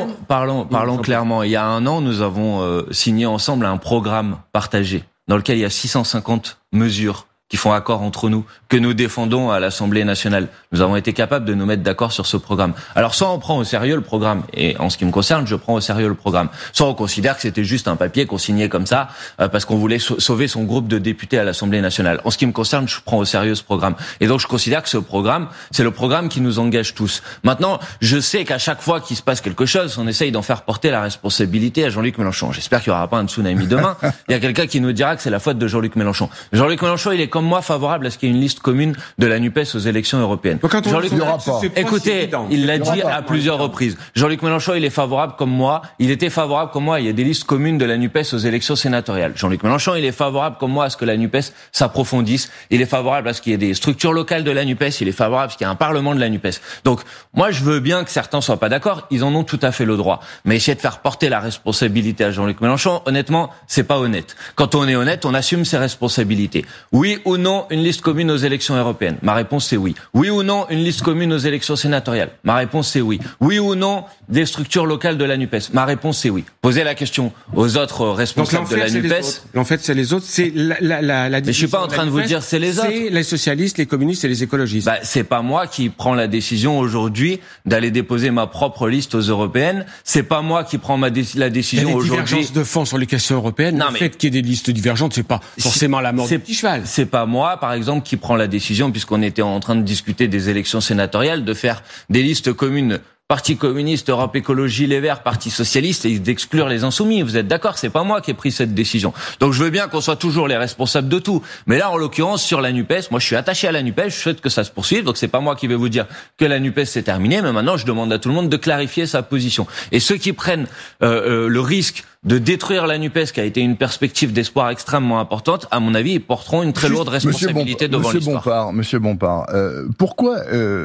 parlons clairement. Il y a un an, nous avons signé ensemble un programme partagé dans lequel il y a 650 mesures qui font accord entre nous, que nous défendons à l'Assemblée nationale. Nous avons été capables de nous mettre d'accord sur ce programme. Alors, soit on prend au sérieux le programme, et en ce qui me concerne, je prends au sérieux le programme. Soit on considère que c'était juste un papier qu'on signait comme ça, parce qu'on voulait sauver son groupe de députés à l'Assemblée nationale. En ce qui me concerne, je prends au sérieux ce programme. Et donc, je considère que ce programme, c'est le programme qui nous engage tous. Maintenant, je sais qu'à chaque fois qu'il se passe quelque chose, on essaye d'en faire porter la responsabilité à Jean-Luc Mélenchon. J'espère qu'il n'y aura pas un tsunami demain. Il y a quelqu'un qui nous dira que c'est la faute de Jean-Luc Mélenchon. Jean-Luc Mélenchon, il est comme moi favorable à ce qu'il y ait une liste commune de la NUPES aux élections européennes. Jean-Luc Mélenchon, écoutez, il l'a dit à plusieurs reprises. Jean-Luc Mélenchon, il est favorable comme moi. Il était favorable comme moi. Il y a des listes communes de la NUPES aux élections sénatoriales. Jean-Luc Mélenchon, il est favorable comme moi à ce que la NUPES s'approfondisse. Il est favorable à ce qu'il y ait des structures locales de la NUPES. Il est favorable à ce qu'il y ait un parlement de la NUPES. Donc, moi, je veux bien que certains soient pas d'accord. Ils en ont tout à fait le droit. Mais essayer de faire porter la responsabilité à Jean-Luc Mélenchon, honnêtement, c'est pas honnête. Quand on est honnête, on assume ses responsabilités. Oui ou non, une liste commune aux élections européennes? Ma réponse, c'est oui. Oui ou non, une liste commune aux élections sénatoriales? Ma réponse, c'est oui. Oui ou non, des structures locales de la NUPES? Ma réponse, c'est oui. Posez la question aux autres responsables de la NUPES. En fait, c'est les autres. C'est la Mais je suis pas en train de vous dire c'est les autres. C'est les socialistes, les communistes et les écologistes. C'est pas moi qui prends la décision aujourd'hui d'aller déposer ma propre liste aux européennes. C'est pas moi qui prends la décision aujourd'hui. Il y a des divergences de fond sur les questions européennes. Le fait qu'il y ait des listes divergentes, c'est pas forcément la mort du petit cheval. C'est pas moi, par exemple, qui prend la décision, puisqu'on était en train de discuter des élections sénatoriales, de faire des listes communes. Parti communiste, Europe Écologie, Les Verts, Parti Socialiste, et d'exclure les Insoumis. Vous êtes d'accord? C'est pas moi qui ai pris cette décision. Donc je veux bien qu'on soit toujours les responsables de tout. Mais là, en l'occurrence, sur la NUPES, moi je suis attaché à la NUPES, je souhaite que ça se poursuive. Donc c'est pas moi qui vais vous dire que la NUPES c'est terminé, mais maintenant je demande à tout le monde de clarifier sa position. Et ceux qui prennent le risque de détruire la NUPES, qui a été une perspective d'espoir extrêmement importante, à mon avis, ils porteront une très lourde responsabilité devant l'histoire. Monsieur Bompard, pourquoi,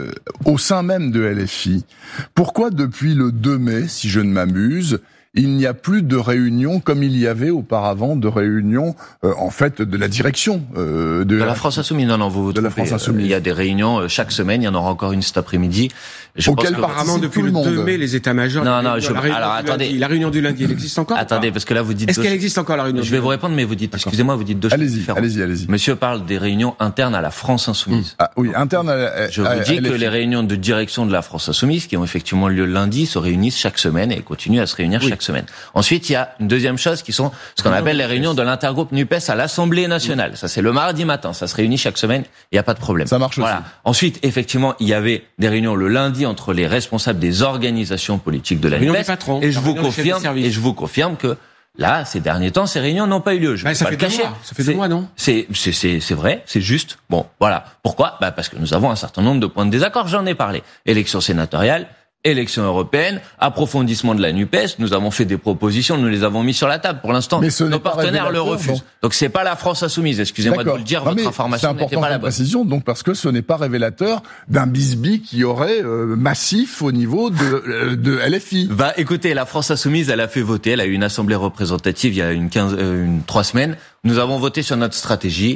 au sein même de LFI, pourquoi depuis le 2 mai, si je ne m'abuse, il n'y a plus de réunions comme il y avait auparavant de réunions, en fait, de la direction de la France Insoumise. Non, vous vous trompez. Il y a des réunions chaque semaine. Il y en aura encore une cet après-midi. Apparemment, depuis le 2 mai, les états-majors. Alors attendez. La réunion du lundi, elle existe encore? Attendez, parce que là vous dites. Est-ce qu'elle existe encore la réunion? Je vais vous répondre, mais vous dites. Excusez-moi, vous dites deux choses différentes. Allez-y. Monsieur parle des réunions internes à la France Insoumise. Ah oui, internes à Je vous dis que les réunions de direction de la France Insoumise, qui ont effectivement lieu le lundi, se réunissent chaque semaine et continuent à se réunir chaque semaine. Ensuite, il y a une deuxième chose qui sont ce qu'on appelle les réunions de l'intergroupe NUPES à l'Assemblée nationale. Ça, c'est le mardi matin. Ça se réunit chaque semaine. Il n'y a pas de problème. Ça marche aussi. Ensuite, effectivement, il y avait des réunions le lundi entre les responsables des organisations politiques de la NUPES. Et je vous confirme que là, ces derniers temps, ces réunions n'ont pas eu lieu. Je ne vais pas le cacher. Ça fait 2 mois, non? C'est vrai, c'est juste. Bon, voilà. Pourquoi? Parce que nous avons un certain nombre de points de désaccord. J'en ai parlé. Élections sénatoriales, élections européennes, approfondissement de la NUPES, nous avons fait des propositions, nous les avons mis sur la table. Pour l'instant, nos partenaires le refusent. Donc c'est pas la France insoumise, excusez-moi de vous le dire, votre information n'était pas la bonne. Précision, donc parce que ce n'est pas révélateur d'un bisbis qui aurait massif au niveau de LFI. Bah écoutez, la France insoumise, elle a fait voter, elle a eu une assemblée représentative il y a 3 semaines. Nous avons voté sur notre stratégie.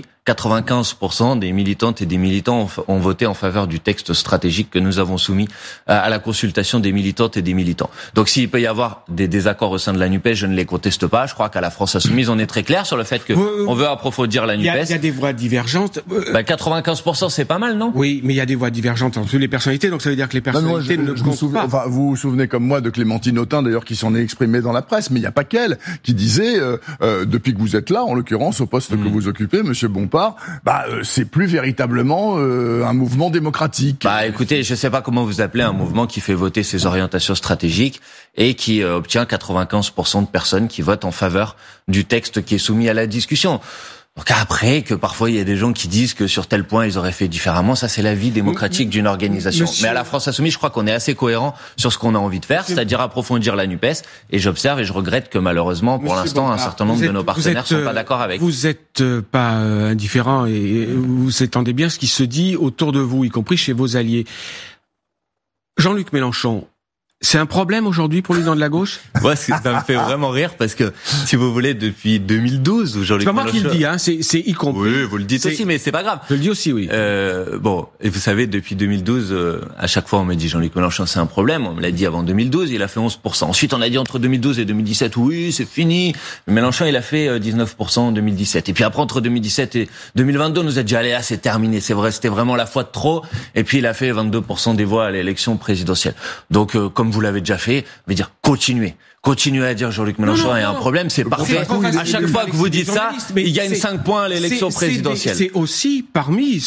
95% des militantes et des militants ont voté en faveur du texte stratégique que nous avons soumis à la consultation des militantes et des militants. Donc s'il peut y avoir des désaccords au sein de la NUPES, je ne les conteste pas. Je crois qu'à la France insoumise, on est très clair sur le fait que on veut approfondir la NUPES. Il y a des voix divergentes. 95%, c'est pas mal, non? Oui, mais il y a des voix divergentes entre les personnalités, donc ça veut dire que les personnalités ne comptent pas. Enfin, vous vous souvenez comme moi de Clémentine Autain, d'ailleurs, qui s'en est exprimée dans la presse, mais il n'y a pas qu'elle, qui disait, depuis que vous êtes là, en l'occurrence, au poste que vous occupez, Monsieur Bompard, c'est plus véritablement un mouvement démocratique. Écoutez, je sais pas comment vous appelez un mouvement qui fait voter ses orientations stratégiques et qui obtient 95% de personnes qui votent en faveur du texte qui est soumis à la discussion. Donc après, que parfois il y a des gens qui disent que sur tel point ils auraient fait différemment, ça c'est la vie démocratique d'une organisation. Mais à la France insoumise, je crois qu'on est assez cohérent sur ce qu'on a envie de faire, c'est-à-dire approfondir la NUPES. Et j'observe et je regrette que malheureusement, pour l'instant, un certain nombre de nos partenaires sont pas d'accord avec. Vous êtes pas indifférent et vous entendez bien ce qui se dit autour de vous, y compris chez vos alliés. Jean-Luc Mélenchon, c'est un problème aujourd'hui pour lui dans de la gauche? Ouais, ça me fait vraiment rire parce que, si vous voulez, depuis 2012, où Jean-Luc Mélenchon... C'est pas moi qui le dis, c'est y compris. Oui, vous le dites aussi, mais c'est pas grave. Je le dis aussi, oui. Bon, et vous savez, depuis 2012, à chaque fois on me dit Jean-Luc Mélenchon c'est un problème. On me l'a dit avant 2012, il a fait 11%. Ensuite, on a dit entre 2012 et 2017, oui, c'est fini. Mélenchon, il a fait 19% en 2017. Et puis après, entre 2017 et 2022, on nous a dit, allez là, c'est terminé. C'est vrai, c'était vraiment la fois de trop. Et puis, il a fait 22% des voix à l'élection présidentielle. Donc, comme vous l'avez déjà fait, je veux dire, continuez à dire Jean-Luc Mélenchon a un problème, c'est parfait. À chaque fois que vous dites ça, il gagne 5 points à l'élection présidentielle. C'est aussi parmi,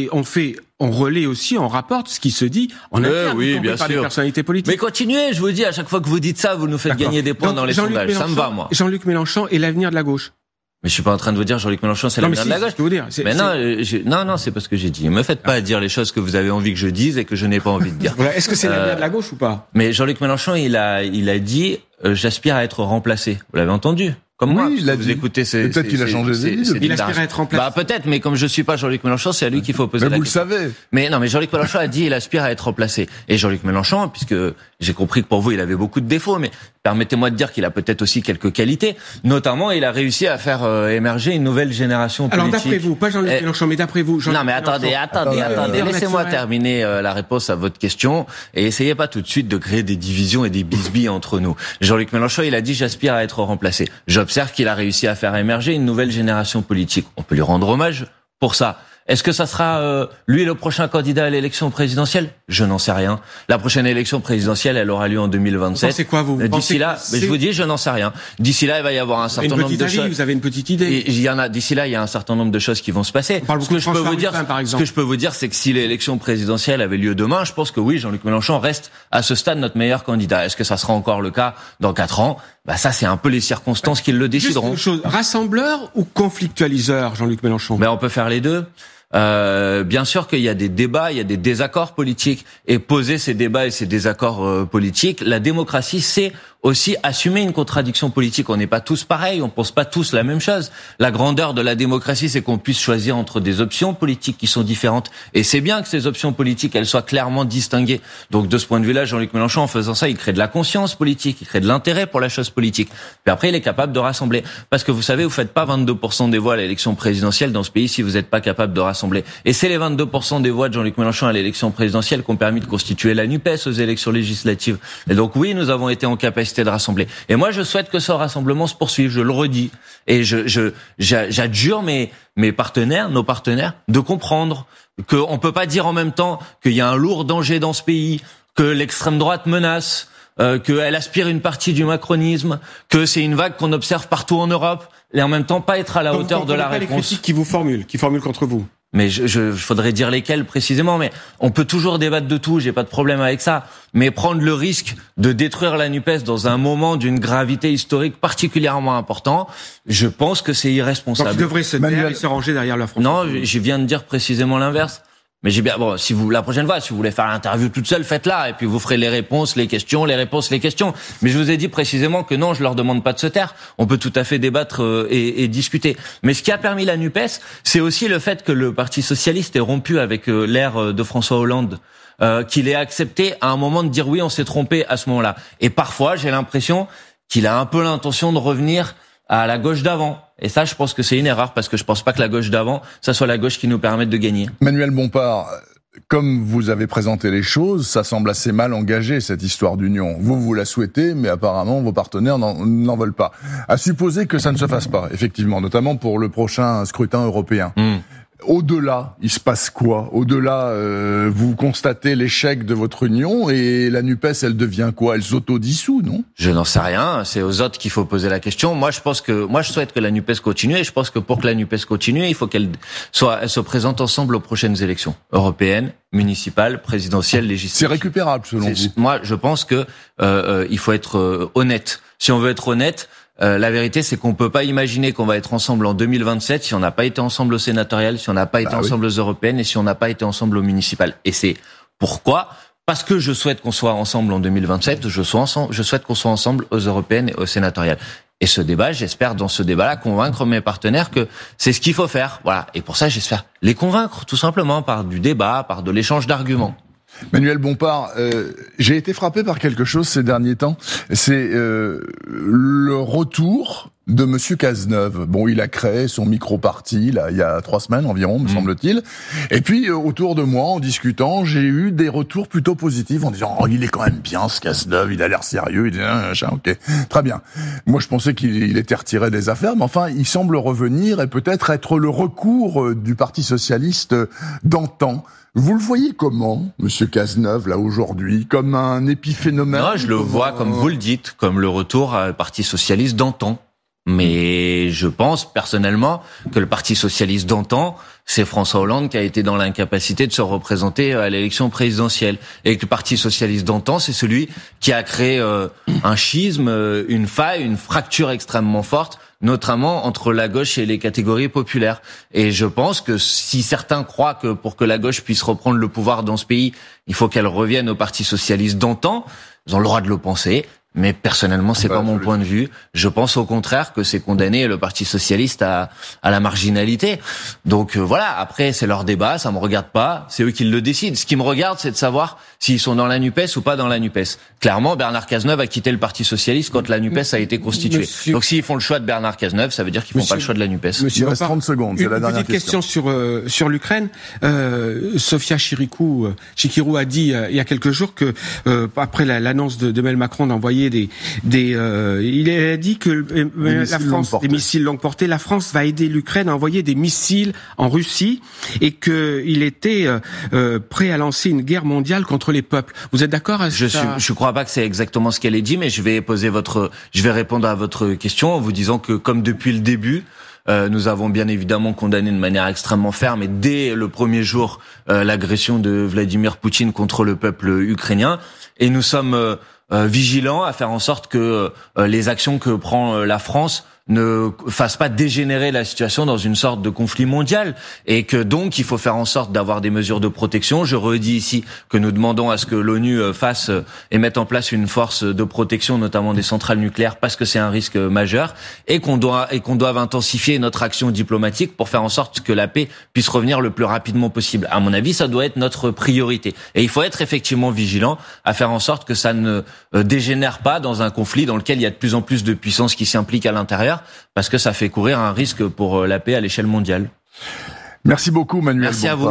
on relaie aussi, on rapporte ce qui se dit en interne, oui, bien par sûr. les personnalités politiques. Mais continuez, je vous dis, à chaque fois que vous dites ça, vous nous faites gagner des points donc, dans les sondages. Ça me va, moi. Jean-Luc Mélenchon est l'avenir de la gauche. Mais je suis pas en train de vous dire Jean-Luc Mélenchon c'est l'avenir de la gauche. Mais non, c'est pas ce que j'ai dit. Ne me faites pas dire les choses que vous avez envie que je dise et que je n'ai pas envie de dire. Voilà. Est-ce que c'est l'avenir de la gauche ou pas? Mais Jean-Luc Mélenchon, il a dit j'aspire à être remplacé. Vous l'avez entendu? Comme moi, il a vous dit. écoutez, peut-être qu'il a changé d'idée. Il aspire à être remplacé. Peut-être, mais comme je suis pas Jean-Luc Mélenchon, c'est à lui qu'il faut poser la question. Mais vous le savez. Mais non, mais Jean-Luc Mélenchon a dit il aspire à être remplacé. Et Jean-Luc Mélenchon, puisque j'ai compris que pour vous il avait beaucoup de défauts, mais permettez-moi de dire qu'il a peut-être aussi quelques qualités. Notamment, il a réussi à faire émerger une nouvelle génération politique. Alors d'après vous, pas Jean-Luc Mélenchon, mais d'après vous. Non, mais attendez. Laissez-moi terminer la réponse à votre question et essayez pas tout de suite de créer des divisions et des bisbilles entre nous. Jean-Luc Mélenchon, il a dit j'aspire à être remplacé. J'observe qu'il a réussi à faire émerger une nouvelle génération politique. On peut lui rendre hommage pour ça. Est-ce que ça sera lui le prochain candidat à l'élection présidentielle? Je n'en sais rien. La prochaine élection présidentielle, elle aura lieu en 2027. C'est quoi vous D'ici là, je vous dis, je n'en sais rien. D'ici là, il va y avoir un certain nombre de choses. Vous avez une petite idée? Et d'ici là, il y a un certain nombre de choses qui vont se passer. Ce que je peux vous dire, c'est que si l'élection présidentielle avait lieu demain, je pense que oui, Jean-Luc Mélenchon reste à ce stade notre meilleur candidat. Est-ce que ça sera encore le cas dans 4 ans? Ça, c'est un peu les circonstances qui le décideront. Juste une chose, rassembleur ou conflictualiseur, Jean-Luc Mélenchon? On peut faire les deux. Bien sûr qu'il y a des débats, il y a des désaccords politiques, et poser ces débats et ces désaccords politiques, la démocratie, c'est aussi assumer une contradiction politique. On n'est pas tous pareils, on pense pas tous la même chose. La grandeur de la démocratie, c'est qu'on puisse choisir entre des options politiques qui sont différentes. Et c'est bien que ces options politiques, elles soient clairement distinguées. Donc de ce point de vue-là, Jean-Luc Mélenchon, en faisant ça, il crée de la conscience politique, il crée de l'intérêt pour la chose politique. Puis après, il est capable de rassembler. Parce que vous savez, vous faites pas 22% des voix à l'élection présidentielle dans ce pays si vous n'êtes pas capable de rassembler. Et c'est les 22% des voix de Jean-Luc Mélenchon à l'élection présidentielle qui ont permis de constituer la NUPES aux élections législatives. Et donc oui, nous avons été en capacité de rassembler. Et moi, je souhaite que ce rassemblement se poursuive, je le redis. Et j'adjure mes partenaires, nos partenaires, de comprendre qu'on peut pas dire en même temps qu'il y a un lourd danger dans ce pays, que l'extrême droite menace, qu'elle aspire une partie du macronisme, que c'est une vague qu'on observe partout en Europe, et en même temps pas être à la hauteur de la réponse. Les critiques qui formulent contre vous. Mais faudrait dire lesquels précisément, mais on peut toujours débattre de tout, j'ai pas de problème avec ça. Mais prendre le risque de détruire la NUPES dans un moment d'une gravité historique particulièrement important, je pense que c'est irresponsable. Donc il devrait se taire et se ranger derrière la France. Non, je viens de dire précisément l'inverse. Mais j'ai bien, bon, la prochaine fois, si vous voulez faire l'interview toute seule, faites-la, et puis vous ferez les réponses, les questions. Mais je vous ai dit précisément que non, je leur demande pas de se taire. On peut tout à fait débattre et discuter. Mais ce qui a permis la NUPES, c'est aussi le fait que le Parti socialiste ait rompu avec l'ère de François Hollande, qu'il ait accepté à un moment de dire oui, on s'est trompé à ce moment-là. Et parfois, j'ai l'impression qu'il a un peu l'intention de revenir à la gauche d'avant. Et ça, je pense que c'est une erreur, parce que je pense pas que la gauche d'avant, ça soit la gauche qui nous permette de gagner. Manuel Bompard, comme vous avez présenté les choses, ça semble assez mal engagé, cette histoire d'union. Vous la souhaitez, mais apparemment, vos partenaires n'en veulent pas. À supposer que ça ne se fasse pas, effectivement, notamment pour le prochain scrutin européen. Au-delà, il se passe quoi? Au-delà, vous constatez l'échec de votre union et la NUPES, elle devient quoi? Elle s'autodissout, non? Je n'en sais rien. C'est aux autres qu'il faut poser la question. Moi, je souhaite que la NUPES continue, et je pense que pour que la NUPES continue, il faut qu'elle se présente ensemble aux prochaines élections européennes, municipales, présidentielles, législatives. C'est récupérable, selon vous? Moi, je pense que il faut être honnête. Si on veut être honnête, la vérité, c'est qu'on peut pas imaginer qu'on va être ensemble en 2027 si on n'a pas été ensemble au sénatorial, si on n'a pas été ensemble aux européennes et si on n'a pas été ensemble au municipal. Et c'est pourquoi? Parce que je souhaite qu'on soit ensemble en 2027, je souhaite qu'on soit ensemble aux européennes et au sénatorial. Et ce débat, j'espère dans ce débat-là convaincre mes partenaires que c'est ce qu'il faut faire. Voilà. Et pour ça, j'espère les convaincre, tout simplement, par du débat, par de l'échange d'arguments. Manuel Bompard, j'ai été frappé par quelque chose ces derniers temps, c'est le retour de Monsieur Cazeneuve. Bon, il a créé son micro-parti là, il y a 3 semaines environ, me semble-t-il. Et puis, autour de moi, en discutant, j'ai eu des retours plutôt positifs en disant « Oh, il est quand même bien, ce Cazeneuve, il a l'air sérieux, il dit ok, très bien. » Moi, je pensais qu'il était retiré des affaires, mais enfin, il semble revenir et peut-être être le recours du Parti socialiste d'antan. Vous le voyez comment, Monsieur Cazeneuve, là, aujourd'hui? Comme un épiphénomène? Non, je le vois, comme vous le dites, comme le retour au Parti socialiste d'antan. Mais je pense, personnellement, que le Parti socialiste d'antan, c'est François Hollande qui a été dans l'incapacité de se représenter à l'élection présidentielle. Et que le Parti socialiste d'antan, c'est celui qui a créé un schisme, une faille, une fracture extrêmement forte, notamment entre la gauche et les catégories populaires. Et je pense que si certains croient que pour que la gauche puisse reprendre le pouvoir dans ce pays, il faut qu'elle revienne au Parti socialiste d'antan, ils ont le droit de le penser. Mais personnellement, c'est pas mon point de vue. Je pense au contraire que c'est condamner le Parti socialiste à la marginalité. Donc voilà, après c'est leur débat, ça me regarde pas, c'est eux qui le décident. Ce qui me regarde, c'est de savoir s'ils sont dans la NUPES ou pas dans la NUPES. Clairement, Bernard Cazeneuve a quitté le Parti socialiste quand la NUPES a été constituée. Donc s'ils font le choix de Bernard Cazeneuve, ça veut dire qu'ils font pas le choix de la NUPES. Il reste 30 secondes, c'est la dernière question. Une petite question sur l'Ukraine. Sofia Chiricou a dit il y a quelques jours que après l'annonce d'Emmanuel Macron d'envoyer il a dit que la France, des missiles longue portée, la France va aider l'Ukraine à envoyer des missiles en Russie et qu'il était prêt à lancer une guerre mondiale contre les peuples. Vous êtes d'accord avec ça? Je crois pas que c'est exactement ce qu'elle a dit, mais je vais répondre à votre question en vous disant que comme depuis le début, nous avons bien évidemment condamné de manière extrêmement ferme et dès le premier jour l'agression de Vladimir Poutine contre le peuple ukrainien, et nous sommes vigilants à faire en sorte que les actions que prend la France ne fassent pas dégénérer la situation dans une sorte de conflit mondial, et que donc il faut faire en sorte d'avoir des mesures de protection. Je redis ici que nous demandons à ce que l'ONU fasse et mette en place une force de protection, notamment des centrales nucléaires, parce que c'est un risque majeur, et qu'on doive intensifier notre action diplomatique pour faire en sorte que la paix puisse revenir le plus rapidement possible. À mon avis, ça doit être notre priorité, et il faut être effectivement vigilant à faire en sorte que ça ne dégénère pas dans un conflit dans lequel il y a de plus en plus de puissances qui s'impliquent à l'intérieur, parce que ça fait courir un risque pour la paix à l'échelle mondiale. Merci beaucoup, Manuel Bompard. Merci à vous.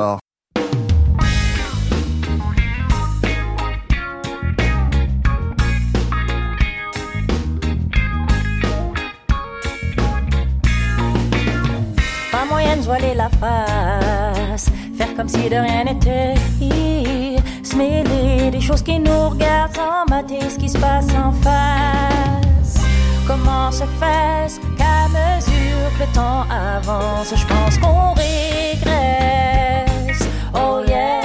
Pas moyen de voiler la face, faire comme si de rien n'était, se mêler des choses qui nous regardent sans mater ce qui se passe en face. Comment se fait-ce qu'à mesure que le temps avance, je pense qu'on régresse, oh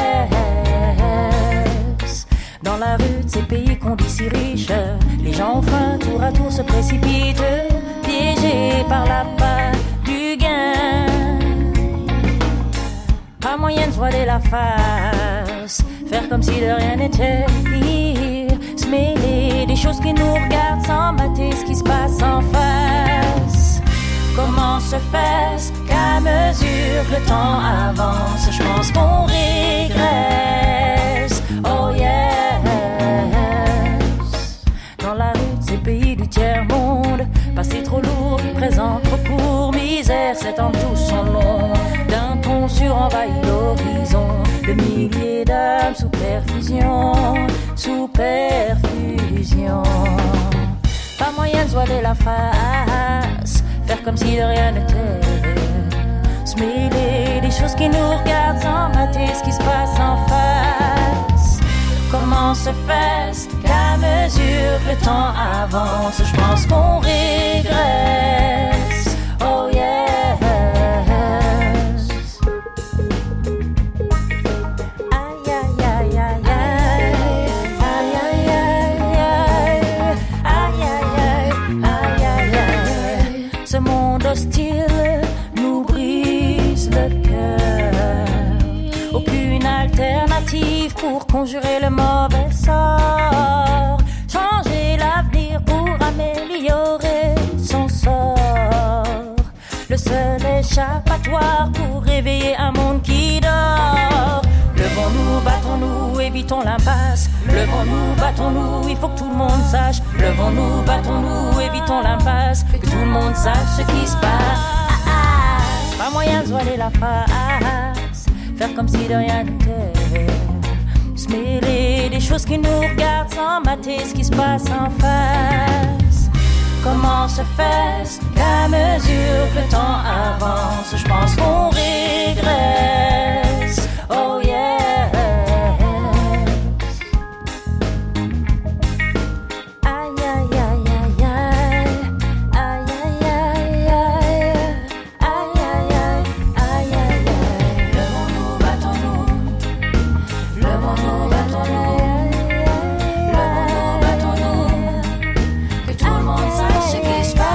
yes. Dans la rue de ces pays qu'on dit si riches, les gens ont faim, tour à tour se précipitent, piégés par la part du gain. Pas moyen de voir voiler la face, faire comme si de rien n'était, se mêler des choses qui nous regardent sans mater ce qui se passe en face. Comment se fait-ce qu'à mesure que le temps avance, je pense qu'on régresse, oh yes. Dans la rue de ces pays du tiers-monde, passé trop lourd, présent trop court, misère s'étend tout son long. D'un ton surenvahit l'horizon, de milliers d'âmes sous perfusion, sous perfusion. Pas moyen de se voiler la face, faire comme si de rien n'était, se mêler des choses qui nous regardent sans mater ce qui se passe en face. Comment se fait-ce qu'à mesure que le temps avance, je pense qu'on régresse, oh yes. Aïe aïe aïe aïe aïe aïe aïe aïe aïe aïe. Ce monde hostile nous brise le cœur. Aucune alternative pour conjurer le mauvais sort. Changer l'avenir pour améliorer son sort. Le seul échappatoire pour réveiller un monde qui dort. Levons-nous, battons-nous, évitons l'impasse. Levons-nous, battons-nous, il faut que tout le monde sache. Levons-nous, battons-nous, évitons l'impasse. Que tout le monde sache ce qui se passe. Pas moyen de se voiler la face, faire comme si de rien n'était, se mêler des choses qui nous regardent sans mater ce qui se passe en face. Comment se fait-ce qu'à mesure que le temps avance, je pense qu'on régresse, oh yes. Aïe aïe aïe aïe aïe aïe aïe aïe aïe aïe. Levons-nous, battons-nous, levons-nous, battons-nous, levons-nous, battons-nous, que tout le monde sache ce qui se passe.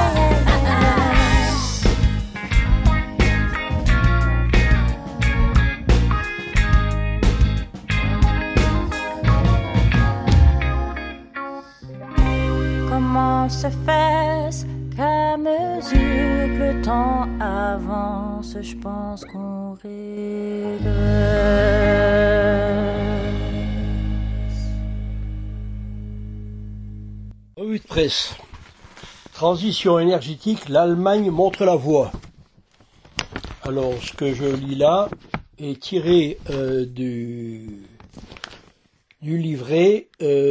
Comment se fait-ce qu'à mesure que le temps avance, je pense qu'on régresse. Revue de presse. Transition énergétique, l'Allemagne montre la voie. Alors, ce que je lis là est tiré du livret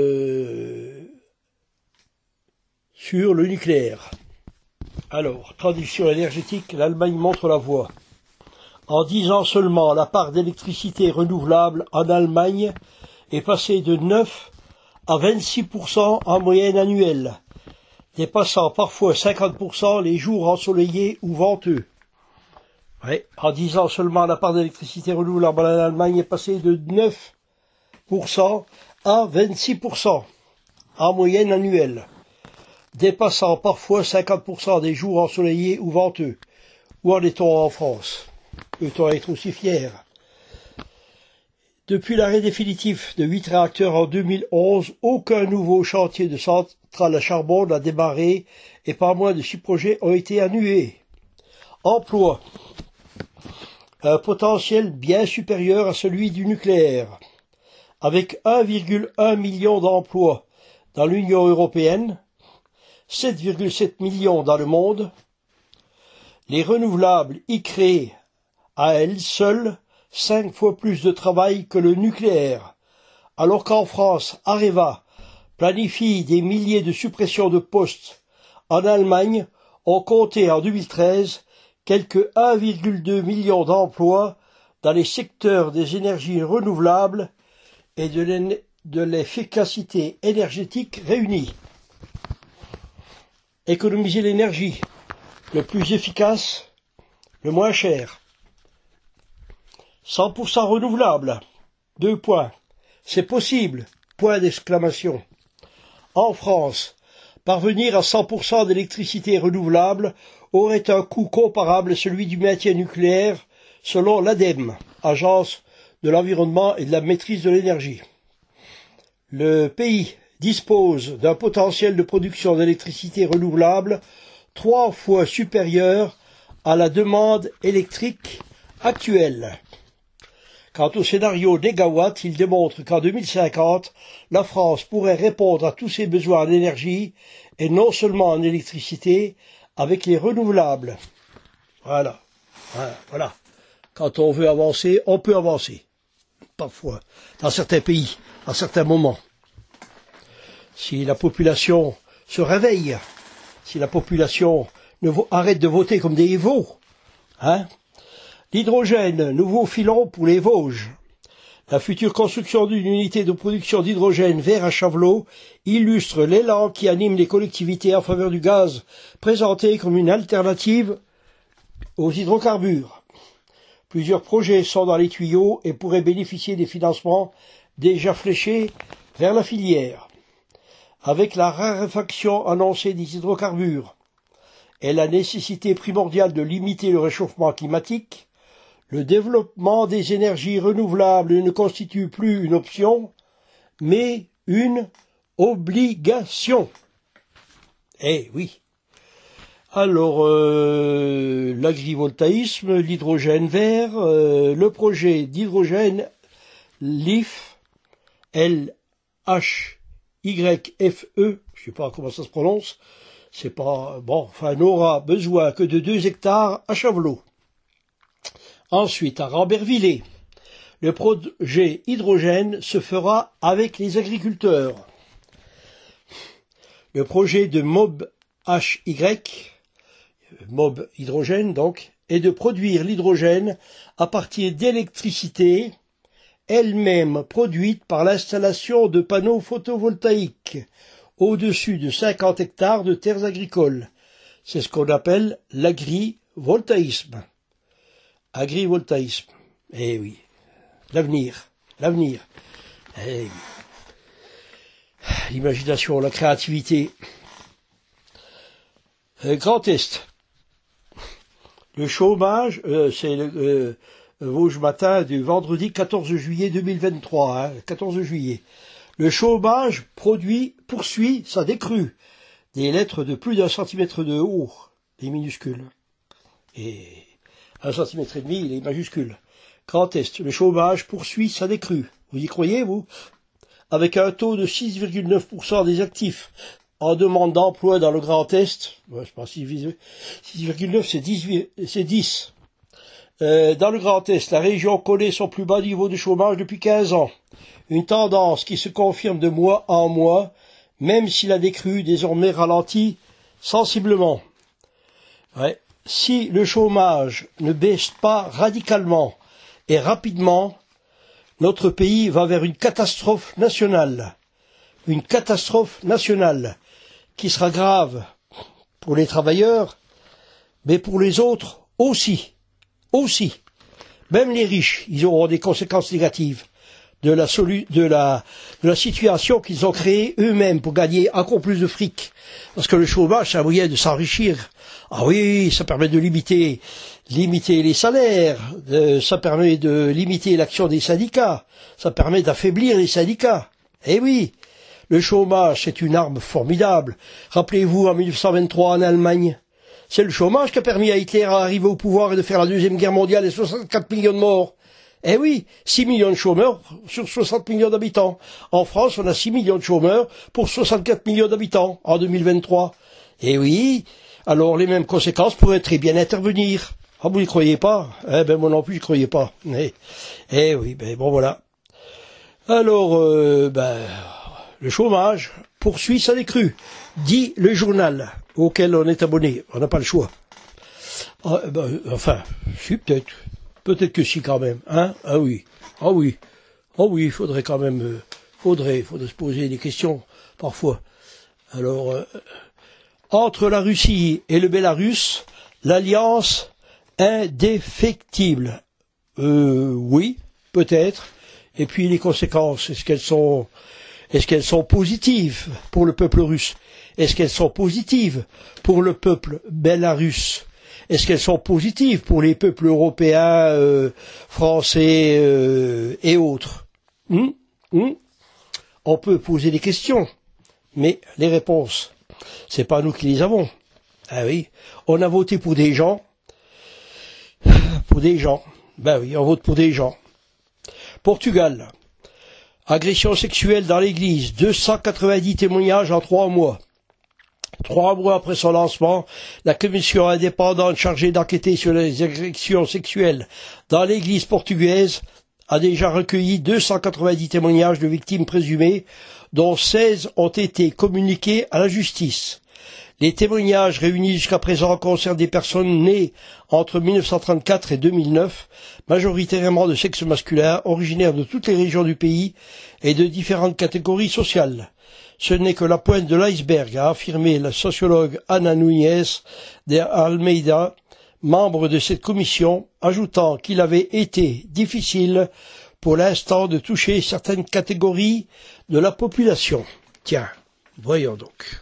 sur le nucléaire. Alors, transition énergétique, l'Allemagne montre la voie. En 10 ans seulement, la part d'électricité renouvelable en Allemagne est passée de 9 à 26% en moyenne annuelle, dépassant parfois 50% les jours ensoleillés ou venteux. Ouais, en 10 ans seulement, la part d'électricité renouvelable en Allemagne est passée de 9% à 26% en moyenne annuelle, dépassant parfois 50% des jours ensoleillés ou venteux. Où en est-on en France? Peut-on être aussi fier? Depuis l'arrêt définitif de 8 réacteurs en 2011, aucun nouveau chantier de centrale à charbon n'a démarré et pas moins de 6 projets ont été annulés. Emploi. Un potentiel bien supérieur à celui du nucléaire. Avec 1,1 million d'emplois dans l'Union européenne, 7,7 millions dans le monde, les renouvelables y créent à elles seules 5 fois plus de travail que le nucléaire, alors qu'en France, Areva planifie des milliers de suppressions de postes. En Allemagne, on comptait en 2013 quelques 1,2 million d'emplois dans les secteurs des énergies renouvelables et de l'efficacité énergétique réunis. Économiser l'énergie, le plus efficace, le moins cher. 100% renouvelable. 2 points. C'est possible. Point d'exclamation. En France, parvenir à 100% d'électricité renouvelable aurait un coût comparable à celui du maintien nucléaire selon l'ADEME, Agence de l'environnement et de la maîtrise de l'énergie. Le pays dispose d'un potentiel de production d'électricité renouvelable 3 fois supérieur à la demande électrique actuelle. Quant au scénario négawatt, il démontre qu'en 2050, la France pourrait répondre à tous ses besoins en énergie et non seulement en électricité avec les renouvelables. Voilà. Quand on veut avancer, on peut avancer. Parfois, dans certains pays, à certains moments. Si la population se réveille, si la population arrête de voter comme des veaux, L'hydrogène, nouveau filon pour les Vosges. La future construction d'une unité de production d'hydrogène vert à Chavelot illustre l'élan qui anime les collectivités en faveur du gaz, présenté comme une alternative aux hydrocarbures. Plusieurs projets sont dans les tuyaux et pourraient bénéficier des financements déjà fléchés vers la filière. Avec la raréfaction annoncée des hydrocarbures et la nécessité primordiale de limiter le réchauffement climatique, le développement des énergies renouvelables ne constitue plus une option, mais une obligation. Eh oui. Alors, l'agrivoltaïsme, l'hydrogène vert, le projet d'hydrogène LIFE, L-H-Y-F-E, je sais pas comment ça se prononce, c'est pas, n'aura besoin que de 2 hectares à Chavelot. Ensuite, à Rambervillers, le projet hydrogène se fera avec les agriculteurs. Le projet de MOB HY, MOB hydrogène donc, est de produire l'hydrogène à partir d'électricité, elle-même produite par l'installation de panneaux photovoltaïques au-dessus de 50 hectares de terres agricoles. C'est ce qu'on appelle l'agrivoltaïsme. Agrivoltaïsme. Eh oui. L'avenir. Eh oui. L'imagination, la créativité. Grand Est. Le chômage, c'est le Vosges Matin du vendredi 14 juillet 2023, 14 juillet. Le chômage poursuit sa décrue. Des lettres de plus d'1 centimètre de haut, les minuscules. Et 1,5 centimètre, les majuscules. Grand Est, le chômage poursuit sa décrue. Vous y croyez, vous? Avec un taux de 6,9% des actifs en demande d'emploi dans le Grand Est. Ouais, je pense 6,9, c'est 10. Dans le Grand Est, la région connaît son plus bas niveau de chômage depuis 15 ans. Une tendance qui se confirme de mois en mois, même si la décrue désormais ralentit sensiblement. Ouais. Si le chômage ne baisse pas radicalement et rapidement, notre pays va vers une catastrophe nationale. Une catastrophe nationale qui sera grave pour les travailleurs, mais pour les autres aussi. Même les riches, ils auront des conséquences négatives de la situation qu'ils ont créée eux-mêmes pour gagner encore plus de fric. Parce que le chômage, c'est un moyen de s'enrichir. Ah oui, ça permet de limiter les salaires, ça permet de limiter l'action des syndicats, ça permet d'affaiblir les syndicats. Eh oui, le chômage, c'est une arme formidable. Rappelez-vous, en 1923, en Allemagne, c'est le chômage qui a permis à Hitler d'arriver au pouvoir et de faire la Deuxième Guerre mondiale et 64 millions de morts. Eh oui, 6 millions de chômeurs sur 60 millions d'habitants. En France, on a 6 millions de chômeurs pour 64 millions d'habitants en 2023. Eh oui, alors les mêmes conséquences pourraient très bien intervenir. Ah, vous n'y croyez pas? Eh ben, moi non plus, je croyais pas. Eh oui, ben bon, voilà. Alors, le chômage poursuit sa décrue, dit le journal auquel on est abonné. On n'a pas le choix. Si, peut-être. Peut-être que si, quand même. Hein? Ah oui, il faudrait quand même... faudrait se poser des questions, parfois. Alors, entre la Russie et le Bélarus, l'alliance indéfectible. Oui, peut-être. Et puis les conséquences, est-ce qu'elles sont positives pour le peuple russe? Est-ce qu'elles sont positives pour le peuple bélarusse? est-ce qu'elles sont positives pour les peuples européens, français et autres? On peut poser des questions, mais les réponses, c'est pas nous qui les avons. Ah oui, on a voté pour des gens. Ben oui, on vote pour des gens. Portugal. Agression sexuelle dans l'église. 290 témoignages en 3 mois. 3 mois après son lancement, la commission indépendante chargée d'enquêter sur les agressions sexuelles dans l'église portugaise a déjà recueilli 290 témoignages de victimes présumées, dont 16 ont été communiqués à la justice. Les témoignages réunis jusqu'à présent concernent des personnes nées entre 1934 et 2009, majoritairement de sexe masculin, originaires de toutes les régions du pays et de différentes catégories sociales. Ce n'est que la pointe de l'iceberg, a affirmé la sociologue Ana Núñez de Almeida, membre de cette commission, ajoutant qu'il avait été difficile pour l'instant de toucher certaines catégories de la population. Tiens, voyons donc.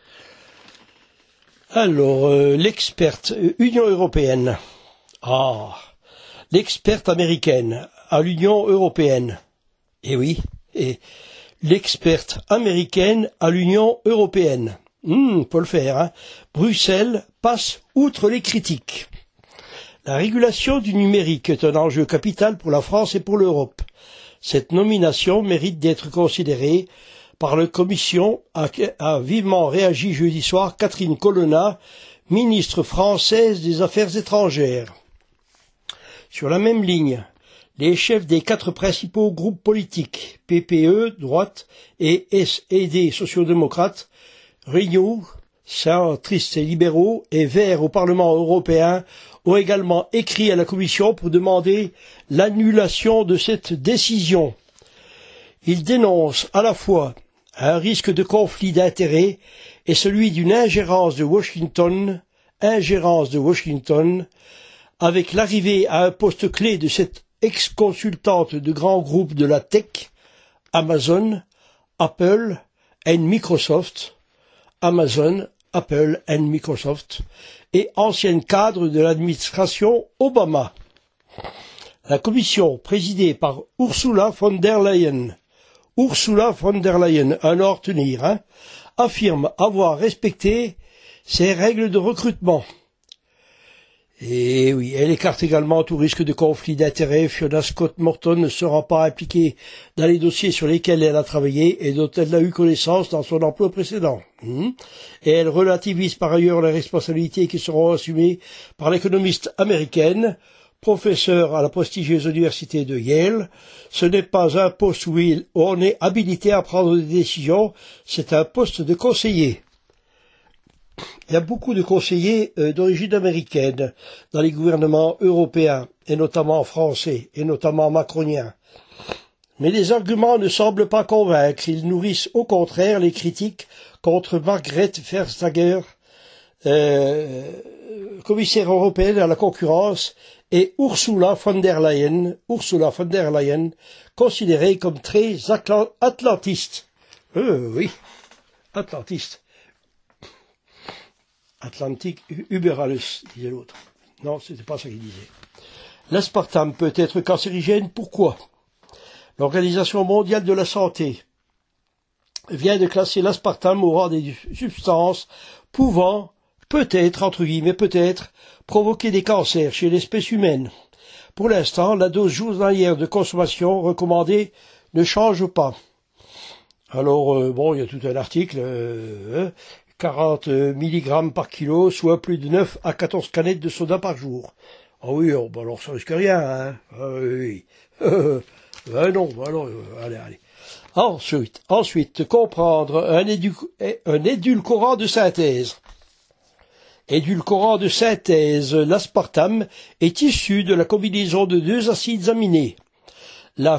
Alors, l'experte Union européenne. L'experte américaine à l'Union européenne. Eh oui, et l'experte américaine à l'Union européenne. Faut le faire, hein. Bruxelles passe outre les critiques. La régulation du numérique est un enjeu capital pour la France et pour l'Europe. Cette nomination mérite d'être considérée par la Commission, a vivement réagi jeudi soir Catherine Colonna, ministre française des Affaires étrangères. Sur la même ligne, les chefs des 4 principaux groupes politiques, PPE, droite, et SED, sociaux-démocrates, Renew, centristes et libéraux, et Verts au Parlement européen, ont également écrit à la Commission pour demander l'annulation de cette décision. Ils dénoncent à la fois un risque de conflit d'intérêts et celui d'une ingérence de Washington, avec l'arrivée à un poste clé de cette ex-consultante de grands groupes de la tech, Amazon, Apple et Microsoft, et ancienne cadre de l'administration Obama. La commission, présidée par Ursula von der Leyen, un nom à retenir, affirme avoir respecté ses règles de recrutement. Et oui, elle écarte également tout risque de conflit d'intérêts. Fiona Scott Morton ne sera pas impliquée dans les dossiers sur lesquels elle a travaillé et dont elle a eu connaissance dans son emploi précédent. Et elle relativise par ailleurs les responsabilités qui seront assumées par l'économiste américaine, professeur à la prestigieuse université de Yale. Ce n'est pas un poste où on est habilité à prendre des décisions, c'est un poste de conseiller. Il y a beaucoup de conseillers d'origine américaine dans les gouvernements européens, et notamment français, et notamment macroniens. Mais les arguments ne semblent pas convaincre, ils nourrissent au contraire les critiques contre Margrethe Vestager, commissaire européenne à la concurrence, et Ursula von der Leyen, considérée comme très atlantiste. Oui, atlantiste. Atlantique Uberalus, disait l'autre. Non, c'était pas ça qu'il disait. L'aspartame peut être cancérigène, pourquoi? L'Organisation mondiale de la santé vient de classer l'aspartame au rang des substances pouvant, peut-être, entre guillemets, peut-être, provoquer des cancers chez l'espèce humaine. Pour l'instant, la dose journalière de consommation recommandée ne change pas. Alors, il y a tout un article, 40 mg par kilo, soit plus de 9 à 14 canettes de soda par jour. Ah oui, alors ça risque rien, hein. Ah oui. Allez. Ensuite, comprendre un édulcorant de synthèse. Édulcorant de synthèse, l'aspartame est issu de la combinaison de 2 acides aminés, la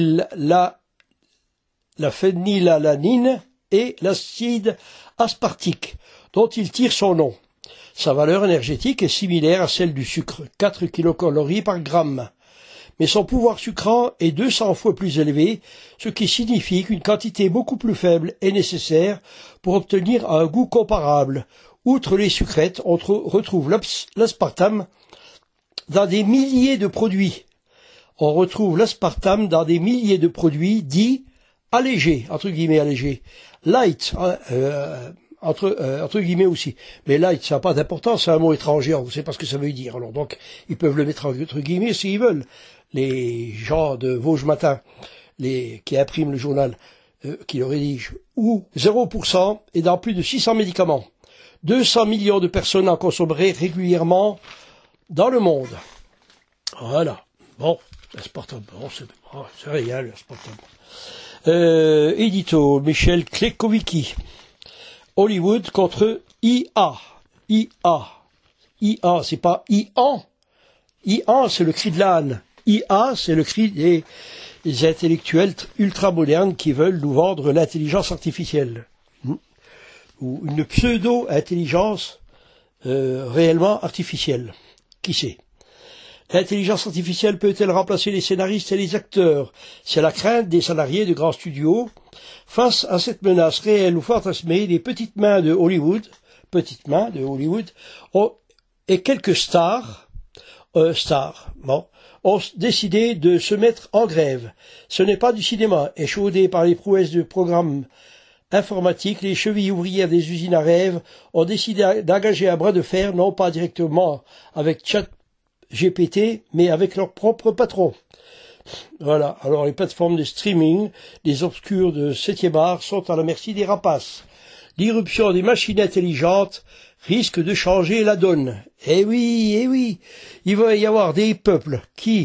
phénylalanine et l'acide aspartique, dont il tire son nom. Sa valeur énergétique est similaire à celle du sucre, 4 kilocalories par gramme. Mais son pouvoir sucrant est 200 fois plus élevé, ce qui signifie qu'une quantité beaucoup plus faible est nécessaire pour obtenir un goût comparable, Outre les sucrètes, on retrouve l'aspartame dans des milliers de produits. On retrouve l'aspartame dans des milliers de produits dits allégés, entre guillemets allégés. Light, entre guillemets aussi. Mais light, ça n'a pas d'importance, c'est un mot étranger, on ne sait pas ce que ça veut dire. Alors donc, ils peuvent le mettre entre guillemets s'ils veulent. Les gens de Vosges Matin, qui impriment le journal, qui le rédigent, ou 0% et dans plus de 600 médicaments. 200 millions de personnes en consommeraient régulièrement dans le monde. Voilà. Bon, l'aspartame, bon, c'est réel, l'aspartame. Édito, Michel Klekowicki. Hollywood contre IA. IA, c'est pas Ian. Ian, c'est le cri de l'âne. IA, c'est le cri des intellectuels ultramodernes qui veulent nous vendre l'intelligence artificielle. Ou une pseudo-intelligence réellement artificielle. Qui sait? L'intelligence artificielle peut-elle remplacer les scénaristes et les acteurs? C'est la crainte des salariés de grands studios. Face à cette menace réelle ou fantasmée, les petites mains de Hollywood, et quelques stars, ont décidé de se mettre en grève. Ce n'est pas du cinéma. Échaudés par les prouesses de programmes informatiques, les chevilles ouvrières des usines à rêve ont décidé d'engager un bras de fer, non pas directement avec ChatGPT, mais avec leur propre patron. Voilà. Alors les plateformes de streaming, les obscurs de 7e art sont à la merci des rapaces. L'irruption des machines intelligentes risque de changer la donne. Eh oui, il va y avoir des peuples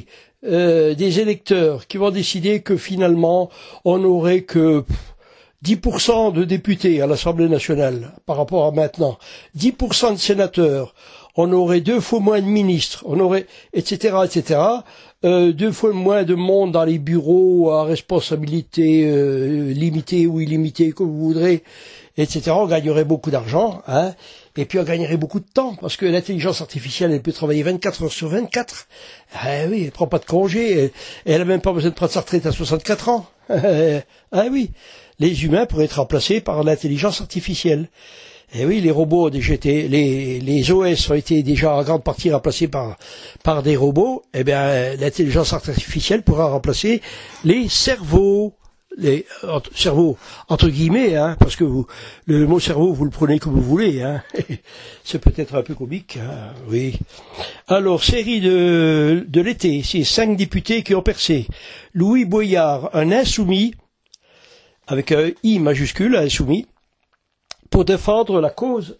des électeurs qui vont décider que finalement on n'aurait que 10% de députés à l'Assemblée nationale par rapport à maintenant, 10% de sénateurs, on aurait 2 fois moins de ministres, on aurait, etc., 2 fois moins de monde dans les bureaux à responsabilité limitée ou illimitée, comme vous voudrez, etc. On gagnerait beaucoup d'argent, hein, et puis on gagnerait beaucoup de temps, parce que l'intelligence artificielle, elle peut travailler 24 heures sur 24. Ah oui, elle prend pas de congé, elle a même pas besoin de prendre sa retraite à 64 ans. Ah oui, les humains pourraient être remplacés par l'intelligence artificielle. Et oui, les robots, les OS ont été déjà en grande partie remplacés par des robots. Eh bien, l'intelligence artificielle pourra remplacer les cerveaux. Les cerveaux, entre guillemets, hein, parce que le mot cerveau, vous le prenez comme vous voulez, hein. C'est peut-être un peu comique, hein, oui. Alors, série de l'été, c'est 5 députés qui ont percé. Louis Boyard, un insoumis, avec un I majuscule, insoumis, pour défendre la cause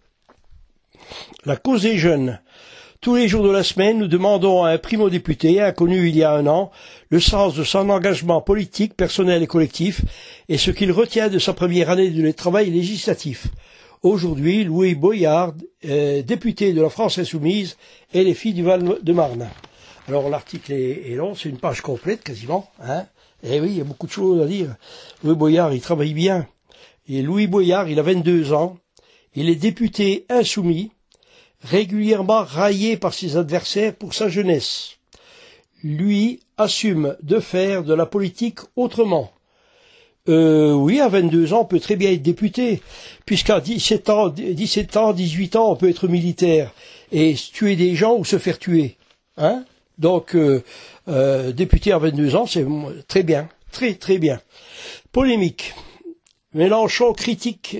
des jeunes. Tous les jours de la semaine, nous demandons à un primo-député, inconnu il y a 1 an, le sens de son engagement politique, personnel et collectif, et ce qu'il retient de sa première année de travail législatif. Aujourd'hui, Louis Boyard, député de la France Insoumise, et les filles du Val-de-Marne. Alors l'article est long, c'est une page complète quasiment, hein. Eh oui, il y a beaucoup de choses à dire. Louis Boyard, il travaille bien. Et Louis Boyard, il a 22 ans, il est député insoumis, régulièrement raillé par ses adversaires pour sa jeunesse. Lui assume de faire de la politique autrement. Oui, à 22 ans, on peut très bien être député, puisqu'à 17 ans, 18 ans, on peut être militaire et tuer des gens ou se faire tuer. Hein? Donc, député à 22 ans, c'est très bien, très très bien. Polémique. Mélenchon critique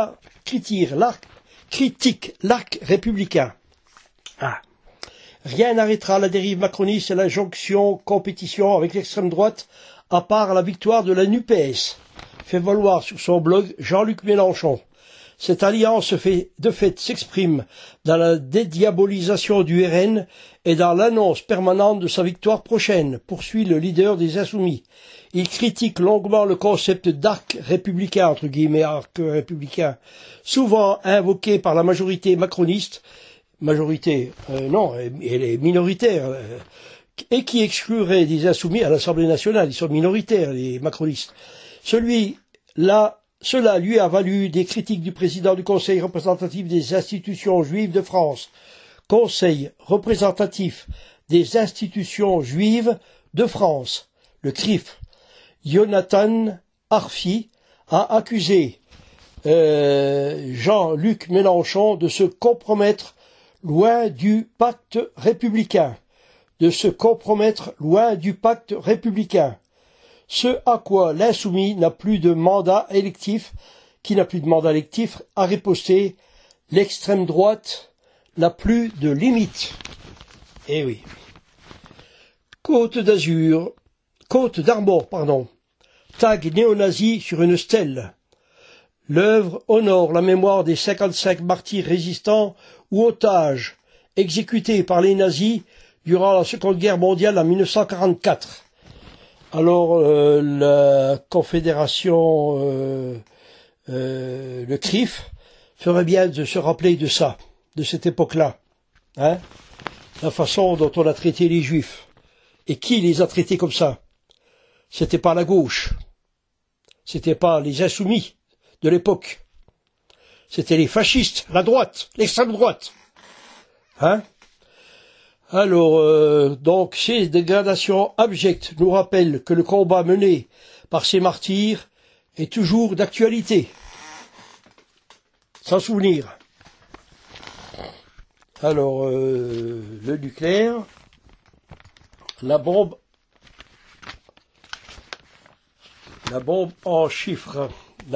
l'arc républicain. Ah. Rien n'arrêtera la dérive macroniste et la jonction compétition avec l'extrême droite, à part la victoire de la NUPES, fait valoir sur son blog Jean-Luc Mélenchon. Cette alliance de fait s'exprime dans la dédiabolisation du RN et dans l'annonce permanente de sa victoire prochaine, poursuit le leader des Insoumis. Il critique longuement le concept d'arc républicain, entre guillemets, arc républicain, souvent invoqué par la majorité macroniste, non, elle est minoritaire, et qui exclurait des Insoumis à l'Assemblée nationale. Ils sont minoritaires, les macronistes. Cela lui a valu des critiques du président du Conseil représentatif des institutions juives de France. Conseil représentatif des institutions juives de France, le CRIF. Jonathan Arfi a accusé Jean-Luc Mélenchon de se compromettre loin du pacte républicain. De se compromettre loin du pacte républicain. Ce à quoi l'insoumis n'a plus de mandat électif, a riposté. L'extrême droite n'a plus de limite. Eh oui. Côte d'Armor, tag néo-nazi sur une stèle. L'œuvre honore la mémoire des 55 martyrs résistants ou otages exécutés par les nazis durant la Seconde Guerre mondiale en 1944. Alors, la Confédération, le CRIF, ferait bien de se rappeler de ça, de cette époque-là. Hein, la façon dont on a traité les Juifs. Et qui les a traités comme ça? C'était pas la gauche. C'était pas les insoumis de l'époque. C'était les fascistes, la droite, l'extrême droite. Hein? Alors, donc, ces dégradations abjectes nous rappellent que le combat mené par ces martyrs est toujours d'actualité. Sans souvenir. Alors, le nucléaire, la bombe en chiffres.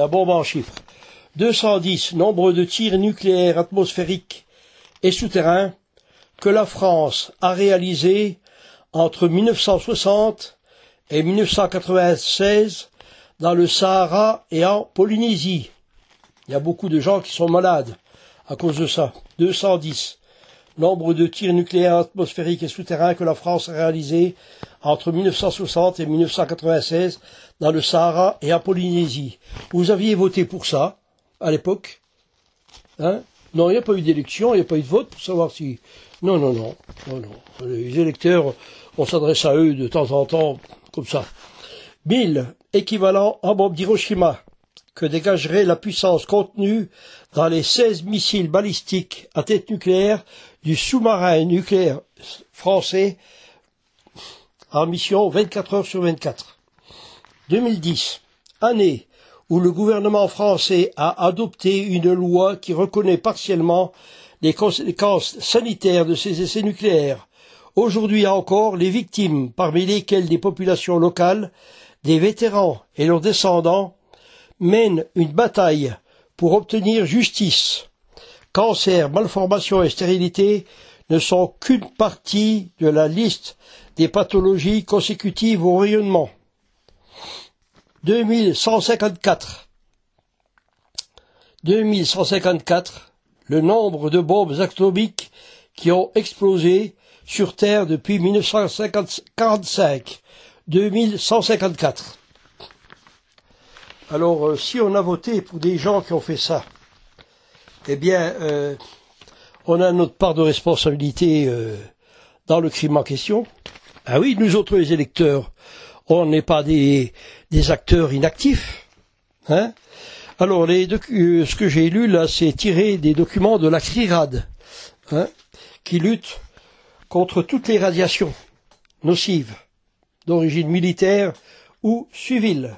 210, nombre de tirs nucléaires atmosphériques et souterrains que la France a réalisé entre 1960 et 1996 dans le Sahara et en Polynésie. Il y a beaucoup de gens qui sont malades à cause de ça. 210. Nombre de tirs nucléaires atmosphériques et souterrains que la France a réalisé entre 1960 et 1996 dans le Sahara et en Polynésie. Vous aviez voté pour ça, à l'époque? Hein? Non, il n'y a pas eu d'élection, il n'y a pas eu de vote pour savoir si... Non. Les électeurs, on s'adresse à eux de temps en temps, comme ça. 1000 équivalents en bombe d'Hiroshima, que dégagerait la puissance contenue dans les 16 missiles balistiques à tête nucléaire du sous-marin nucléaire français en mission 24 heures sur 24. 2010, année où le gouvernement français a adopté une loi qui reconnaît partiellement les conséquences sanitaires de ces essais nucléaires. Aujourd'hui encore, les victimes, parmi lesquelles des populations locales, des vétérans et leurs descendants, mènent une bataille pour obtenir justice. Cancer, malformation et stérilité ne sont qu'une partie de la liste des pathologies consécutives au rayonnement. 2154, le nombre de bombes atomiques qui ont explosé sur Terre depuis 1945. 2154. Alors, si on a voté pour des gens qui ont fait ça, eh bien, on a notre part de responsabilité dans le crime en question. Ah oui, nous autres les électeurs, on n'est pas des acteurs inactifs. Hein? Alors, ce que j'ai lu là, c'est tiré des documents de la CRIRAD, hein, qui lutte contre toutes les radiations nocives d'origine militaire ou civile.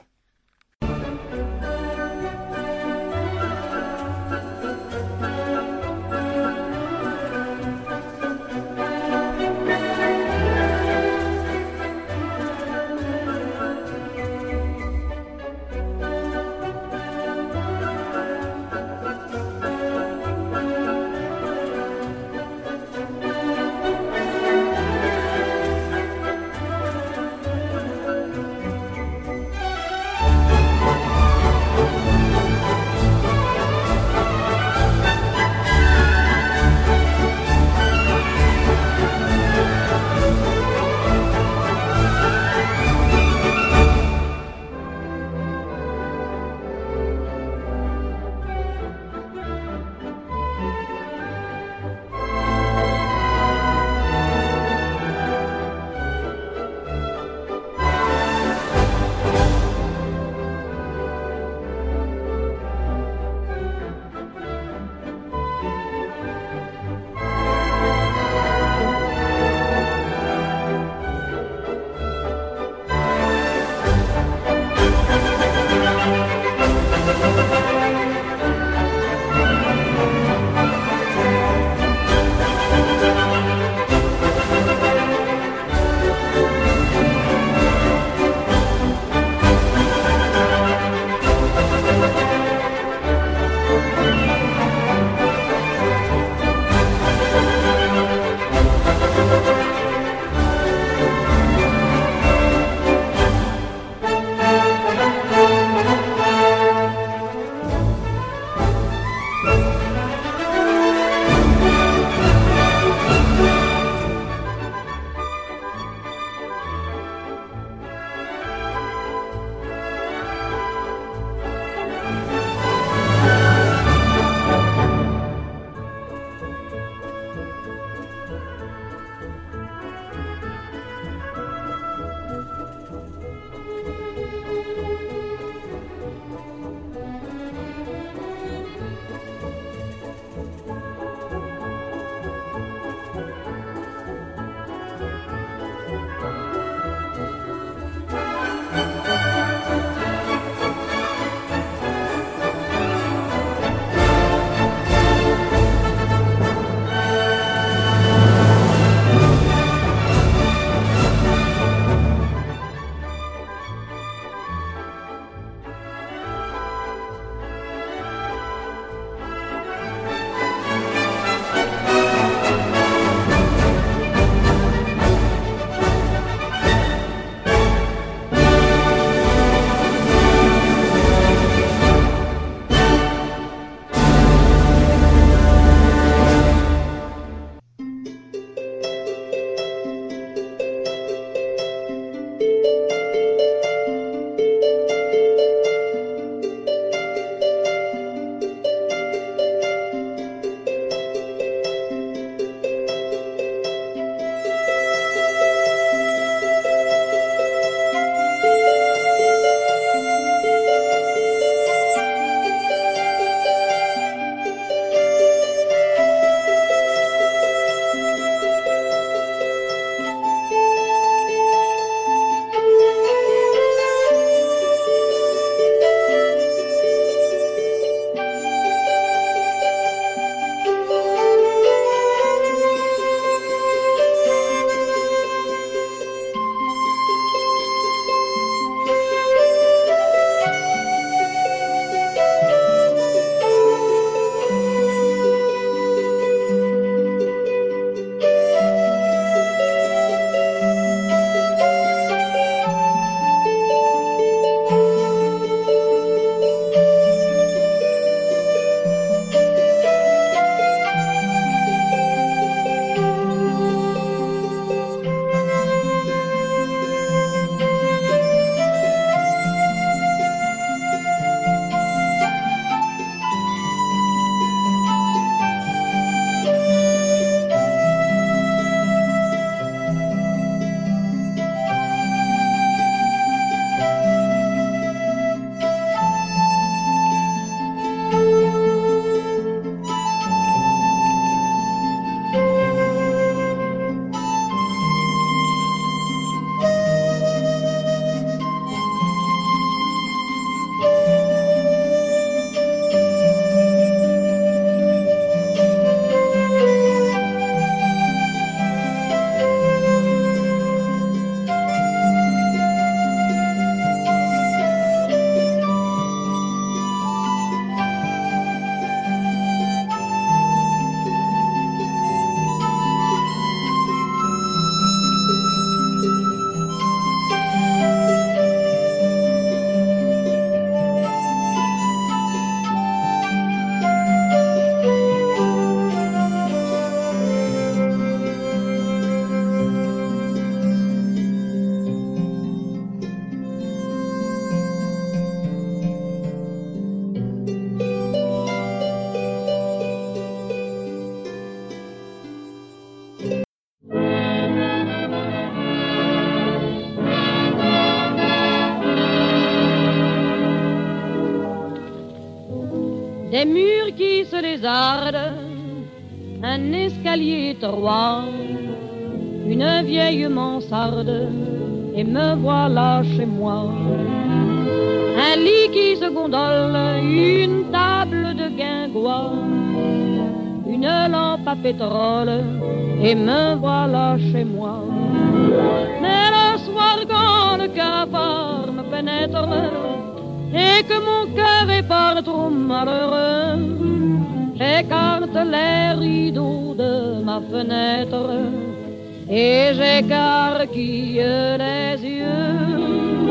un escalier étroit, une vieille mansarde, et me voilà chez moi. Un lit qui se gondole, une table de guingois, une lampe à pétrole, et me voilà chez moi. Mais le soir quand le cafard me pénètre, et que mon cœur est par trop malheureux, j'écarte les rideaux de ma fenêtre et j'écarquille les yeux.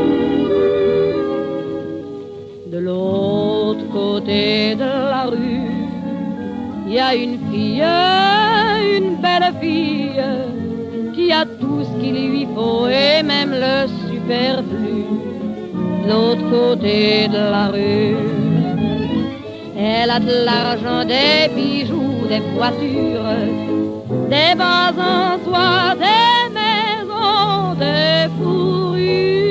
De l'autre côté de la rue, il y a une fille, une belle fille, qui a tout ce qu'il lui faut et même le superflu. De l'autre côté de la rue, elle a de l'argent, des bijoux, des voitures, des vases en soie, des maisons, des fourrures.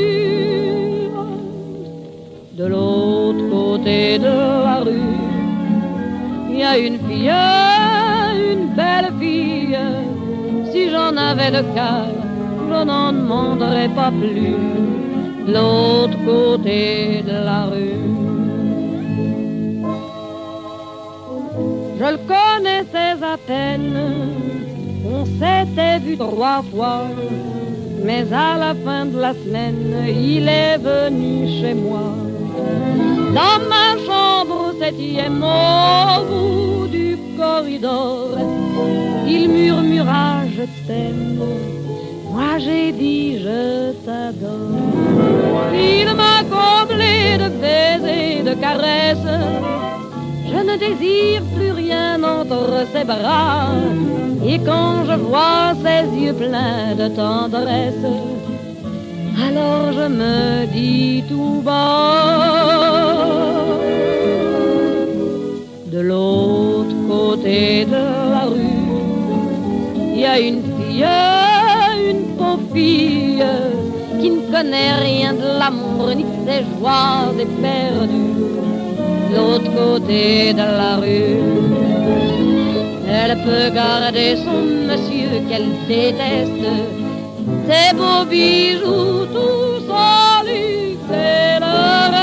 De l'autre côté de la rue, il y a une fille, une belle fille. Si j'en avais le cœur, je n'en demanderais pas plus. De l'autre côté de la rue, je le connaissais à peine, on s'était vu 3 fois, mais à la fin de la semaine, il est venu chez moi. Dans ma chambre au 7e, au bout du corridor, il murmura je t'aime. Moi j'ai dit je t'adore. Il m'a comblé de baisers, de caresses. Je ne désire plus rien entre ses bras. Et quand je vois ses yeux pleins de tendresse, alors je me dis tout bas. De l'autre côté de la rue, il y a une fille, une pauvre fille, qui ne connaît rien de l'amour ni de ses joies éperdues. De l'autre côté de la rue, elle peut garder son monsieur qu'elle déteste, ses beaux bijoux, tout son luxe et le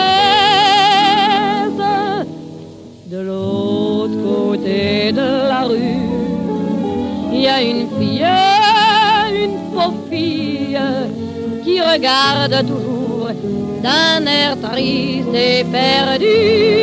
reste. De l'autre côté de la rue, il y a une fille, une pauvre fille, qui regarde toujours d'un air triste et perdu.